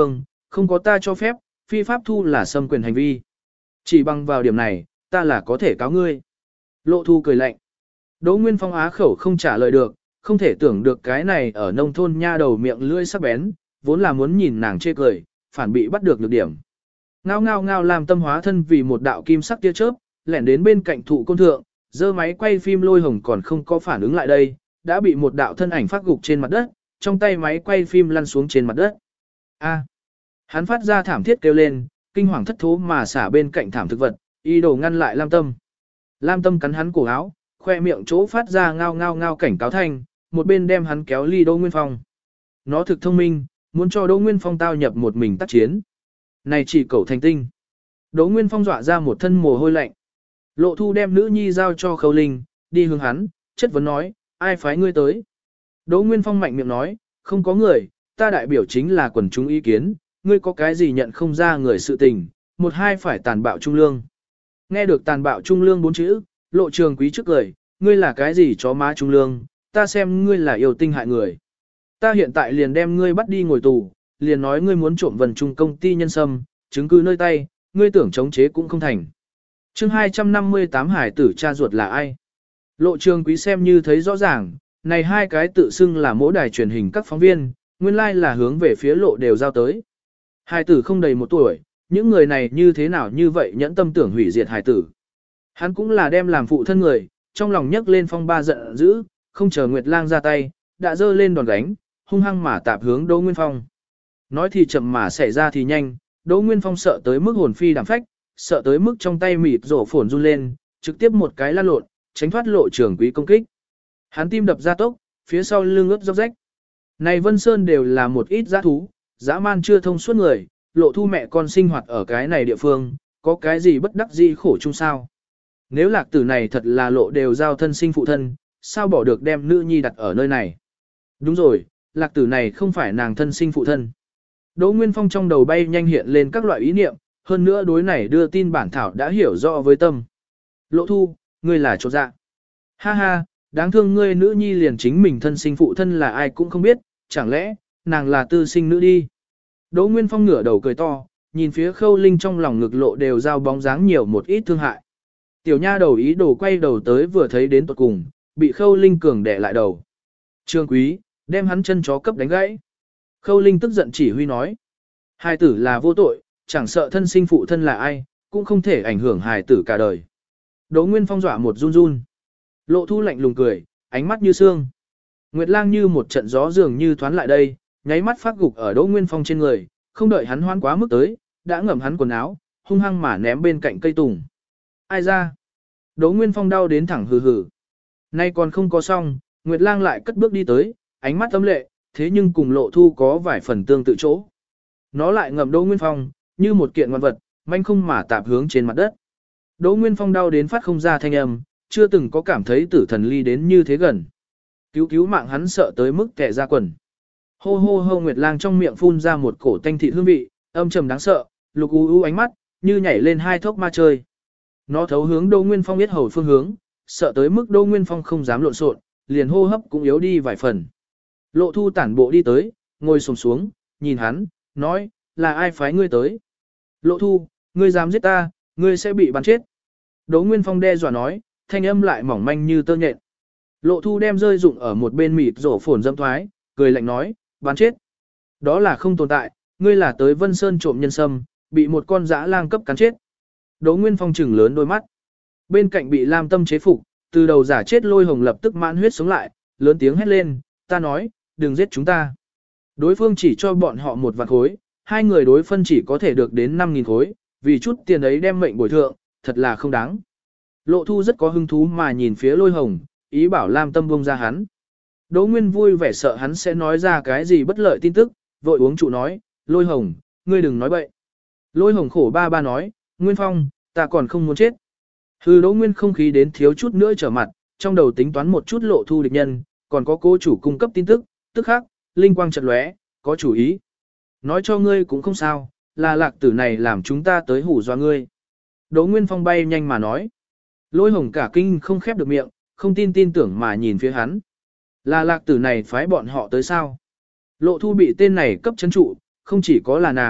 A: không có ta cho phép, phi pháp thu là xâm quyền hành vi. Chỉ bằng vào điểm này, ta là có thể cáo ngươi. Lộ thu cười lạnh. Đỗ Nguyên Phong á khẩu không trả lời được, không thể tưởng được cái này ở nông thôn nha đầu miệng lưỡi sắc bén, vốn là muốn nhìn nàng chê cười, phản bị bắt được nhược điểm. Ngao ngao ngao làm tâm hóa thân vì một đạo kim sắc tia chớp, lẻn đến bên cạnh thụ côn thượng, giơ máy quay phim Lôi Hồng còn không có phản ứng lại đây, đã bị một đạo thân ảnh phát gục trên mặt đất, trong tay máy quay phim lăn xuống trên mặt đất. A. Hắn phát ra thảm thiết kêu lên, kinh hoàng thất thố mà xả bên cạnh thảm thực vật, y đồ ngăn lại Lam Tâm. Lam Tâm cắn hắn cổ áo, khoe miệng chỗ phát ra ngao ngao ngao cảnh cáo thanh, một bên đem hắn kéo ly Đỗ Nguyên Phong. Nó thực thông minh, muốn cho Đỗ Nguyên Phong tao nhập một mình tác chiến. Này chỉ cẩu thành tinh. Đỗ Nguyên Phong dọa ra một thân mồ hôi lạnh. Lộ Thu đem nữ nhi giao cho Khâu Linh, đi hướng hắn, chất vấn nói, ai phái ngươi tới. Đỗ Nguyên Phong mạnh miệng nói, không có người, ta đại biểu chính là quần chúng ý kiến, ngươi có cái gì nhận không ra người sự tình, một hai phải tàn bạo trung lương. Nghe được tàn bạo trung lương bốn chữ, Lộ Trường Quý trước cười, ngươi là cái gì chó má trung lương, ta xem ngươi là yêu tinh hại người. Ta hiện tại liền đem ngươi bắt đi ngồi tù, liền nói ngươi muốn trộm vần trung công ty nhân sâm, chứng cứ nơi tay, ngươi tưởng chống chế cũng không thành. chương hai trăm năm mươi tám hải tử cha ruột là ai? Lộ Trường Quý xem như thấy rõ ràng, này hai cái tự xưng là mỗi đài truyền hình các phóng viên, nguyên lai like là hướng về phía lộ đều giao tới. Hải tử không đầy một tuổi, những người này như thế nào như vậy nhẫn tâm tưởng hủy diệt hải tử. Hắn cũng là đem làm phụ thân người, trong lòng nhấc lên phong ba giận dữ, không chờ Nguyệt Lang ra tay, đã dơ lên đòn đánh, hung hăng mà tạp hướng Đỗ Nguyên Phong. Nói thì chậm mà xảy ra thì nhanh, Đỗ Nguyên Phong sợ tới mức hồn phi đạm phách, sợ tới mức trong tay mịt rổ phồn run lên, trực tiếp một cái lăn lộn, tránh thoát Lộ Trường Quý công kích. Hắn tim đập ra tốc, phía sau lưng ướt róc rách. Này Vân Sơn đều là một ít dã thú, dã man chưa thông suốt người, Lộ Thu mẹ con sinh hoạt ở cái này địa phương, có cái gì bất đắc dĩ khổ chung sao? Nếu lạc tử này thật là Lộ đều giao thân sinh phụ thân, sao bỏ được đem nữ nhi đặt ở nơi này? Đúng rồi, lạc tử này không phải nàng thân sinh phụ thân. Đỗ Nguyên Phong trong đầu bay nhanh hiện lên các loại ý niệm, hơn nữa đối này đưa tin bản thảo đã hiểu rõ với tâm. Lộ Thu, ngươi là chỗ dạ. Ha ha, đáng thương ngươi nữ nhi liền chính mình thân sinh phụ thân là ai cũng không biết, chẳng lẽ, nàng là tư sinh nữ đi. Đỗ Nguyên Phong ngửa đầu cười to, nhìn phía Khâu Linh trong lòng ngực Lộ đều giao bóng dáng nhiều một ít thương hại. Tiểu nha đầu ý đồ quay đầu tới vừa thấy đến tuột cùng, bị Khâu Linh cường đè lại đầu. Trương Quý, đem hắn chân chó cấp đánh gãy. Khâu Linh tức giận chỉ huy nói. Hài tử là vô tội, chẳng sợ thân sinh phụ thân là ai, cũng không thể ảnh hưởng hài tử cả đời. Đỗ Nguyên Phong dọa một run run. Lộ Thu lạnh lùng cười, ánh mắt như sương. Nguyệt Lang như một trận gió dường như thoán lại đây, nháy mắt phát gục ở Đỗ Nguyên Phong trên người, không đợi hắn hoán quá mức tới, đã ngậm hắn quần áo, hung hăng mà ném bên cạnh cây tùng. Ai ra? Đỗ Nguyên Phong đau đến thẳng hừ hừ. Nay còn không có xong, Nguyệt Lang lại cất bước đi tới, ánh mắt âm lệ, thế nhưng cùng Lộ Thu có vài phần tương tự chỗ. Nó lại ngậm Đỗ Nguyên Phong, như một kiện ngoan vật, manh không mà tạp hướng trên mặt đất. Đỗ Nguyên Phong đau đến phát không ra thanh âm, chưa từng có cảm thấy tử thần ly đến như thế gần. Cứu cứu mạng hắn sợ tới mức kẻ ra quần. Hô hô hô Nguyệt Lang trong miệng phun ra một cổ tanh thịt hương vị, âm trầm đáng sợ, lục u u ánh mắt, như nhảy lên hai thốc ma chơi. Nó thấu hướng Đỗ Nguyên Phong biết hầu phương hướng, sợ tới mức Đỗ Nguyên Phong không dám lộn xộn, liền hô hấp cũng yếu đi vài phần. Lộ Thu tản bộ đi tới, ngồi xổm xuống, nhìn hắn, nói, là ai phái ngươi tới? Lộ Thu, ngươi dám giết ta, ngươi sẽ bị bắn chết. Đỗ Nguyên Phong đe dọa nói, thanh âm lại mỏng manh như tơ nhện. Lộ Thu đem rơi dụng ở một bên mịt rổ phồn dâm thoái, cười lạnh nói, bắn chết. Đó là không tồn tại, ngươi là tới Vân Sơn trộm nhân sâm, bị một con dã lang cấp cắn chết. Đỗ Nguyên Phong trừng lớn đôi mắt. Bên cạnh bị Lam Tâm chế phục, từ đầu giả chết Lôi Hồng lập tức mãn huyết sống lại, lớn tiếng hét lên, ta nói, đừng giết chúng ta. Đối phương chỉ cho bọn họ một vạn khối, hai người đối phân chỉ có thể được đến năm nghìn khối, vì chút tiền ấy đem mệnh bồi thượng, thật là không đáng. Lộ Thu rất có hứng thú mà nhìn phía Lôi Hồng, ý bảo Lam Tâm buông ra hắn. Đỗ Nguyên vui vẻ sợ hắn sẽ nói ra cái gì bất lợi tin tức, vội uống trụ nói, Lôi Hồng, ngươi đừng nói bậy. Lôi Hồng khổ ba ba nói, Nguyên Phong, ta còn không muốn chết. Hư Đỗ Nguyên không khí đến thiếu chút nữa trở mặt, trong đầu tính toán một chút Lộ Thu địch nhân, còn có cố chủ cung cấp tin tức, tức khắc, linh quang chợt lóe, có chủ ý. Nói cho ngươi cũng không sao, là lạc tử này làm chúng ta tới hủ dọa ngươi. Đỗ Nguyên Phong bay nhanh mà nói. Lôi Hồng cả kinh không khép được miệng, không tin tin tưởng mà nhìn phía hắn. Là lạc tử này phái bọn họ tới sao? Lộ Thu bị tên này cấp chấn trụ, không chỉ có là nàng,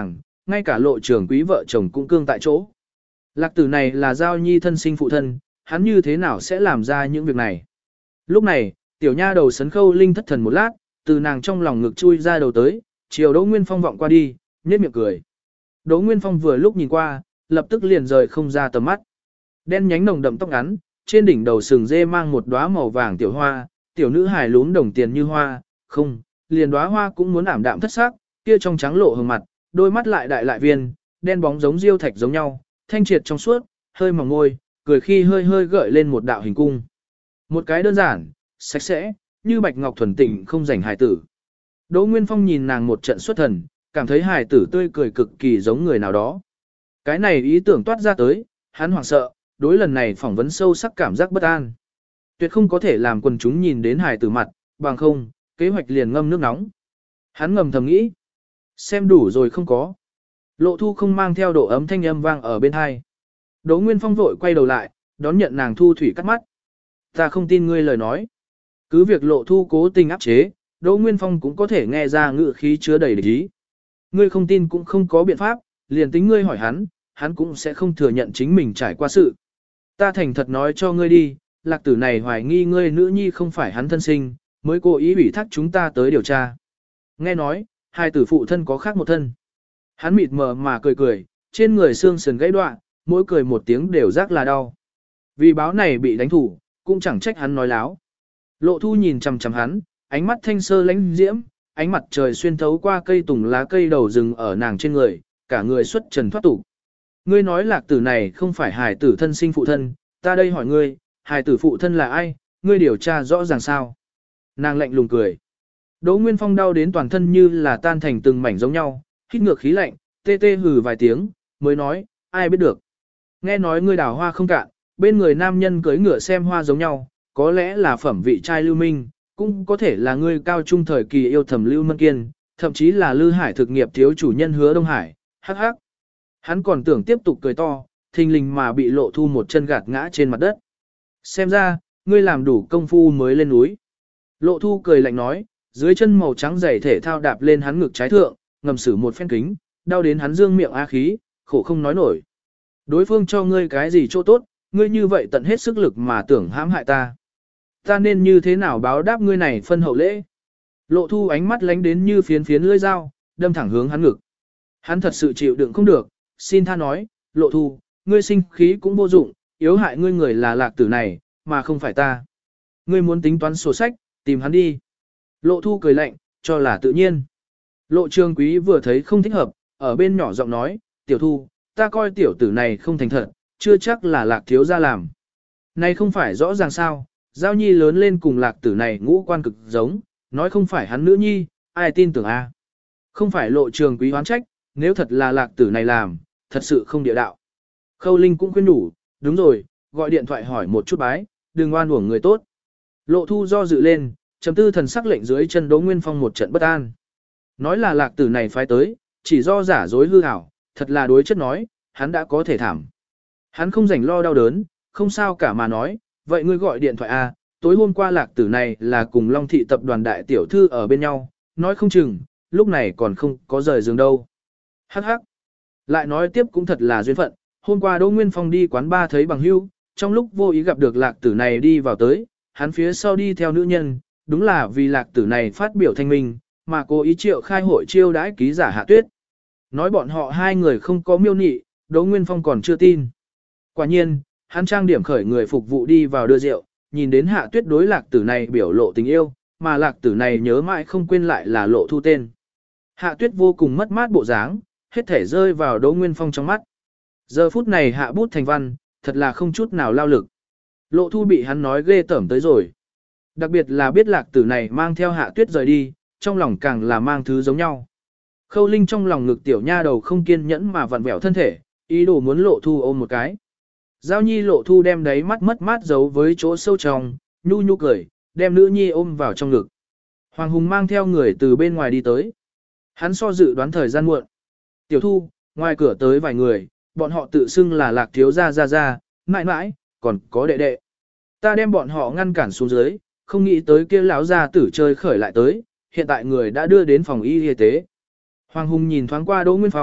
A: ngay cả lộ trưởng quý vợ chồng cũng cương tại chỗ. Lạc tử này là Giao Nhi thân sinh phụ thân, hắn như thế nào sẽ làm ra những việc này? Lúc này, tiểu nha đầu sấn Khâu Linh thất thần một lát, từ nàng trong lòng ngực chui ra đầu tới, chiều Đỗ Nguyên Phong vọng qua đi, nhếch miệng cười. Đỗ Nguyên Phong vừa lúc nhìn qua, lập tức liền rời không ra tầm mắt. Đen nhánh nồng đậm tóc ngắn, trên đỉnh đầu sừng dê mang một đóa màu vàng tiểu hoa, tiểu nữ hài lún đồng tiền như hoa, không, liền đóa hoa cũng muốn ảm đạm thất sắc, kia trong trắng lộ hồng mặt, đôi mắt lại đại lại viên, đen bóng giống diêu thạch giống nhau, thanh triệt trong suốt, hơi mỏng môi, cười khi hơi hơi gợi lên một đạo hình cung. Một cái đơn giản, sạch sẽ, như bạch ngọc thuần tịnh không rảnh hài tử. Đỗ Nguyên Phong nhìn nàng một trận xuất thần, cảm thấy hài tử tươi cười cực kỳ giống người nào đó. Cái này ý tưởng toát ra tới, hắn hoảng sợ, đối lần này phỏng vấn sâu sắc cảm giác bất an. Tuyệt không có thể làm quần chúng nhìn đến hài tử mặt, bằng không, kế hoạch liền ngâm nước nóng. Hắn ngầm thầm nghĩ, xem đủ rồi không có. Lộ Thu không mang theo độ ấm thanh âm vang ở bên hai. Đỗ Nguyên Phong vội quay đầu lại, đón nhận nàng Thu thủy cắt mắt. Ta không tin ngươi lời nói. Cứ việc Lộ Thu cố tình áp chế, Đỗ Nguyên Phong cũng có thể nghe ra ngữ khí chứa đầy địch ý. Ngươi không tin cũng không có biện pháp, liền tính ngươi hỏi hắn, hắn cũng sẽ không thừa nhận chính mình trải qua sự. Ta thành thật nói cho ngươi đi, lạc tử này hoài nghi ngươi nữ nhi không phải hắn thân sinh, mới cố ý ủy thác chúng ta tới điều tra. Nghe nói, hai tử phụ thân có khác một thân. Hắn mịt mờ mà cười cười, trên người xương sườn gãy đoạn, mỗi cười một tiếng đều rác là đau. Vì báo này bị đánh thủ, cũng chẳng trách hắn nói láo. Lộ Thu nhìn chằm chằm hắn, ánh mắt thanh sơ lãnh diễm, ánh mặt trời xuyên thấu qua cây tùng lá cây đầu rừng ở nàng trên người, cả người xuất trần thoát tục. Ngươi nói lạc tử này không phải hài tử thân sinh phụ thân, ta đây hỏi ngươi, hài tử phụ thân là ai, ngươi điều tra rõ ràng sao? Nàng lạnh lùng cười. Đỗ Nguyên Phong đau đến toàn thân như là tan thành từng mảnh giống nhau, hít ngược khí lạnh, tê tê hừ vài tiếng, mới nói, ai biết được. Nghe nói ngươi đào hoa không cạn, bên người nam nhân cưới ngựa xem hoa giống nhau, có lẽ là phẩm vị trai lưu minh, cũng có thể là ngươi cao trung thời kỳ yêu thầm Lưu Mân Kiên, thậm chí là Lư Hải thực nghiệp thiếu chủ nhân Hứa Đông Hải, hắc hắc. Hắn còn tưởng tiếp tục cười to, thình lình mà bị Lộ Thu một chân gạt ngã trên mặt đất. Xem ra, ngươi làm đủ công phu mới lên núi. Lộ Thu cười lạnh nói, dưới chân màu trắng giày thể thao đạp lên hắn ngực trái thượng, ngầm xử một phen kính, đau đến hắn dương miệng a khí, khổ không nói nổi. Đối phương cho ngươi cái gì chỗ tốt, ngươi như vậy tận hết sức lực mà tưởng hãm hại ta. Ta nên như thế nào báo đáp ngươi này phân hậu lễ? Lộ Thu ánh mắt lánh đến như phiến phiến lưỡi dao, đâm thẳng hướng hắn ngực. Hắn thật sự chịu đựng không được, xin tha nói, Lộ Thu, ngươi sinh khí cũng vô dụng, yếu hại ngươi người là lạc tử này, mà không phải ta. Ngươi muốn tính toán sổ sách, tìm hắn đi. Lộ Thu cười lạnh, cho là tự nhiên. Lộ Trường Quý vừa thấy không thích hợp, ở bên nhỏ giọng nói, tiểu Thu, ta coi tiểu tử này không thành thật, chưa chắc là lạc thiếu gia làm. Này không phải rõ ràng sao, Giao Nhi lớn lên cùng lạc tử này ngũ quan cực giống, nói không phải hắn nữ nhi, ai tin tưởng a? Không phải Lộ Trường Quý hoán trách, nếu thật là lạc tử này làm, thật sự không địa đạo. Khâu Linh cũng khuyên đủ, đúng rồi, gọi điện thoại hỏi một chút bái, đừng oan uổng người tốt. Lộ Thu do dự lên, chấm tư thần sắc lệnh dưới chân Đỗ Nguyên Phong một trận bất an. Nói là lạc tử này phái tới, chỉ do giả dối hư ảo, thật là đối chất nói, hắn đã có thể thảm. Hắn không rảnh lo đau đớn, không sao cả mà nói, vậy ngươi gọi điện thoại a, tối hôm qua lạc tử này là cùng Long Thị tập đoàn đại tiểu thư ở bên nhau, nói không chừng, lúc này còn không có rời giường đâu. Hắc hắc. Lại nói tiếp cũng thật là duyên phận, hôm qua Đỗ Nguyên Phong đi quán ba thấy bằng hữu, trong lúc vô ý gặp được lạc tử này đi vào tới, hắn phía sau đi theo nữ nhân, đúng là vì lạc tử này phát biểu thanh minh, mà cố ý triệu khai hội chiêu đãi ký giả Hạ Tuyết. Nói bọn họ hai người không có miêu nị, Đỗ Nguyên Phong còn chưa tin. Quả nhiên, hắn trang điểm khởi người phục vụ đi vào đưa rượu, nhìn đến Hạ Tuyết đối lạc tử này biểu lộ tình yêu, mà lạc tử này nhớ mãi không quên lại là Lộ Thu tên. Hạ Tuyết vô cùng mất mát bộ dáng, hết thể rơi vào Đỗ Nguyên Phong trong mắt. Giờ phút này hạ bút thành văn, thật là không chút nào lao lực. Lộ Thu bị hắn nói ghê tởm tới rồi. Đặc biệt là biết lạc tử này mang theo Hạ Tuyết rời đi, trong lòng càng là mang thứ giống nhau. Khâu Linh trong lòng ngực tiểu nha đầu không kiên nhẫn mà vặn vẹo thân thể, ý đồ muốn Lộ Thu ôm một cái. Giao Nhi Lộ Thu đem đáy mắt mất mát giấu với chỗ sâu trong, nhu nhu cười, đem nữ nhi ôm vào trong ngực. Hoàng Hùng mang theo người từ bên ngoài đi tới. Hắn so dự đoán thời gian muộn. Tiểu Thu, ngoài cửa tới vài người, bọn họ tự xưng là lạc thiếu gia gia gia, mãi mãi, còn có đệ đệ. Ta đem bọn họ ngăn cản xuống dưới, không nghĩ tới kia lão gia tử chơi khởi lại tới, hiện tại người đã đưa đến phòng y y tế. Hoàng Hùng nhìn thoáng qua Đỗ Nguyên Phong,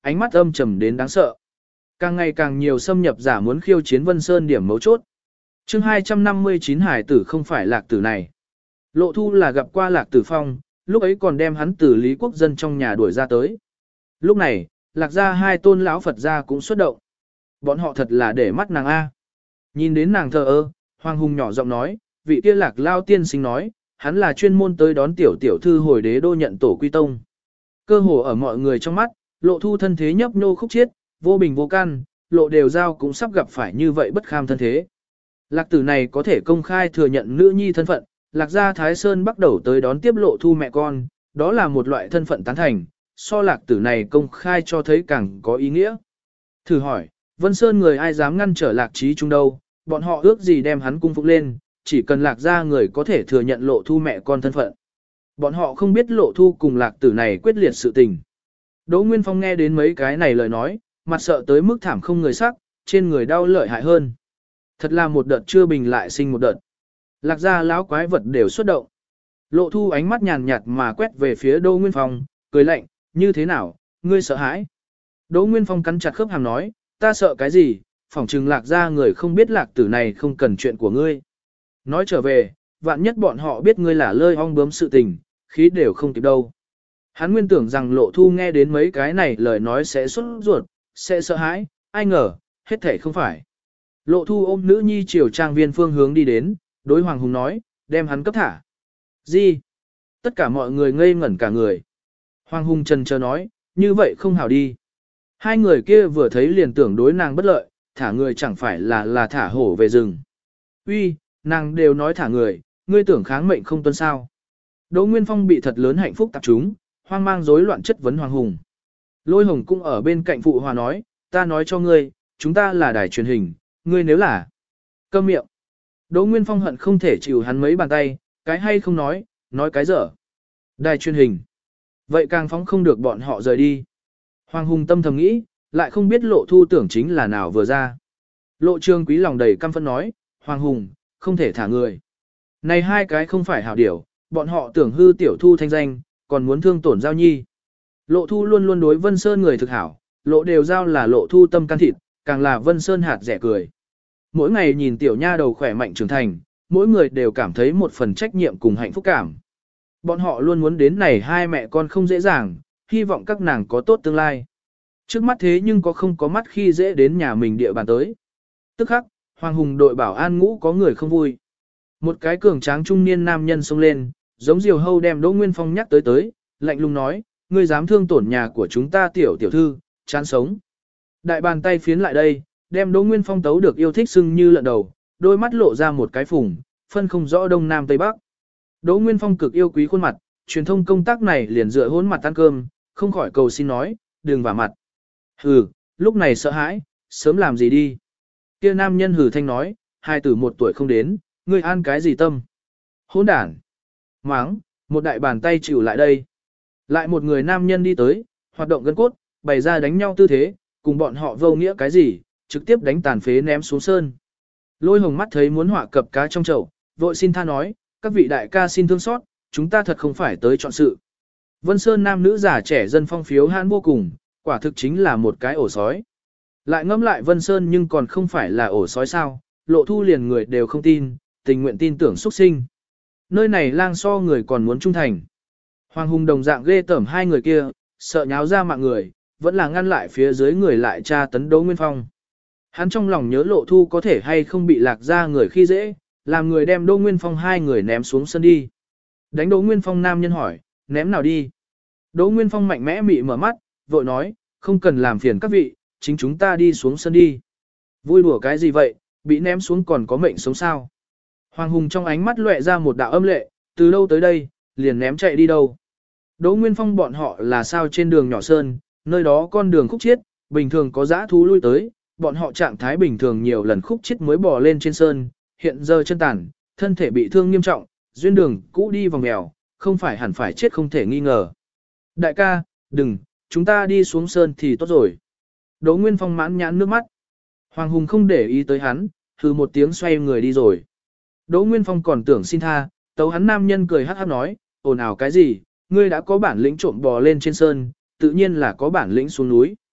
A: ánh mắt âm trầm đến đáng sợ. Càng ngày càng nhiều xâm nhập giả muốn khiêu chiến Vân Sơn điểm mấu chốt. chương hai trăm năm mươi chín hải tử không phải lạc tử này. Lộ Thu là gặp qua lạc tử phong, lúc ấy còn đem hắn từ Lý Quốc Dân trong nhà đuổi ra tới. Lúc này, lạc gia hai tôn lão Phật gia cũng xuất động. Bọn họ thật là để mắt nàng A. Nhìn đến nàng thờ ơ, Hoàng Hùng nhỏ giọng nói, vị kia lạc lao tiên sinh nói, hắn là chuyên môn tới đón tiểu tiểu thư hồi đế đô nhận tổ quy tông. Cơ hồ ở mọi người trong mắt, Lộ Thu thân thế nhấp nhô khúc chiết, vô bình vô căn, lộ đều giao cũng sắp gặp phải như vậy bất kham thân thế. Lạc tử này có thể công khai thừa nhận nữ nhi thân phận, lạc gia Thái Sơn bắt đầu tới đón tiếp Lộ Thu mẹ con, đó là một loại thân phận tán thành, so lạc tử này công khai cho thấy càng có ý nghĩa. Thử hỏi, Vân Sơn người ai dám ngăn trở lạc trí chung đâu, bọn họ ước gì đem hắn cung phục lên, chỉ cần lạc gia người có thể thừa nhận Lộ Thu mẹ con thân phận. Bọn họ không biết Lộ Thu cùng lạc tử này quyết liệt sự tình. Đỗ Nguyên Phong nghe đến mấy cái này lời nói, mặt sợ tới mức thảm không người sắc, trên người đau lợi hại hơn. Thật là một đợt chưa bình lại sinh một đợt. Lạc gia lão quái vật đều xuất động. Lộ Thu ánh mắt nhàn nhạt mà quét về phía Đỗ Nguyên Phong, cười lạnh, như thế nào, ngươi sợ hãi? Đỗ Nguyên Phong cắn chặt khớp hàm nói, ta sợ cái gì, phỏng chừng lạc gia người không biết lạc tử này không cần chuyện của ngươi. Nói trở về, vạn nhất bọn họ biết ngươi là lơi ong bướm sự tình, khí đều không kịp đâu. Hắn nguyên tưởng rằng Lộ Thu nghe đến mấy cái này lời nói sẽ xuất ruột, sẽ sợ hãi, ai ngờ, hết thể không phải. Lộ Thu ôm nữ nhi chiều trang viên phương hướng đi đến, đối Hoàng Hùng nói, đem hắn cấp thả. Gì? Tất cả mọi người ngây ngẩn cả người. Hoàng Hùng trần chờ nói, như vậy không hảo đi. Hai người kia vừa thấy liền tưởng đối nàng bất lợi, thả người chẳng phải là là thả hổ về rừng. Uy, nàng đều nói thả người, ngươi tưởng kháng mệnh không tuân sao. Đỗ Nguyên Phong bị thật lớn hạnh phúc tập trung, hoang mang rối loạn chất vấn Hoàng Hùng. Lôi Hồng cũng ở bên cạnh phụ hòa nói, ta nói cho ngươi, chúng ta là đài truyền hình, ngươi nếu là câm miệng. Đỗ Nguyên Phong hận không thể chịu hắn mấy bàn tay, cái hay không nói, nói cái dở. Đài truyền hình. Vậy càng phóng không được bọn họ rời đi. Hoàng Hùng tâm thầm nghĩ, lại không biết Lộ Thu tưởng chính là nào vừa ra. Lộ Trương Quý lòng đầy căm phẫn nói, Hoàng Hùng, không thể thả người. Này hai cái không phải hảo điểu, bọn họ tưởng hư tiểu Thu thanh danh, còn muốn thương tổn Giao Nhi. Lộ Thu luôn luôn đối Vân Sơn người thực hảo, Lộ đều giao là Lộ Thu tâm can thịt, càng là Vân Sơn hạt rẻ cười. Mỗi ngày nhìn tiểu nha đầu khỏe mạnh trưởng thành, mỗi người đều cảm thấy một phần trách nhiệm cùng hạnh phúc cảm. Bọn họ luôn muốn đến này hai mẹ con không dễ dàng, hy vọng các nàng có tốt tương lai. Trước mắt thế nhưng có không có mắt khi dễ đến nhà mình địa bàn tới. Tức khắc, Hoàng Hùng đội bảo an ngũ có người không vui. Một cái cường tráng trung niên nam nhân xông lên, giống diều hâu đem Đỗ Nguyên Phong nhắc tới tới, lạnh lùng nói, ngươi dám thương tổn nhà của chúng ta tiểu tiểu thư, chán sống. Đại bàn tay phiến lại đây, đem Đỗ Nguyên Phong tấu được yêu thích sưng như lợn đầu, đôi mắt lộ ra một cái phùng, phân không rõ đông nam tây bắc. Đỗ Nguyên Phong cực yêu quý khuôn mặt, truyền thông công tác này liền dựa hôn mặt ăn cơm, không khỏi cầu xin nói, đừng vả mặt. Hừ, lúc này sợ hãi, sớm làm gì đi. Kia nam nhân hừ thanh nói, hai tử một tuổi không đến, ngươi an cái gì tâm. Hỗn đản. Máng, một đại bàn tay chịu lại đây. Lại một người nam nhân đi tới, hoạt động gân cốt, bày ra đánh nhau tư thế, cùng bọn họ vô nghĩa cái gì, trực tiếp đánh tàn phế ném xuống sơn. Lôi Hồng mắt thấy muốn họa cập cá trong chậu, vội xin tha nói, các vị đại ca xin thương xót, chúng ta thật không phải tới chọn sự. Vân Sơn nam nữ già trẻ dân phong phiếu hãn vô cùng, quả thực chính là một cái ổ sói. Lại ngẫm lại Vân Sơn nhưng còn không phải là ổ sói sao, Lộ Thu liền người đều không tin, tình nguyện tin tưởng xuất sinh. Nơi này lang so người còn muốn trung thành. Hoàng Hùng đồng dạng ghê tởm hai người kia, sợ nháo ra mạng người, vẫn là ngăn lại phía dưới người lại tra tấn Đỗ Nguyên Phong. Hắn trong lòng nhớ Lộ Thu có thể hay không bị lạc ra người khi dễ, làm người đem Đỗ Nguyên Phong hai người ném xuống sân đi. Đánh Đỗ Nguyên Phong nam nhân hỏi, ném nào đi. Đỗ Nguyên Phong mạnh mẽ mị mở mắt, vội nói, không cần làm phiền các vị, chính chúng ta đi xuống sân đi. Vui đùa cái gì vậy, bị ném xuống còn có mệnh sống sao. Hoàng Hùng trong ánh mắt lóe ra một đạo âm lệ, từ đâu tới đây, liền ném chạy đi đâu. Đỗ Nguyên Phong bọn họ là sao trên đường nhỏ sơn, nơi đó con đường khúc chiết, bình thường có dã thú lui tới, bọn họ trạng thái bình thường nhiều lần khúc chiết mới bò lên trên sơn, hiện giờ chân tàn, thân thể bị thương nghiêm trọng, duyên đường cũ đi vòng mèo, không phải hẳn phải chết không thể nghi ngờ. Đại ca, đừng, chúng ta đi xuống sơn thì tốt rồi. Đỗ Nguyên Phong mãn nhãn nước mắt. Hoàng Hùng không để ý tới hắn, hừ một tiếng xoay người đi rồi. Đỗ Nguyên Phong còn tưởng xin tha, tấu hắn nam nhân cười hắc hắc nói, ồn ào cái gì, ngươi đã có bản lĩnh trộm bò lên trên sơn, tự nhiên là có bản lĩnh xuống núi.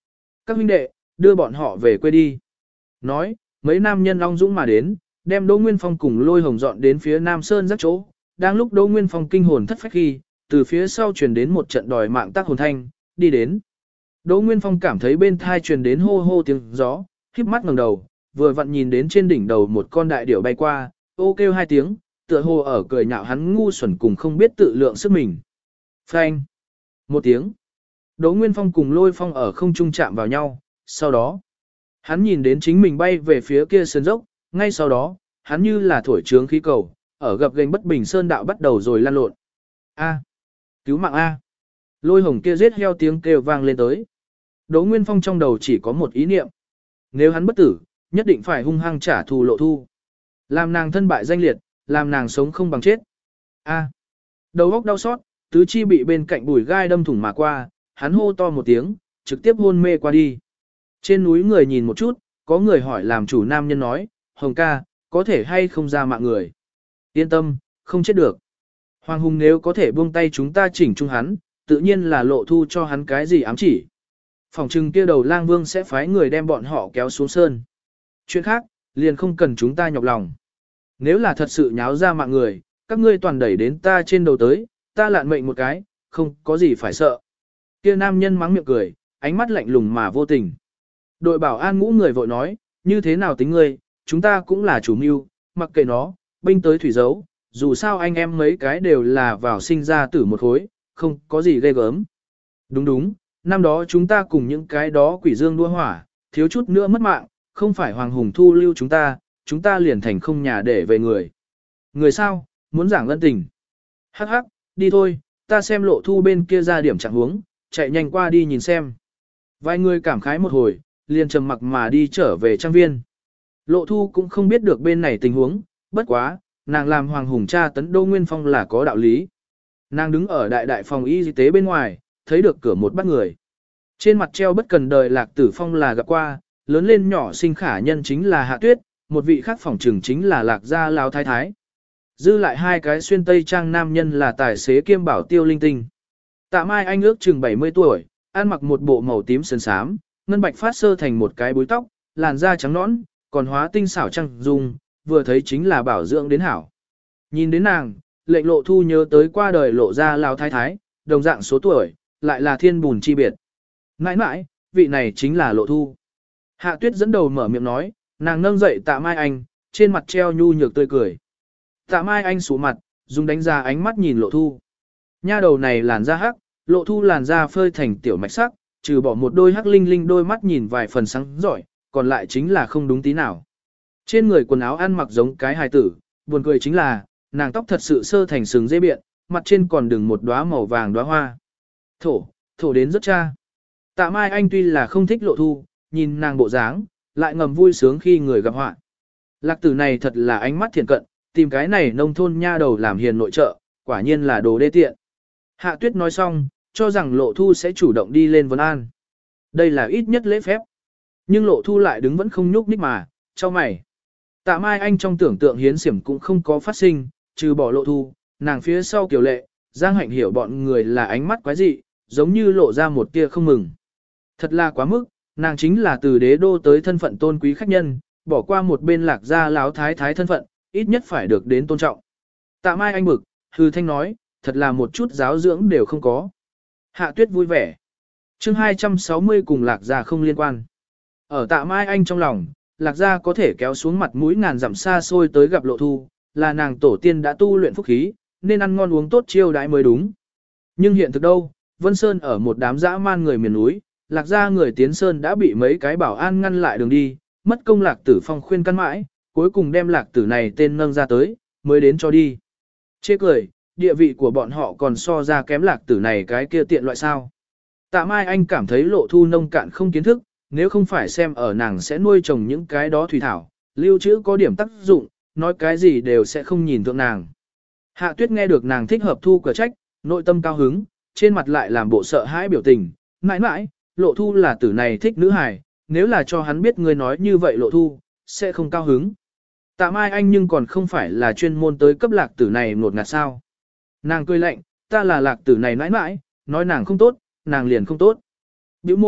A: các huynh đệ, đưa bọn họ về quê đi. Nói, mấy nam nhân long dũng mà đến, đem Đỗ Nguyên Phong cùng Lôi Hồng dọn đến phía Nam Sơn rất chỗ. Đang lúc Đỗ Nguyên Phong kinh hồn thất phách khi, từ phía sau truyền đến một trận đòi mạng tác hồn thanh, đi đến. Đỗ Nguyên Phong cảm thấy bên thai truyền đến hô hô tiếng gió, khép mắt ngẩng đầu, vừa vặn nhìn đến trên đỉnh đầu một con đại điểu bay qua, ô kêu hai tiếng, tựa hồ ở cười nhạo hắn ngu xuẩn cùng không biết tự lượng sức mình. Phanh! Một tiếng. Đỗ Nguyên Phong cùng Lôi Phong ở không trung chạm vào nhau, sau đó, hắn nhìn đến chính mình bay về phía kia sơn dốc, ngay sau đó, hắn như là thổi trướng khí cầu, ở gập ghềnh bất bình sơn đạo bắt đầu rồi lan lộn. A! Cứu mạng A! Lôi Hồng kia giết heo tiếng kêu vang lên tới. Đỗ Nguyên Phong trong đầu chỉ có một ý niệm. Nếu hắn bất tử, nhất định phải hung hăng trả thù Lộ Thu. Làm nàng thân bại danh liệt, làm nàng sống không bằng chết. A! Đầu óc đau xót, tứ chi bị bên cạnh bùi gai đâm thủng mà qua, hắn hô to một tiếng, trực tiếp hôn mê qua đi. Trên núi người nhìn một chút, có người hỏi làm chủ nam nhân nói, Hồng ca, có thể hay không ra mạng người. Yên tâm, không chết được. Hoàng Hùng nếu có thể buông tay chúng ta chỉnh chung hắn, tự nhiên là Lộ Thu cho hắn cái gì ám chỉ. Phòng trừng kia đầu lang vương sẽ phái người đem bọn họ kéo xuống sơn. Chuyện khác, liền không cần chúng ta nhọc lòng. Nếu là thật sự nháo ra mạng người, các ngươi toàn đẩy đến ta trên đầu tới, ta lạn mệnh một cái, không có gì phải sợ. Kia nam nhân mắng miệng cười, ánh mắt lạnh lùng mà vô tình. Đội bảo an ngũ người vội nói, như thế nào tính ngươi, chúng ta cũng là chủ mưu, mặc kệ nó, binh tới thủy dấu, dù sao anh em mấy cái đều là vào sinh ra tử một khối, không có gì ghê gớm. Đúng đúng, năm đó chúng ta cùng những cái đó quỷ dương đua hỏa, thiếu chút nữa mất mạng, không phải Hoàng Hùng thu lưu chúng ta, chúng ta liền thành không nhà để về người. Người sao, muốn giảng ân tình. Hắc hắc, đi thôi, ta xem Lộ Thu bên kia ra điểm trạng huống, chạy nhanh qua đi nhìn xem. Vài người cảm khái một hồi, liền trầm mặc mà đi trở về trang viên. Lộ Thu cũng không biết được bên này tình huống, bất quá, nàng làm Hoàng Hùng cha tấn Đỗ Nguyên Phong là có đạo lý. Nàng đứng ở đại đại phòng y tế bên ngoài, thấy được cửa một bắt người. Trên mặt treo bất cần đời Lạc Tử Phong là gặp qua, lớn lên nhỏ sinh khả nhân chính là Hạ Tuyết, một vị khác phòng trừng chính là Lạc gia Lão Thái Thái. Dư lại hai cái xuyên tây trang nam nhân là tài xế kiêm bảo tiêu linh tinh. Tạ Mai Anh ước chừng bảy mươi tuổi, ăn mặc một bộ màu tím sơn xám, ngân bạch phát sơ thành một cái búi tóc, làn da trắng nõn, còn hóa tinh xảo trăng dung, vừa thấy chính là bảo dưỡng đến hảo. Nhìn đến nàng, lệnh Lộ Thu nhớ tới qua đời Lộ gia Lão Thái Thái, đồng dạng số tuổi, lại là thiên bùn chi biệt. Mãi mãi, vị này chính là Lộ Thu. Hạ Tuyết dẫn đầu mở miệng nói, nàng nâng dậy Tạ Mai Anh, trên mặt treo nhu nhược tươi cười. Tạ Mai Anh sụ mặt, dùng đánh ra ánh mắt nhìn Lộ Thu. Nha đầu này làn da hắc, Lộ Thu làn da phơi thành tiểu mạch sắc, trừ bỏ một đôi hắc linh linh đôi mắt nhìn vài phần sáng giỏi, còn lại chính là không đúng tí nào. Trên người quần áo ăn mặc giống cái hài tử, buồn cười chính là, nàng tóc thật sự sơ thành sừng dây biện, mặt trên còn đừng một đóa màu vàng đóa hoa. Thổ, thổ đến rất cha. Tạ Mai Anh tuy là không thích Lộ Thu, nhìn nàng bộ dáng, lại ngầm vui sướng khi người gặp họa. Lạc tử này thật là ánh mắt thiện cận, tìm cái này nông thôn nha đầu làm hiền nội trợ, quả nhiên là đồ đê tiện. Hạ Tuyết nói xong, cho rằng Lộ Thu sẽ chủ động đi lên vấn an. Đây là ít nhất lễ phép. Nhưng Lộ Thu lại đứng vẫn không nhúc nhích mà, cho mày. Tạ Mai Anh trong tưởng tượng hiến xiểm cũng không có phát sinh, trừ bỏ Lộ Thu, nàng phía sau Kiều Lệ, Giang Hạnh hiểu bọn người là ánh mắt quái dị, giống như lộ ra một tia không mừng. Thật là quá mức, nàng chính là từ đế đô tới thân phận tôn quý khách nhân, bỏ qua một bên Lạc gia Lão Thái Thái thân phận, ít nhất phải được đến tôn trọng. Tạ Mai Anh bực, hư thanh nói, thật là một chút giáo dưỡng đều không có. Hạ Tuyết vui vẻ. chương hai trăm sáu mươi cùng Lạc gia không liên quan. Ở Tạ Mai Anh trong lòng, Lạc gia có thể kéo xuống mặt mũi ngàn dặm xa xôi tới gặp Lộ Thu, là nàng tổ tiên đã tu luyện phúc khí, nên ăn ngon uống tốt chiêu đãi mới đúng. Nhưng hiện thực đâu, Vân Sơn ở một đám dã man người miền núi, Lạc gia người tiến Sơn đã bị mấy cái bảo an ngăn lại đường đi, mất công Lạc Tử Phong khuyên căn mãi, cuối cùng đem Lạc Tử này tên nâng ra tới, mới đến cho đi. Chê cười, địa vị của bọn họ còn so ra kém Lạc Tử này cái kia tiện loại sao. Tạ Mai Anh cảm thấy Lộ Thu nông cạn không kiến thức, nếu không phải xem ở nàng sẽ nuôi trồng những cái đó thủy thảo, lưu trữ có điểm tác dụng, nói cái gì đều sẽ không nhìn thượng nàng. Hạ Tuyết nghe được nàng thích hợp thu cửa trách, nội tâm cao hứng, trên mặt lại làm bộ sợ hãi biểu tình, mãi mãi, Lộ Thu là tử này thích nữ hài, nếu là cho hắn biết người nói như vậy Lộ Thu, sẽ không cao hứng. Tạ Mai Anh nhưng còn không phải là chuyên môn tới cấp Lạc Tử này nột ngạt sao. Nàng cười lạnh, ta là Lạc Tử này mãi mãi, nói nàng không tốt, nàng liền không tốt. Bĩu môi,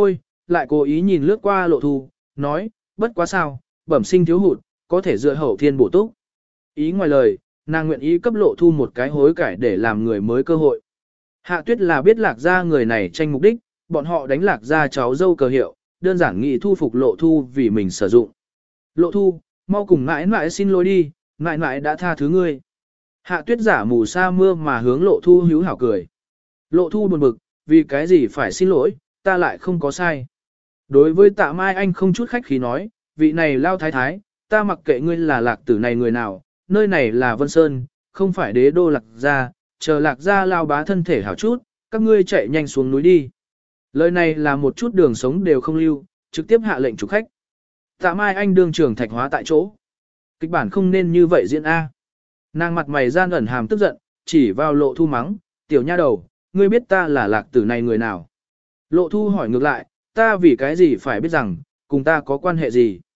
A: lại cố ý nhìn lướt qua lộ thu, nói, bất quá sao, bẩm sinh thiếu hụt, có thể dựa hậu thiên bổ túc. Ý ngoài lời, nàng nguyện ý cấp lộ thu một cái hối cải để làm người mới cơ hội. Hạ tuyết là biết lạc gia người này tranh mục đích, bọn họ đánh lạc gia cháu dâu cờ hiệu, đơn giản nghị thu phục lộ thu vì mình sử dụng. Lộ thu, mau cùng mãi mãi xin lỗi đi, mãi mãi đã tha thứ ngươi. Hạ tuyết giả mù sa mưa mà hướng lộ thu hữu hảo cười. Lộ thu buồn bực, vì cái gì phải xin lỗi, ta lại không có sai. Đối với tạ mai anh không chút khách khí nói, vị này lao thái thái, ta mặc kệ ngươi là lạc tử này người nào, nơi này là Vân Sơn, không phải đế đô lạc gia, chờ lạc gia lao bá thân thể hảo chút, các ngươi chạy nhanh xuống núi đi. Lời này là một chút đường sống đều không lưu, trực tiếp hạ lệnh chủ khách. Tạ mai anh đương trường thạch hóa tại chỗ. Kịch bản không nên như vậy diễn A. Nàng mặt mày gian ẩn hàm tức giận, chỉ vào lộ thu mắng, tiểu nha đầu, ngươi biết ta là lạc tử này người nào. Lộ thu hỏi ngược lại, ta vì cái gì phải biết rằng, cùng ta có quan hệ gì.